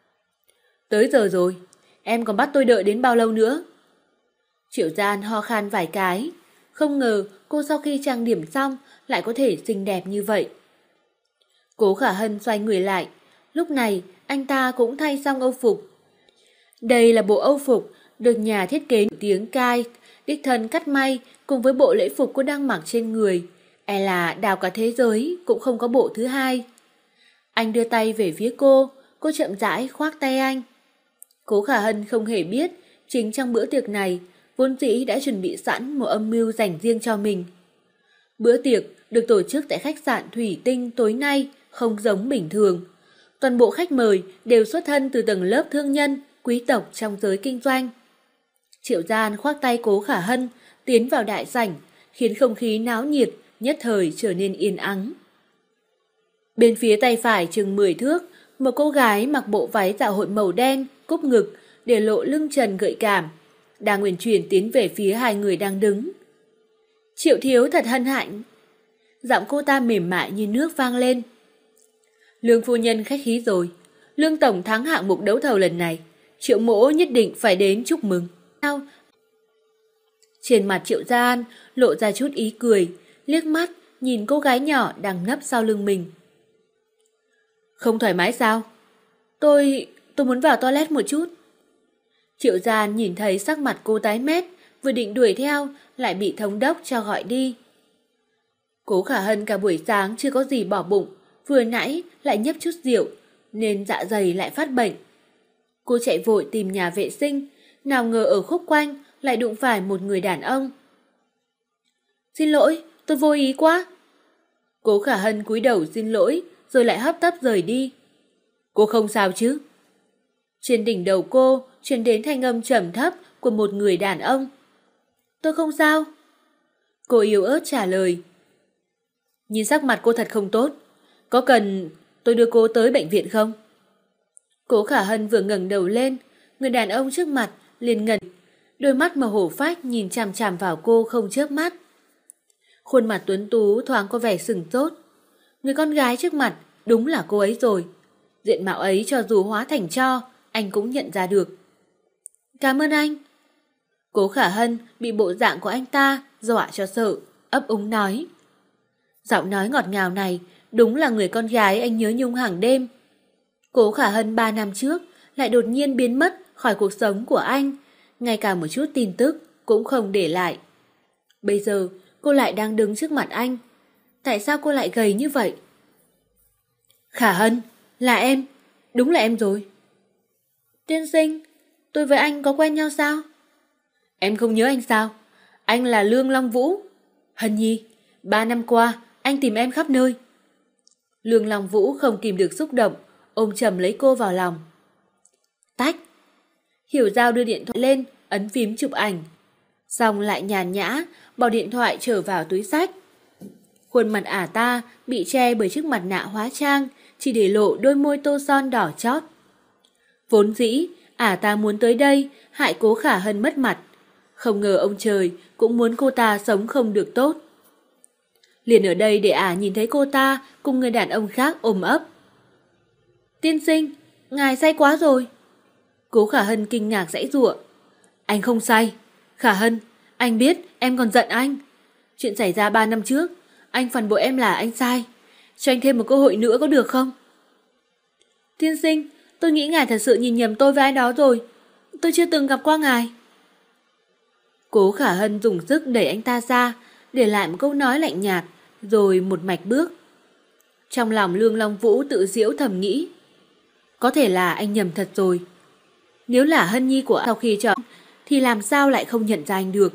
Tới giờ rồi, em còn bắt tôi đợi đến bao lâu nữa? Triệu Gian ho khan vài cái, không ngờ cô sau khi trang điểm xong lại có thể xinh đẹp như vậy. Cố Khả Hân xoay người lại, lúc này anh ta cũng thay xong âu phục. Đây là bộ âu phục được nhà thiết kế nổi tiếng Kai đích thân cắt may cùng với bộ lễ phục cô đang mặc trên người. E là đào cả thế giới cũng không có bộ thứ hai. Anh đưa tay về phía cô, cô chậm rãi khoác tay anh. Cố Khả Hân không hề biết, chính trong bữa tiệc này, vốn dĩ đã chuẩn bị sẵn một âm mưu dành riêng cho mình. Bữa tiệc được tổ chức tại khách sạn Thủy Tinh tối nay không giống bình thường. Toàn bộ khách mời đều xuất thân từ tầng lớp thương nhân, quý tộc trong giới kinh doanh. Triệu Gian khoác tay Cố Khả Hân tiến vào đại sảnh, khiến không khí náo nhiệt nhất thời trở nên yên ắng. Bên phía tay phải chừng mười thước, một cô gái mặc bộ váy dạ hội màu đen, cúp ngực, để lộ lưng trần gợi cảm, đang uyển chuyển tiến về phía hai người đang đứng. Triệu thiếu thật hân hạnh. Giọng cô ta mềm mại như nước vang lên. Lương phu nhân khách khí rồi, Lương tổng thắng hạng mục đấu thầu lần này, Triệu mỗ nhất định phải đến chúc mừng. Trên mặt Triệu Gia An lộ ra chút ý cười, liếc mắt nhìn cô gái nhỏ đang nấp sau lưng mình. Không thoải mái sao? Tôi... tôi muốn vào toilet một chút. Triệu Gia An nhìn thấy sắc mặt cô tái mét, vừa định đuổi theo, lại bị thống đốc cho gọi đi. Cố Khả Hân cả buổi sáng chưa có gì bỏ bụng, vừa nãy lại nhấp chút rượu, nên dạ dày lại phát bệnh. Cô chạy vội tìm nhà vệ sinh, nào ngờ ở khúc quanh lại đụng phải một người đàn ông. Xin lỗi, tôi vô ý quá. Cố Khả Hân cúi đầu xin lỗi, rồi lại hấp tấp rời đi. Cô không sao chứ? Trên đỉnh đầu cô truyền đến thanh âm trầm thấp của một người đàn ông. Tôi không sao. Cô yếu ớt trả lời. Nhìn sắc mặt cô thật không tốt. Có cần tôi đưa cô tới bệnh viện không? Cố Khả Hân vừa ngẩng đầu lên, người đàn ông trước mặt liền ngẩn, đôi mắt màu hổ phách nhìn chằm chằm vào cô không chớp mắt. Khuôn mặt tuấn tú thoáng có vẻ sừng sốt. Người con gái trước mặt đúng là cô ấy rồi. Diện mạo ấy cho dù hóa thành tro, anh cũng nhận ra được. Cảm ơn anh. Cố Khả Hân bị bộ dạng của anh ta dọa cho sợ, ấp úng nói. Giọng nói ngọt ngào này đúng là người con gái anh nhớ nhung hàng đêm. Cố Khả Hân ba năm trước lại đột nhiên biến mất khỏi cuộc sống của anh, ngay cả một chút tin tức cũng không để lại. Bây giờ cô lại đang đứng trước mặt anh. Tại sao cô lại gầy như vậy? Khả Hân, là em, đúng là em rồi. Tiên sinh, tôi với anh có quen nhau sao? Em không nhớ anh sao? Anh là Lương Long Vũ. Hân Nhi, ba năm qua anh tìm em khắp nơi. Lương Long Vũ không kìm được xúc động, ôm chầm lấy cô vào lòng. Tách. Hiểu Giao đưa điện thoại lên, ấn phím chụp ảnh. Xong lại nhàn nhã, bỏ điện thoại trở vào túi xách. Khuôn mặt ả ta bị che bởi chiếc mặt nạ hóa trang, chỉ để lộ đôi môi tô son đỏ chót. Vốn dĩ, ả ta muốn tới đây, hại Cố Khả Hân mất mặt. Không ngờ ông trời cũng muốn cô ta sống không được tốt. Liền ở đây để ả nhìn thấy cô ta cùng người đàn ông khác ôm ấp. Tiên sinh, ngài say quá rồi. Cố Khả Hân kinh ngạc giãy giụa. Anh không say. Khả Hân, anh biết em còn giận anh. Chuyện xảy ra ba năm trước, anh phản bội em là anh sai. Cho anh thêm một cơ hội nữa có được không? Tiên sinh, tôi nghĩ ngài thật sự nhìn nhầm tôi với ai đó rồi. Tôi chưa từng gặp qua ngài. Cố Khả Hân dùng sức đẩy anh ta ra, để lại một câu nói lạnh nhạt, rồi một mạch bước. Trong lòng Lương Long Vũ tự giễu thầm nghĩ. Có thể là anh nhầm thật rồi. Nếu là Hân Nhi của sau khi chọn, thì làm sao lại không nhận ra anh được.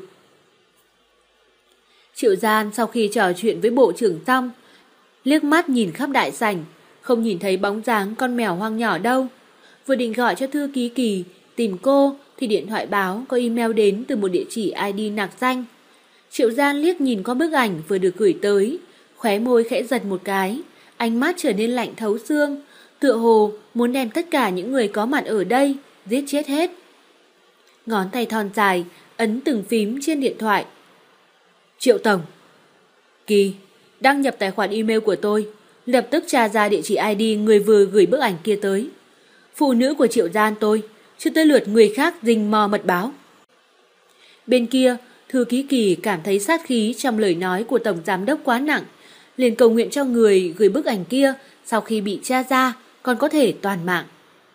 Triệu Gian sau khi trò chuyện với bộ trưởng xong, liếc mắt nhìn khắp đại sảnh, không nhìn thấy bóng dáng con mèo hoang nhỏ đâu. Vừa định gọi cho thư ký Kỳ tìm cô thì điện thoại báo có email đến từ một địa chỉ i đê nạc danh. Triệu Gian liếc nhìn qua bức ảnh vừa được gửi tới, khóe môi khẽ giật một cái, ánh mắt trở nên lạnh thấu xương, tựa hồ muốn đem tất cả những người có mặt ở đây giết chết hết. Ngón tay thon dài ấn từng phím trên điện thoại. Triệu Tổng. Kỳ, đăng nhập tài khoản email của tôi, lập tức tra ra địa chỉ i đê người vừa gửi bức ảnh kia tới. Phụ nữ của Triệu Gian tôi, chưa tới lượt người khác rình mò mật báo. Bên kia, thư ký Kỳ cảm thấy sát khí trong lời nói của Tổng Giám đốc quá nặng, liền cầu nguyện cho người gửi bức ảnh kia sau khi bị tra ra còn có thể toàn mạng.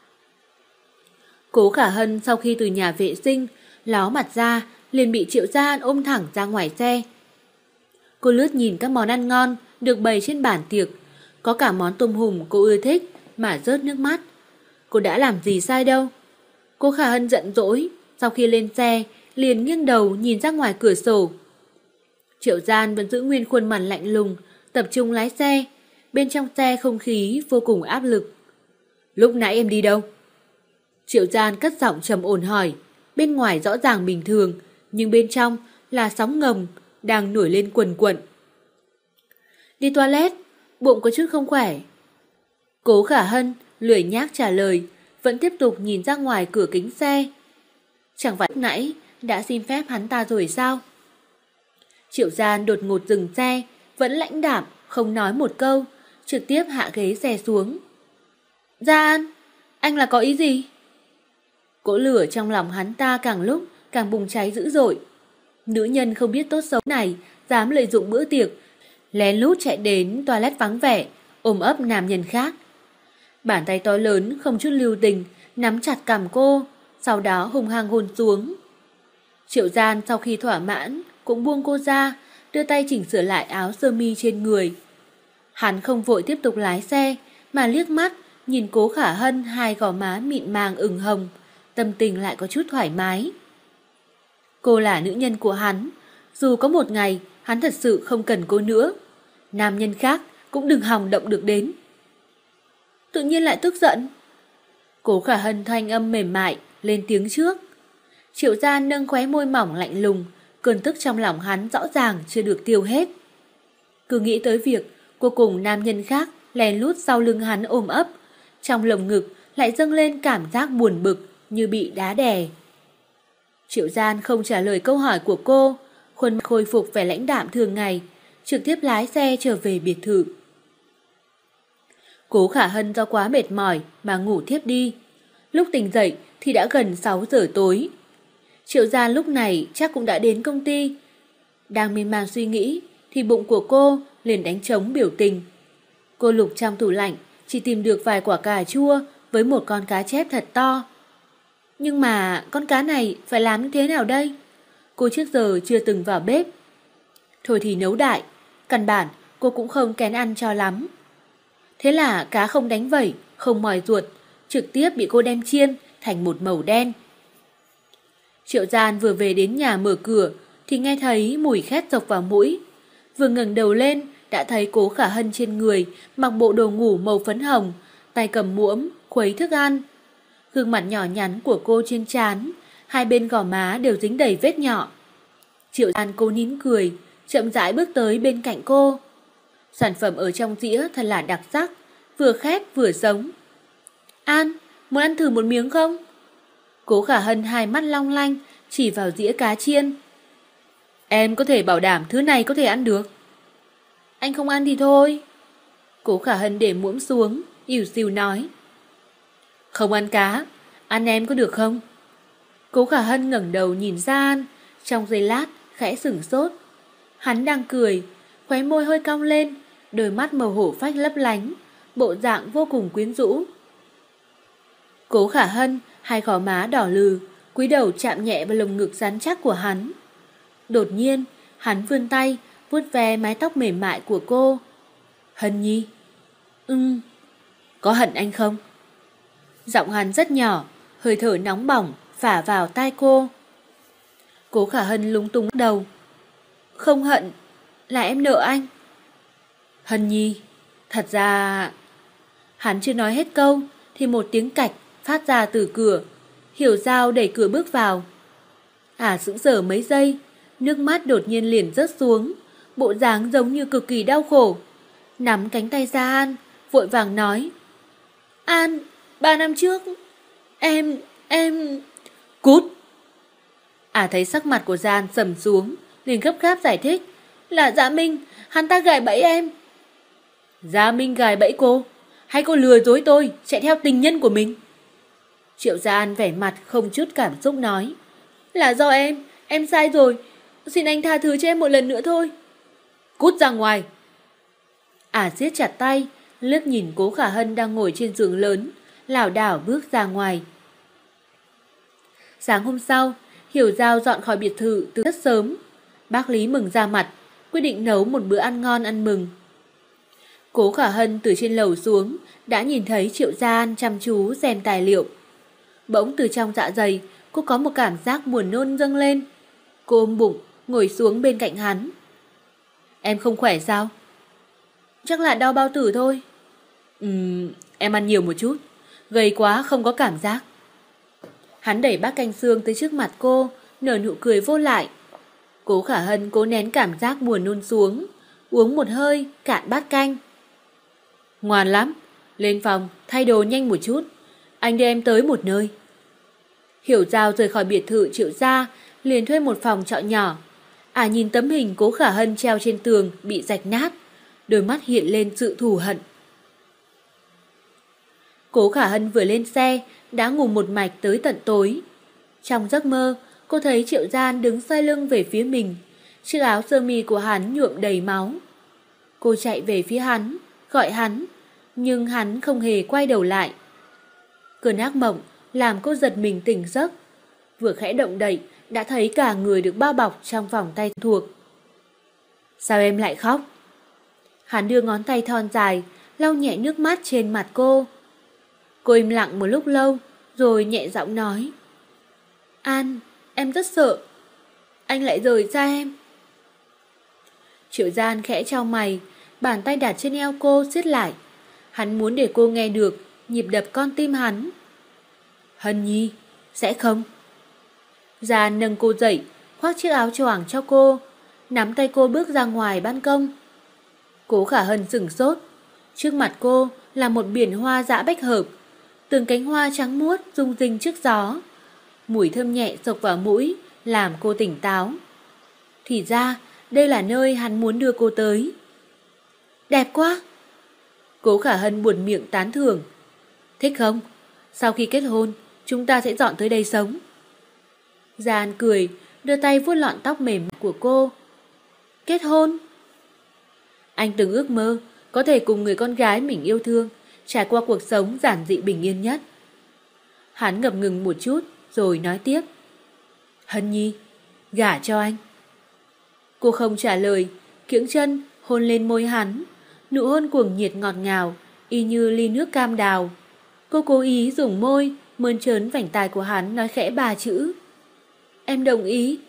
Cố Khả Hân sau khi từ nhà vệ sinh ló mặt ra liền bị Triệu Gian ôm thẳng ra ngoài xe. Cô lướt nhìn các món ăn ngon được bày trên bàn tiệc, có cả món tôm hùm cô ưa thích mà rớt nước mắt. Cô đã làm gì sai đâu. Cố Khả Hân giận dỗi, sau khi lên xe liền nghiêng đầu nhìn ra ngoài cửa sổ. Triệu Gian vẫn giữ nguyên khuôn mặt lạnh lùng, tập trung lái xe. Bên trong xe không khí vô cùng áp lực. Lúc nãy em đi đâu? Triệu Gian cất giọng trầm ổn hỏi. Bên ngoài rõ ràng bình thường, nhưng bên trong là sóng ngầm đang nổi lên quần quần. Đi toilet, bụng có chút không khỏe. Cố Khả Hân lười nhác trả lời, vẫn tiếp tục nhìn ra ngoài cửa kính xe. Chẳng phải lúc nãy đã xin phép hắn ta rồi sao? Triệu Gian đột ngột dừng xe, vẫn lãnh đạm, không nói một câu, trực tiếp hạ ghế xe xuống. Gian, anh là có ý gì? Cỗ lửa trong lòng hắn ta càng lúc càng bùng cháy dữ dội. Nữ nhân không biết tốt xấu này dám lợi dụng bữa tiệc, lén lút chạy đến toilet vắng vẻ, ôm ấp nam nhân khác. Bàn tay to lớn không chút lưu tình nắm chặt cằm cô, sau đó hung hăng hôn xuống. Triệu Gian sau khi thỏa mãn cũng buông cô ra, đưa tay chỉnh sửa lại áo sơ mi trên người. Hắn không vội tiếp tục lái xe, mà liếc mắt nhìn Cố Khả Hân hai gò má mịn màng ửng hồng, tâm tình lại có chút thoải mái. Cô là nữ nhân của hắn, dù có một ngày hắn thật sự không cần cô nữa, nam nhân khác cũng đừng hòng động được đến. Tự nhiên lại tức giận. Cố Khả Hân thanh âm mềm mại, lên tiếng trước. Triệu Gian nâng khóe môi mỏng lạnh lùng, cơn tức trong lòng hắn rõ ràng chưa được tiêu hết. Cứ nghĩ tới việc cô cùng nam nhân khác lén lút sau lưng hắn ôm ấp, trong lồng ngực lại dâng lên cảm giác buồn bực như bị đá đè. Triệu Gian không trả lời câu hỏi của cô, khuôn mặt khôi phục vẻ lãnh đạm thường ngày, trực tiếp lái xe trở về biệt thự. Cố Khả Hân do quá mệt mỏi mà ngủ thiếp đi. Lúc tỉnh dậy thì đã gần sáu giờ tối. Triệu Gian lúc này chắc cũng đã đến công ty. Đang miên man suy nghĩ thì bụng của cô liền đánh trống biểu tình. Cô lục trong tủ lạnh chỉ tìm được vài quả cà chua với một con cá chép thật to. Nhưng mà con cá này phải làm như thế nào đây? Cô trước giờ chưa từng vào bếp. Thôi thì nấu đại, căn bản cô cũng không kén ăn cho lắm. Thế là cá không đánh vẩy, không mòi ruột, trực tiếp bị cô đem chiên thành một màu đen. Triệu Gian vừa về đến nhà mở cửa thì nghe thấy mùi khét dọc vào mũi. Vừa ngẩng đầu lên đã thấy Cố Khả Hân trên người mặc bộ đồ ngủ màu phấn hồng, tay cầm muỗng khuấy thức ăn. Gương mặt nhỏ nhắn của cô trên trán, hai bên gò má đều dính đầy vết nhọ. Triệu Gian cô nín cười, chậm rãi bước tới bên cạnh cô. Sản phẩm ở trong dĩa thật là đặc sắc, vừa khét vừa giống. An, muốn ăn thử một miếng không? Cố Khả Hân hai mắt long lanh, chỉ vào dĩa cá chiên. Em có thể bảo đảm thứ này có thể ăn được. Anh không ăn thì thôi. Cố Khả Hân để muỗng xuống, ỉu xìu nói. Không ăn cá, ăn em có được không? Cố Khả Hân ngẩng đầu nhìn ra An, trong giây lát khẽ sửng sốt. Hắn đang cười, khóe môi hơi cong lên, đôi mắt màu hổ phách lấp lánh, bộ dạng vô cùng quyến rũ. Cố Khả Hân hai gò má đỏ lừ, cúi đầu chạm nhẹ vào lồng ngực rắn chắc của hắn. Đột nhiên, hắn vươn tay, vuốt ve mái tóc mềm mại của cô. Hân Nhi. Ừm. Có hận anh không? Giọng hắn rất nhỏ, hơi thở nóng bỏng phả vào tai cô. Cố Khả Hân lúng túng đầu. Không hận, là em nợ anh. Hân Nhi, thật ra... Hắn chưa nói hết câu thì một tiếng cạch phát ra từ cửa. Hiểu Giao đẩy cửa bước vào. À sững sờ mấy giây, nước mắt đột nhiên liền rớt xuống, bộ dáng giống như cực kỳ đau khổ. Nắm cánh tay Gia An, vội vàng nói. An, ba năm trước, em, em... Cút! À thấy sắc mặt của Gia An sầm xuống, liền gấp gáp giải thích. Là Dạ Minh, hắn ta gài bẫy em. Gia Minh gài bẫy cô? Hay cô lừa dối tôi, chạy theo tình nhân của mình? Triệu Gia An vẻ mặt không chút cảm xúc nói. Là do em, em sai rồi. Xin anh tha thứ cho em một lần nữa thôi. Cút ra ngoài. À siết chặt tay, liếc nhìn Cố Khả Hân đang ngồi trên giường lớn, lảo đảo bước ra ngoài. Sáng hôm sau, Hiểu Giao dọn khỏi biệt thự từ rất sớm. Bác Lý mừng ra mặt, quyết định nấu một bữa ăn ngon ăn mừng. Cố Khả Hân từ trên lầu xuống, đã nhìn thấy Triệu Gia An chăm chú xem tài liệu. Bỗng từ trong dạ dày, cô có một cảm giác buồn nôn dâng lên. Cô ôm bụng, ngồi xuống bên cạnh hắn. Em không khỏe sao? Chắc là đau bao tử thôi. Ừm, em ăn nhiều một chút, gầy quá không có cảm giác. Hắn đẩy bát canh xương tới trước mặt cô, nở nụ cười vô lại. Cố Khả Hân cố nén cảm giác buồn nôn xuống, uống một hơi, cạn bát canh. Ngoan lắm, lên phòng, thay đồ nhanh một chút. Anh đưa em tới một nơi. Hiểu Giao rời khỏi biệt thự Triệu gia, liền thuê một phòng trọ nhỏ. À nhìn tấm hình Cố Khả Hân treo trên tường bị rạch nát, đôi mắt hiện lên sự thù hận. Cố Khả Hân vừa lên xe, đã ngủ một mạch tới tận tối. Trong giấc mơ, cô thấy Triệu Gia An đứng xoay lưng về phía mình, chiếc áo sơ mi của hắn nhuộm đầy máu. Cô chạy về phía hắn, gọi hắn, nhưng hắn không hề quay đầu lại. Cơn ác mộng làm cô giật mình tỉnh giấc. Vừa khẽ động đậy đã thấy cả người được bao bọc trong vòng tay thuộc. Sao em lại khóc? Hắn đưa ngón tay thon dài lau nhẹ nước mắt trên mặt cô. Cô im lặng một lúc lâu rồi nhẹ giọng nói. An, em rất sợ. Anh lại rời xa em. Triệu Gia An khẽ chau mày, bàn tay đặt trên eo cô siết lại. Hắn muốn để cô nghe được nhịp đập con tim hắn. Hân Nhi, Sẽ không. Gian nâng cô dậy, khoác chiếc áo choàng cho cô, nắm tay cô bước ra ngoài ban công. Cố Khả Hân sửng sốt. Trước mặt cô là một biển hoa dã bách hợp, từng cánh hoa trắng muốt rung rinh trước gió. Mùi thơm nhẹ xộc vào mũi, làm cô tỉnh táo. Thì ra, đây là nơi hắn muốn đưa cô tới. Đẹp quá! Cố Khả Hân buột miệng tán thưởng. Thích không? Sau khi kết hôn, chúng ta sẽ dọn tới đây sống. Gian cười, đưa tay vuốt lọn tóc mềm của cô. Kết hôn? Anh từng ước mơ có thể cùng người con gái mình yêu thương trải qua cuộc sống giản dị bình yên nhất. Hắn ngập ngừng một chút rồi nói tiếp. Hân Nhi, gả cho anh. Cô không trả lời, kiễng chân hôn lên môi hắn. Nụ hôn cuồng nhiệt ngọt ngào, y như ly nước cam đào. Cô cố ý dùng môi mơn trớn vành tai của hắn, nói khẽ ba chữ. Em đồng ý.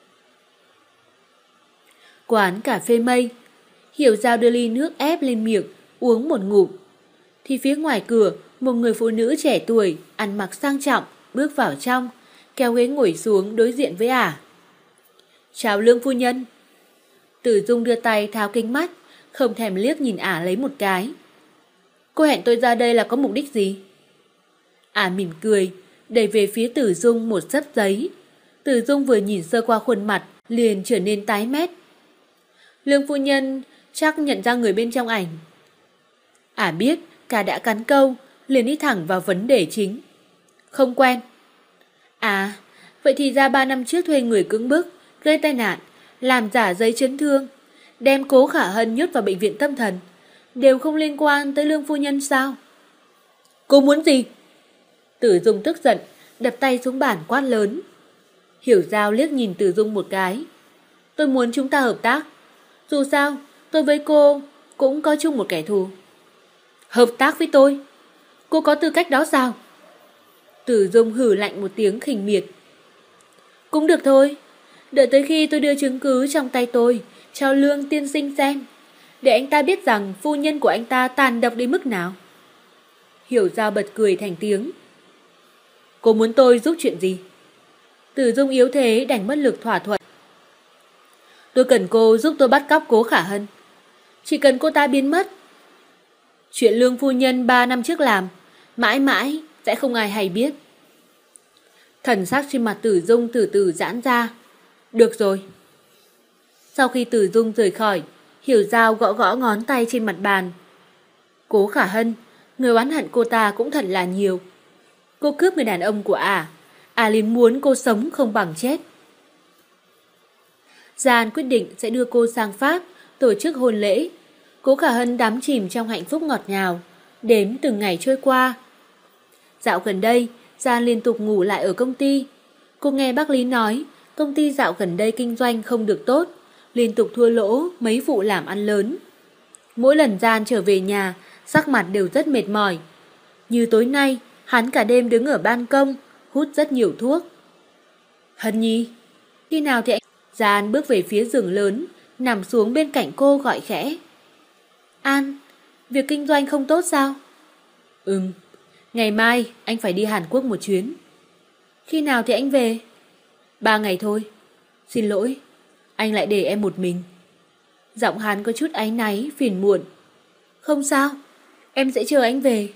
Quán cà phê Mây. Hiểu Giao đưa ly nước ép lên miệng, uống một ngụm. Thì phía ngoài cửa, một người phụ nữ trẻ tuổi, ăn mặc sang trọng, bước vào trong, kéo ghế ngồi xuống đối diện với ả. Chào Lương phu nhân. Tử Dung đưa tay tháo kính mắt, không thèm liếc nhìn ả lấy một cái. Cô hẹn tôi ra đây là có mục đích gì? Ả mỉm cười, đẩy về phía Tử Dung một xấp giấy. Tử Dung vừa nhìn sơ qua khuôn mặt, liền trở nên tái mét. Lương phu nhân chắc nhận ra người bên trong ảnh. Ả biết cả đã cắn câu, liền đi thẳng vào vấn đề chính. Không quen. À, vậy thì ra ba năm trước thuê người cưỡng bức, gây tai nạn, làm giả giấy chấn thương, đem Cố Khả Hân nhốt vào bệnh viện tâm thần, đều không liên quan tới Lương phu nhân sao? Cô muốn gì? Tử Dung tức giận, đập tay xuống bàn quát lớn. Hiểu Giao liếc nhìn Tử Dung một cái. Tôi muốn chúng ta hợp tác. Dù sao, tôi với cô cũng có chung một kẻ thù. Hợp tác với tôi? Cô có tư cách đó sao? Tử Dung hử lạnh một tiếng khinh miệt. Cũng được thôi. Đợi tới khi tôi đưa chứng cứ trong tay tôi cho Lương tiên sinh xem, để anh ta biết rằng phu nhân của anh ta tàn độc đến mức nào. Hiểu Giao bật cười thành tiếng. Cô muốn tôi giúp chuyện gì? Tử Dung yếu thế đành bất lực thỏa thuận. Tôi cần cô giúp tôi bắt cóc Cố Khả Hân. Chỉ cần cô ta biến mất. Chuyện Lương phu nhân ba năm trước làm, mãi mãi sẽ không ai hay biết. Thần sắc trên mặt Tử Dung từ từ giãn ra. Được rồi. Sau khi Tử Dung rời khỏi, Hiểu Giao gõ gõ ngón tay trên mặt bàn. Cố Khả Hân, người oán hận cô ta cũng thật là nhiều. Cô cướp người đàn ông của ả, ả liền muốn cô sống không bằng chết. Gian quyết định sẽ đưa cô sang Pháp tổ chức hôn lễ. Cố Khả Hân đắm chìm trong hạnh phúc ngọt ngào, đếm từng ngày trôi qua. Dạo gần đây, Gian liên tục ngủ lại ở công ty. Cô nghe bác Lý nói, công ty dạo gần đây kinh doanh không được tốt, liên tục thua lỗ mấy vụ làm ăn lớn. Mỗi lần Gian trở về nhà, sắc mặt đều rất mệt mỏi. Như tối nay, hắn cả đêm đứng ở ban công, hút rất nhiều thuốc. Hân Nhi, khi nào thì anh... Gian bước về phía giường lớn, nằm xuống bên cạnh cô gọi khẽ. An, việc kinh doanh không tốt sao? Ừm, ngày mai anh phải đi Hàn Quốc một chuyến. Khi nào thì anh về? Ba ngày thôi. Xin lỗi, anh lại để em một mình. Giọng hắn có chút áy náy, phiền muộn. Không sao, em sẽ chờ anh về.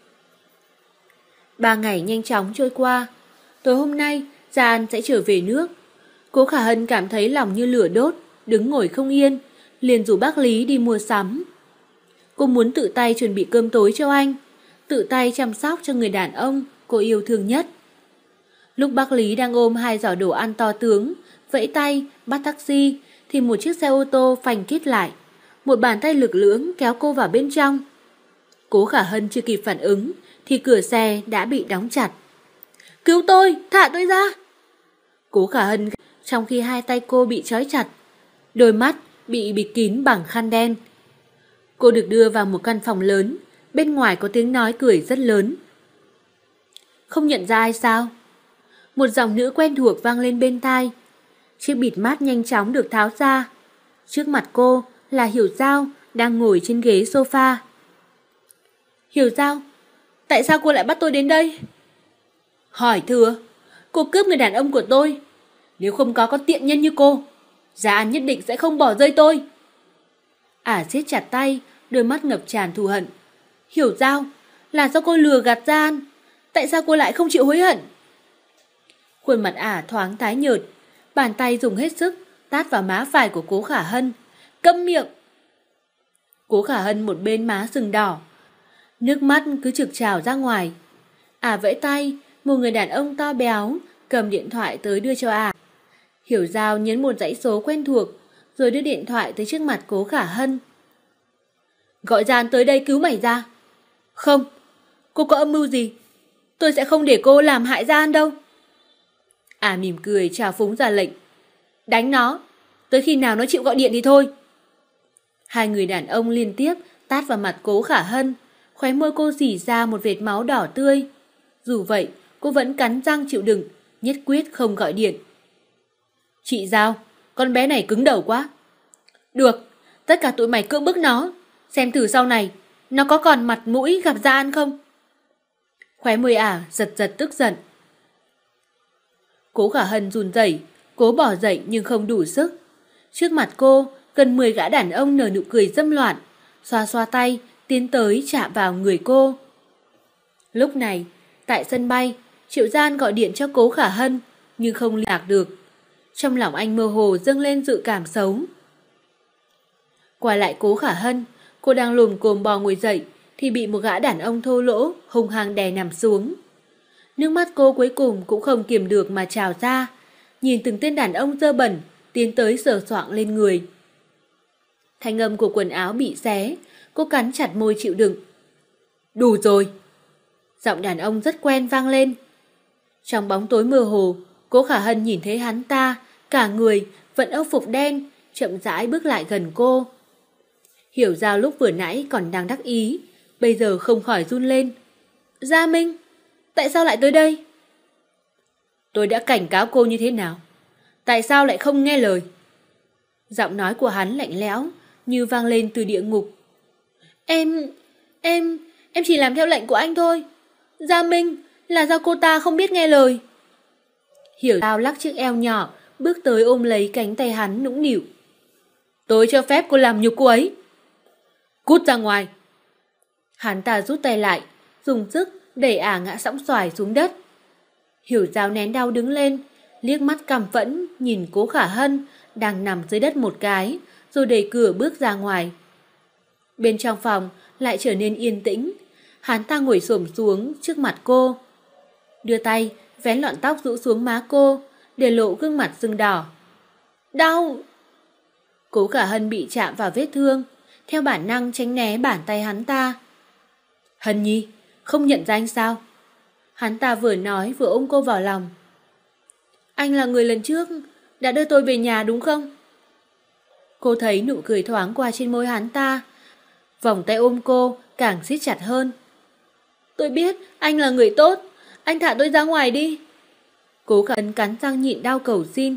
Ba ngày nhanh chóng trôi qua. Tối hôm nay, Gian sẽ trở về nước. Cố Khả Hân cảm thấy lòng như lửa đốt, đứng ngồi không yên, liền rủ bác Lý đi mua sắm. Cô muốn tự tay chuẩn bị cơm tối cho anh, tự tay chăm sóc cho người đàn ông cô yêu thương nhất. Lúc bác Lý đang ôm hai giỏ đồ ăn to tướng, vẫy tay, bắt taxi, thì một chiếc xe ô tô phanh kít lại. Một bàn tay lực lưỡng kéo cô vào bên trong. Cố Khả Hân chưa kịp phản ứng, thì cửa xe đã bị đóng chặt. Cứu tôi, thả tôi ra! Cố Khả Hân trong khi hai tay cô bị trói chặt, đôi mắt bị bịt kín bằng khăn đen. Cô được đưa vào một căn phòng lớn, bên ngoài có tiếng nói cười rất lớn. Không nhận ra ai sao? Một giọng nữ quen thuộc vang lên bên tai. Chiếc bịt mắt nhanh chóng được tháo ra. Trước mặt cô là Hiểu Giao đang ngồi trên ghế sofa. Hiểu Giao, tại sao cô lại bắt tôi đến đây? Hỏi thừa, Cô cướp người đàn ông của tôi. Nếu không có con tiện nhân như cô, Gia An nhất định sẽ không bỏ rơi tôi. Ả siết chặt tay, đôi mắt ngập tràn thù hận. Hiểu Giao, là do cô lừa gạt Gia An. Tại sao cô lại không chịu hối hận? Khuôn mặt Ả thoáng tái nhợt, bàn tay dùng hết sức tát vào má phải của Cố Khả Hân. Câm miệng! Cố Khả Hân một bên má sừng đỏ, nước mắt cứ trực trào ra ngoài. Ả vẫy tay, một người đàn ông to béo cầm điện thoại tới đưa cho Ả. Hiểu Giao nhấn một dãy số quen thuộc, rồi đưa điện thoại tới trước mặt Cố Khả Hân. Gọi Gia An tới đây cứu mày ra. Không, cô có âm mưu gì? Tôi sẽ không để cô làm hại Gia An đâu. Ả mỉm cười trào phúng ra lệnh. Đánh nó, tới khi nào nó chịu gọi điện thì thôi. Hai người đàn ông liên tiếp tát vào mặt Cố Khả Hân, khóe môi cô rỉ ra một vệt máu đỏ tươi. Dù vậy, cô vẫn cắn răng chịu đựng, nhất quyết không gọi điện. Chị Giao, con bé này cứng đầu quá. Được, tất cả tụi mày cưỡng bức nó, xem thử sau này nó có còn mặt mũi gặp Gia An không. Khóe môi Ả giật giật tức giận. Cố Khả Hân run rẩy, cố bỏ dậy nhưng không đủ sức. Trước mặt cô, gần mười gã đàn ông nở nụ cười dâm loạn, xoa xoa tay, tiến tới chạm vào người cô. Lúc này, tại sân bay, Triệu Gia An gọi điện cho Cố Khả Hân, nhưng không liên lạc được. Trong lòng anh mơ hồ dâng lên dự cảm xấu. Qua lại Cố Khả Hân, cô đang lồm cồm bò ngồi dậy, thì bị một gã đàn ông thô lỗ, hung hăng đè nằm xuống. Nước mắt cô cuối cùng cũng không kiềm được mà trào ra, nhìn từng tên đàn ông dơ bẩn, tiến tới sờ soạng lên người. Thanh âm của quần áo bị xé, cô cắn chặt môi chịu đựng. Đủ rồi! Giọng đàn ông rất quen vang lên. Trong bóng tối mơ hồ, Cố Khả Hân nhìn thấy hắn ta, cả người vẫn âu phục đen, chậm rãi bước lại gần cô. Hiểu Giao lúc vừa nãy còn đang đắc ý, bây giờ không khỏi run lên. Gia Minh, tại sao lại tới đây? Tôi đã cảnh cáo cô như thế nào? Tại sao lại không nghe lời? Giọng nói của hắn lạnh lẽo, như vang lên từ địa ngục. Em, em, em chỉ làm theo lệnh của anh thôi. Gia Minh, là do cô ta không biết nghe lời. Hiểu Giao lắc chiếc eo nhỏ, bước tới ôm lấy cánh tay hắn nũng nịu. Tôi cho phép cô làm nhục cô ấy. Cút ra ngoài. Hắn ta rút tay lại, dùng sức đẩy Ả ngã sõng xoài xuống đất. Hiểu Giao nén đau đứng lên, liếc mắt căm phẫn nhìn Cố Khả Hân đang nằm dưới đất một cái, rồi đẩy cửa bước ra ngoài. Bên trong phòng lại trở nên yên tĩnh. Hắn ta ngồi xổm xuống trước mặt cô, đưa tay vén lọn tóc rũ xuống má cô, để lộ gương mặt sưng đỏ. Đau! Cố Khả Hân bị chạm vào vết thương, theo bản năng tránh né bàn tay hắn ta. Hân Nhi, không nhận ra anh sao? Hắn ta vừa nói vừa ôm cô vào lòng. Anh là người lần trước đã đưa tôi về nhà đúng không? Cô thấy nụ cười thoáng qua trên môi hắn ta, vòng tay ôm cô càng siết chặt hơn. Tôi biết anh là người tốt, anh thả tôi ra ngoài đi. Cố Khả Hân cắn răng nhịn đau cầu xin.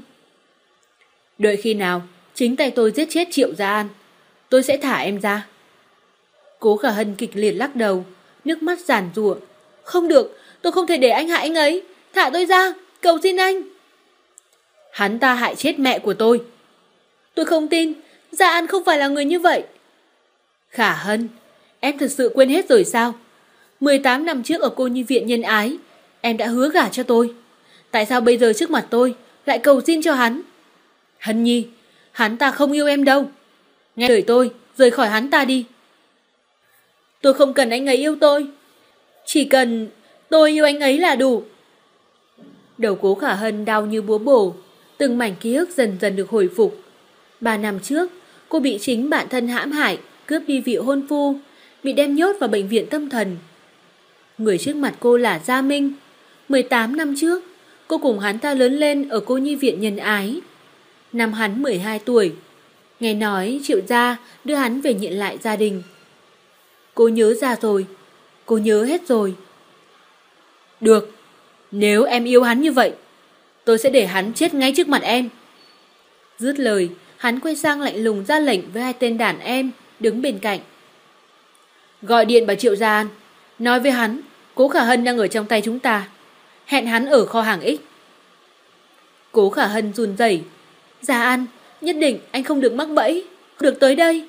Đợi khi nào chính tay tôi giết chết Triệu Gia An, tôi sẽ thả em ra. Cố Khả Hân kịch liệt lắc đầu, nước mắt giàn giụa. Không được, tôi không thể để anh hại anh ấy. Thả tôi ra, cầu xin anh. Hắn ta hại chết mẹ của tôi. Tôi không tin, Gia An không phải là người như vậy. Khả Hân, em thật sự quên hết rồi sao? mười tám năm trước ở cô nhi viện nhân ái, em đã hứa gả cho tôi. Tại sao bây giờ trước mặt tôi lại cầu xin cho hắn? Hân Nhi, hắn ta không yêu em đâu. Nghe lời tôi, rời khỏi hắn ta đi. Tôi không cần anh ấy yêu tôi, chỉ cần tôi yêu anh ấy là đủ. Đầu Cố Khả Hân đau như búa bổ, từng mảnh ký ức dần dần được hồi phục. Ba năm trước, cô bị chính bản thân hãm hại, cướp đi vị hôn phu, bị đem nhốt vào bệnh viện tâm thần. Người trước mặt cô là Gia Minh. mười tám năm trước, cô cùng hắn ta lớn lên ở cô nhi viện nhân ái. Năm hắn mười hai tuổi, nghe nói Triệu gia đưa hắn về nhận lại gia đình. Cô nhớ ra rồi, cô nhớ hết rồi. Được, nếu em yêu hắn như vậy, tôi sẽ để hắn chết ngay trước mặt em. Dứt lời, hắn quay sang lạnh lùng ra lệnh với hai tên đàn em đứng bên cạnh. Gọi điện bảo Triệu Gia An, nói với hắn Cố Khả Hân đang ở trong tay chúng ta. Hẹn hắn ở kho hàng X, Cố Khả Hân run rẩy. Gia An, nhất định anh không được mắc bẫy, được tới đây.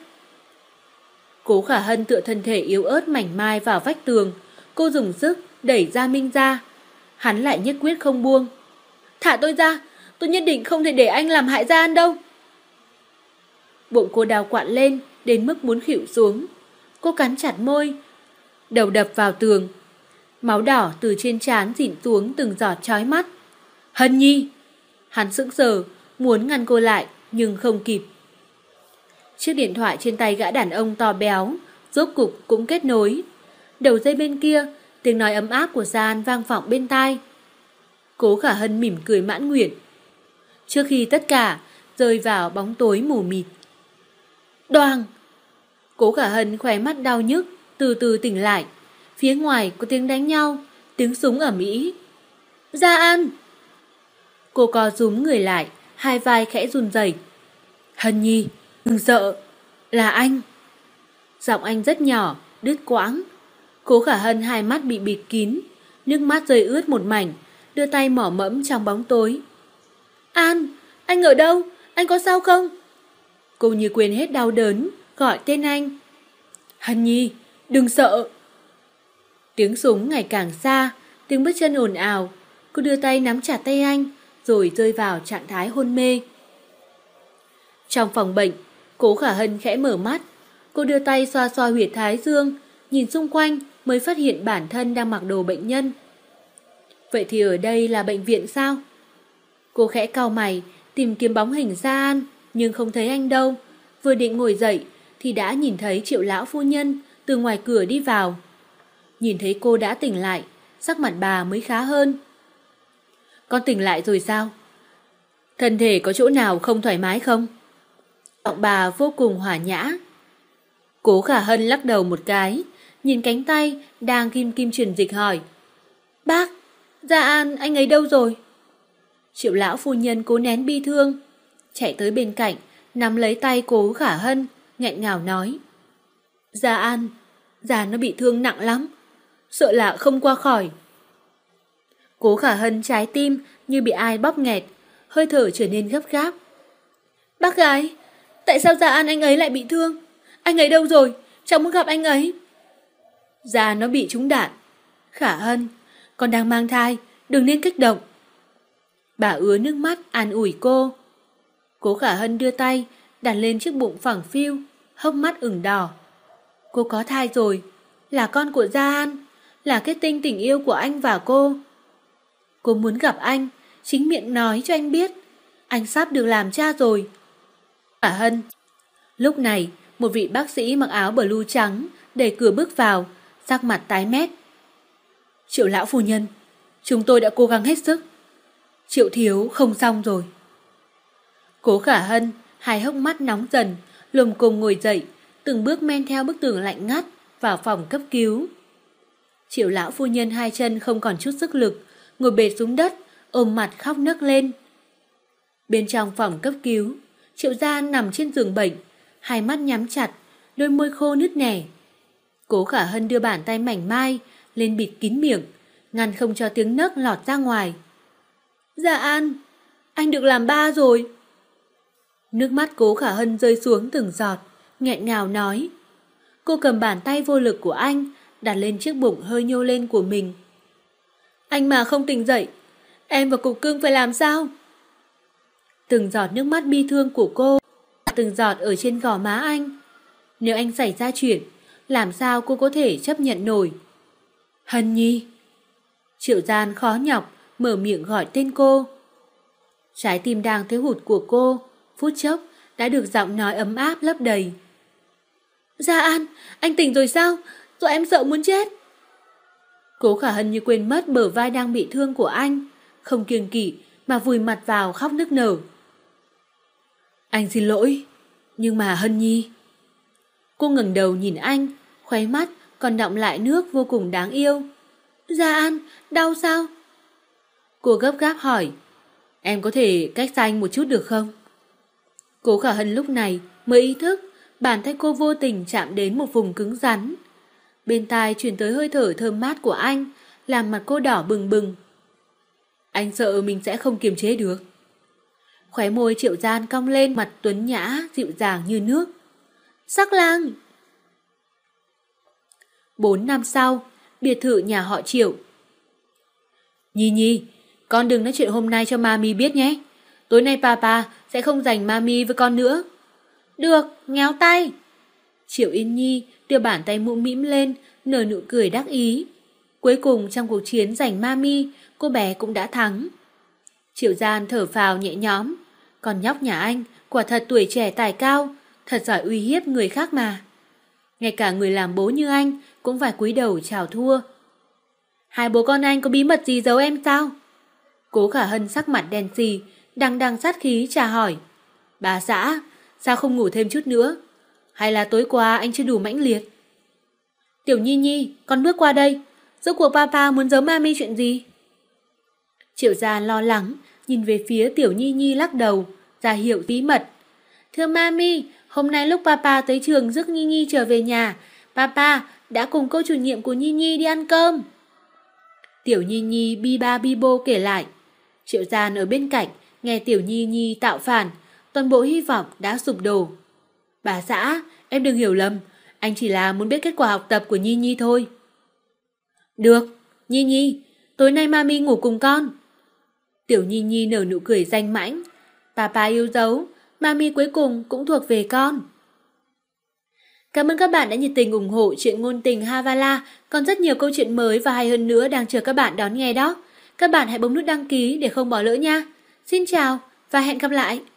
Cố Khả Hân tựa thân thể yếu ớt mảnh mai vào vách tường, cô dùng sức đẩy Gia Minh ra. Hắn lại nhất quyết không buông. Thả tôi ra, tôi nhất định không thể để anh làm hại Gia An đâu. Bụng cô đau quặn lên đến mức muốn khuỵu xuống. Cô cắn chặt môi, đầu đập vào tường. Máu đỏ từ trên trán rỉn xuống từng giọt chói mắt. Hân Nhi! Hắn sững sờ, muốn ngăn cô lại nhưng không kịp. Chiếc điện thoại trên tay gã đàn ông to béo rốt cục cũng kết nối. Đầu dây bên kia, tiếng nói ấm áp của Gia An vang vọng bên tai. Cố Khả Hân mỉm cười mãn nguyện. Trước khi tất cả rơi vào bóng tối mù mịt. Đoàng! Cố Khả Hân khóe mắt đau nhức, từ từ tỉnh lại. Phía ngoài có tiếng đánh nhau, tiếng súng ầm ĩ. Gia An! Cô co rúm người lại, hai vai khẽ run rẩy. Hân Nhi, đừng sợ, là anh. Giọng anh rất nhỏ, đứt quãng. Cố Khả Hân hai mắt bị bịt kín, nước mắt rơi ướt một mảnh, đưa tay mỏ mẫm trong bóng tối. An, anh ở đâu? Anh có sao không? Cô như quên hết đau đớn, gọi tên anh. Hân Nhi, đừng sợ. Tiếng súng ngày càng xa, tiếng bước chân ồn ào. Cô đưa tay nắm chặt tay anh, rồi rơi vào trạng thái hôn mê. Trong phòng bệnh, Cố Khả Hân khẽ mở mắt. Cô đưa tay xoa xoa huyệt thái dương, nhìn xung quanh mới phát hiện bản thân đang mặc đồ bệnh nhân. Vậy thì ở đây là bệnh viện sao? Cô khẽ cau mày, tìm kiếm bóng hình Gia An, nhưng không thấy anh đâu. Vừa định ngồi dậy thì đã nhìn thấy Triệu lão phu nhân từ ngoài cửa đi vào. Nhìn thấy cô đã tỉnh lại, sắc mặt bà mới khá hơn. Con tỉnh lại rồi sao? Thân thể có chỗ nào không thoải mái không? Giọng bà vô cùng hòa nhã. Cố Khả Hân lắc đầu một cái, nhìn cánh tay đang kim kim truyền dịch hỏi. Bác, Gia An anh ấy đâu rồi? Triệu lão phu nhân cố nén bi thương, chạy tới bên cạnh, nắm lấy tay Cố Khả Hân, nghẹn ngào nói. Gia An, Gia nó bị thương nặng lắm, sợ là không qua khỏi. Cố Khả Hân trái tim như bị ai bóp nghẹt, hơi thở trở nên gấp gáp. Bác gái, tại sao Gia An anh ấy lại bị thương? Anh ấy đâu rồi? Cháu muốn gặp anh ấy. Gia nó bị trúng đạn. Khả Hân, con đang mang thai, đừng nên kích động. Bà ứa nước mắt an ủi cô. Cố Khả Hân đưa tay đặt lên chiếc bụng phẳng phiu, hốc mắt ửng đỏ. Cô có thai rồi, là con của Gia An, là kết tinh tình yêu của anh và cô. Cô muốn gặp anh, chính miệng nói cho anh biết, anh sắp được làm cha rồi. Khả Hân. Lúc này, một vị bác sĩ mặc áo blue trắng đẩy cửa bước vào, sắc mặt tái mét. Triệu lão phu nhân, chúng tôi đã cố gắng hết sức. Triệu thiếu không xong rồi. Cố Khả Hân, hai hốc mắt nóng dần, lồm cồm ngồi dậy, từng bước men theo bức tường lạnh ngắt vào phòng cấp cứu. Triệu lão phu nhân hai chân không còn chút sức lực, ngồi bệt xuống đất, ôm mặt khóc nấc lên. Bên trong phòng cấp cứu, Triệu Gia An nằm trên giường bệnh, hai mắt nhắm chặt, đôi môi khô nứt nẻ. Cố Khả Hân đưa bàn tay mảnh mai lên bịt kín miệng, ngăn không cho tiếng nấc lọt ra ngoài. Gia An, anh được làm ba rồi. Nước mắt Cố Khả Hân rơi xuống từng giọt, nghẹn ngào nói. Cô cầm bàn tay vô lực của anh, đặt lên chiếc bụng hơi nhô lên của mình. Anh mà không tỉnh dậy, em và Cục Cưng phải làm sao? Từng giọt nước mắt bi thương của cô, từng giọt ở trên gò má anh. Nếu anh xảy ra chuyện, làm sao cô có thể chấp nhận nổi? Hân Nhi. Triệu Gian khó nhọc mở miệng gọi tên cô. Trái tim đang thiếu hụt của cô phút chốc đã được giọng nói ấm áp lấp đầy. Gia An, anh tỉnh rồi sao? Rồi em sợ muốn chết. Cố Khả Hân như quên mất bờ vai đang bị thương của anh, không kiêng kỵ mà vùi mặt vào khóc nức nở. Anh xin lỗi, nhưng mà Hân Nhi. Cô ngẩng đầu nhìn anh, khóe mắt còn đọng lại nước vô cùng đáng yêu. Gia An, đau sao? Cô gấp gáp hỏi. Em có thể cách xa anh một chút được không? Cố Khả Hân lúc này mới ý thức bàn tay cô vô tình chạm đến một vùng cứng rắn. Bên tai truyền tới hơi thở thơm mát của anh, làm mặt cô đỏ bừng bừng. Anh sợ mình sẽ không kiềm chế được. Khóe môi Triệu Gian cong lên, mặt tuấn nhã, dịu dàng như nước. Sắc lang! Bốn năm sau, biệt thự nhà họ Triệu. Nhi Nhi, con đừng nói chuyện hôm nay cho mami biết nhé. Tối nay papa sẽ không dành mami với con nữa. Được, nhéo tay. Triệu Yên Nhi đưa bàn tay mũm mĩm lên, nở nụ cười đắc ý. Cuối cùng trong cuộc chiến giành mami, cô bé cũng đã thắng. Triệu Gian thở phào nhẹ nhõm. Còn nhóc nhà anh, quả thật tuổi trẻ tài cao, thật giỏi uy hiếp người khác mà. Ngay cả người làm bố như anh cũng phải cúi đầu chào thua. Hai bố con anh có bí mật gì giấu em sao? Cố Khả Hân sắc mặt đen xì, đằng đằng sát khí trà hỏi. Bà xã, sao không ngủ thêm chút nữa? Hay là tối qua anh chưa đủ mãnh liệt? Tiểu Nhi Nhi, con bước qua đây. Rốt cuộc papa muốn giấu mami chuyện gì? Triệu Gian lo lắng, nhìn về phía Tiểu Nhi Nhi lắc đầu, ra hiệu bí mật. Thưa mami, hôm nay lúc papa tới trường rước Nhi Nhi trở về nhà, papa đã cùng cô chủ nhiệm của Nhi Nhi đi ăn cơm. Tiểu Nhi Nhi bi ba bi bô kể lại. Triệu Gian ở bên cạnh, nghe Tiểu Nhi Nhi tạo phản, toàn bộ hy vọng đã sụp đổ. Bà xã, em đừng hiểu lầm, anh chỉ là muốn biết kết quả học tập của Nhi Nhi thôi. Được, Nhi Nhi, tối nay mami ngủ cùng con. Tiểu Nhi Nhi nở nụ cười danh mãnh. Papa yêu dấu, mami cuối cùng cũng thuộc về con. Cảm ơn các bạn đã nhiệt tình ủng hộ truyện ngôn tình Havala. Còn rất nhiều câu chuyện mới và hay hơn nữa đang chờ các bạn đón nghe đó. Các bạn hãy bấm nút đăng ký để không bỏ lỡ nha. Xin chào và hẹn gặp lại.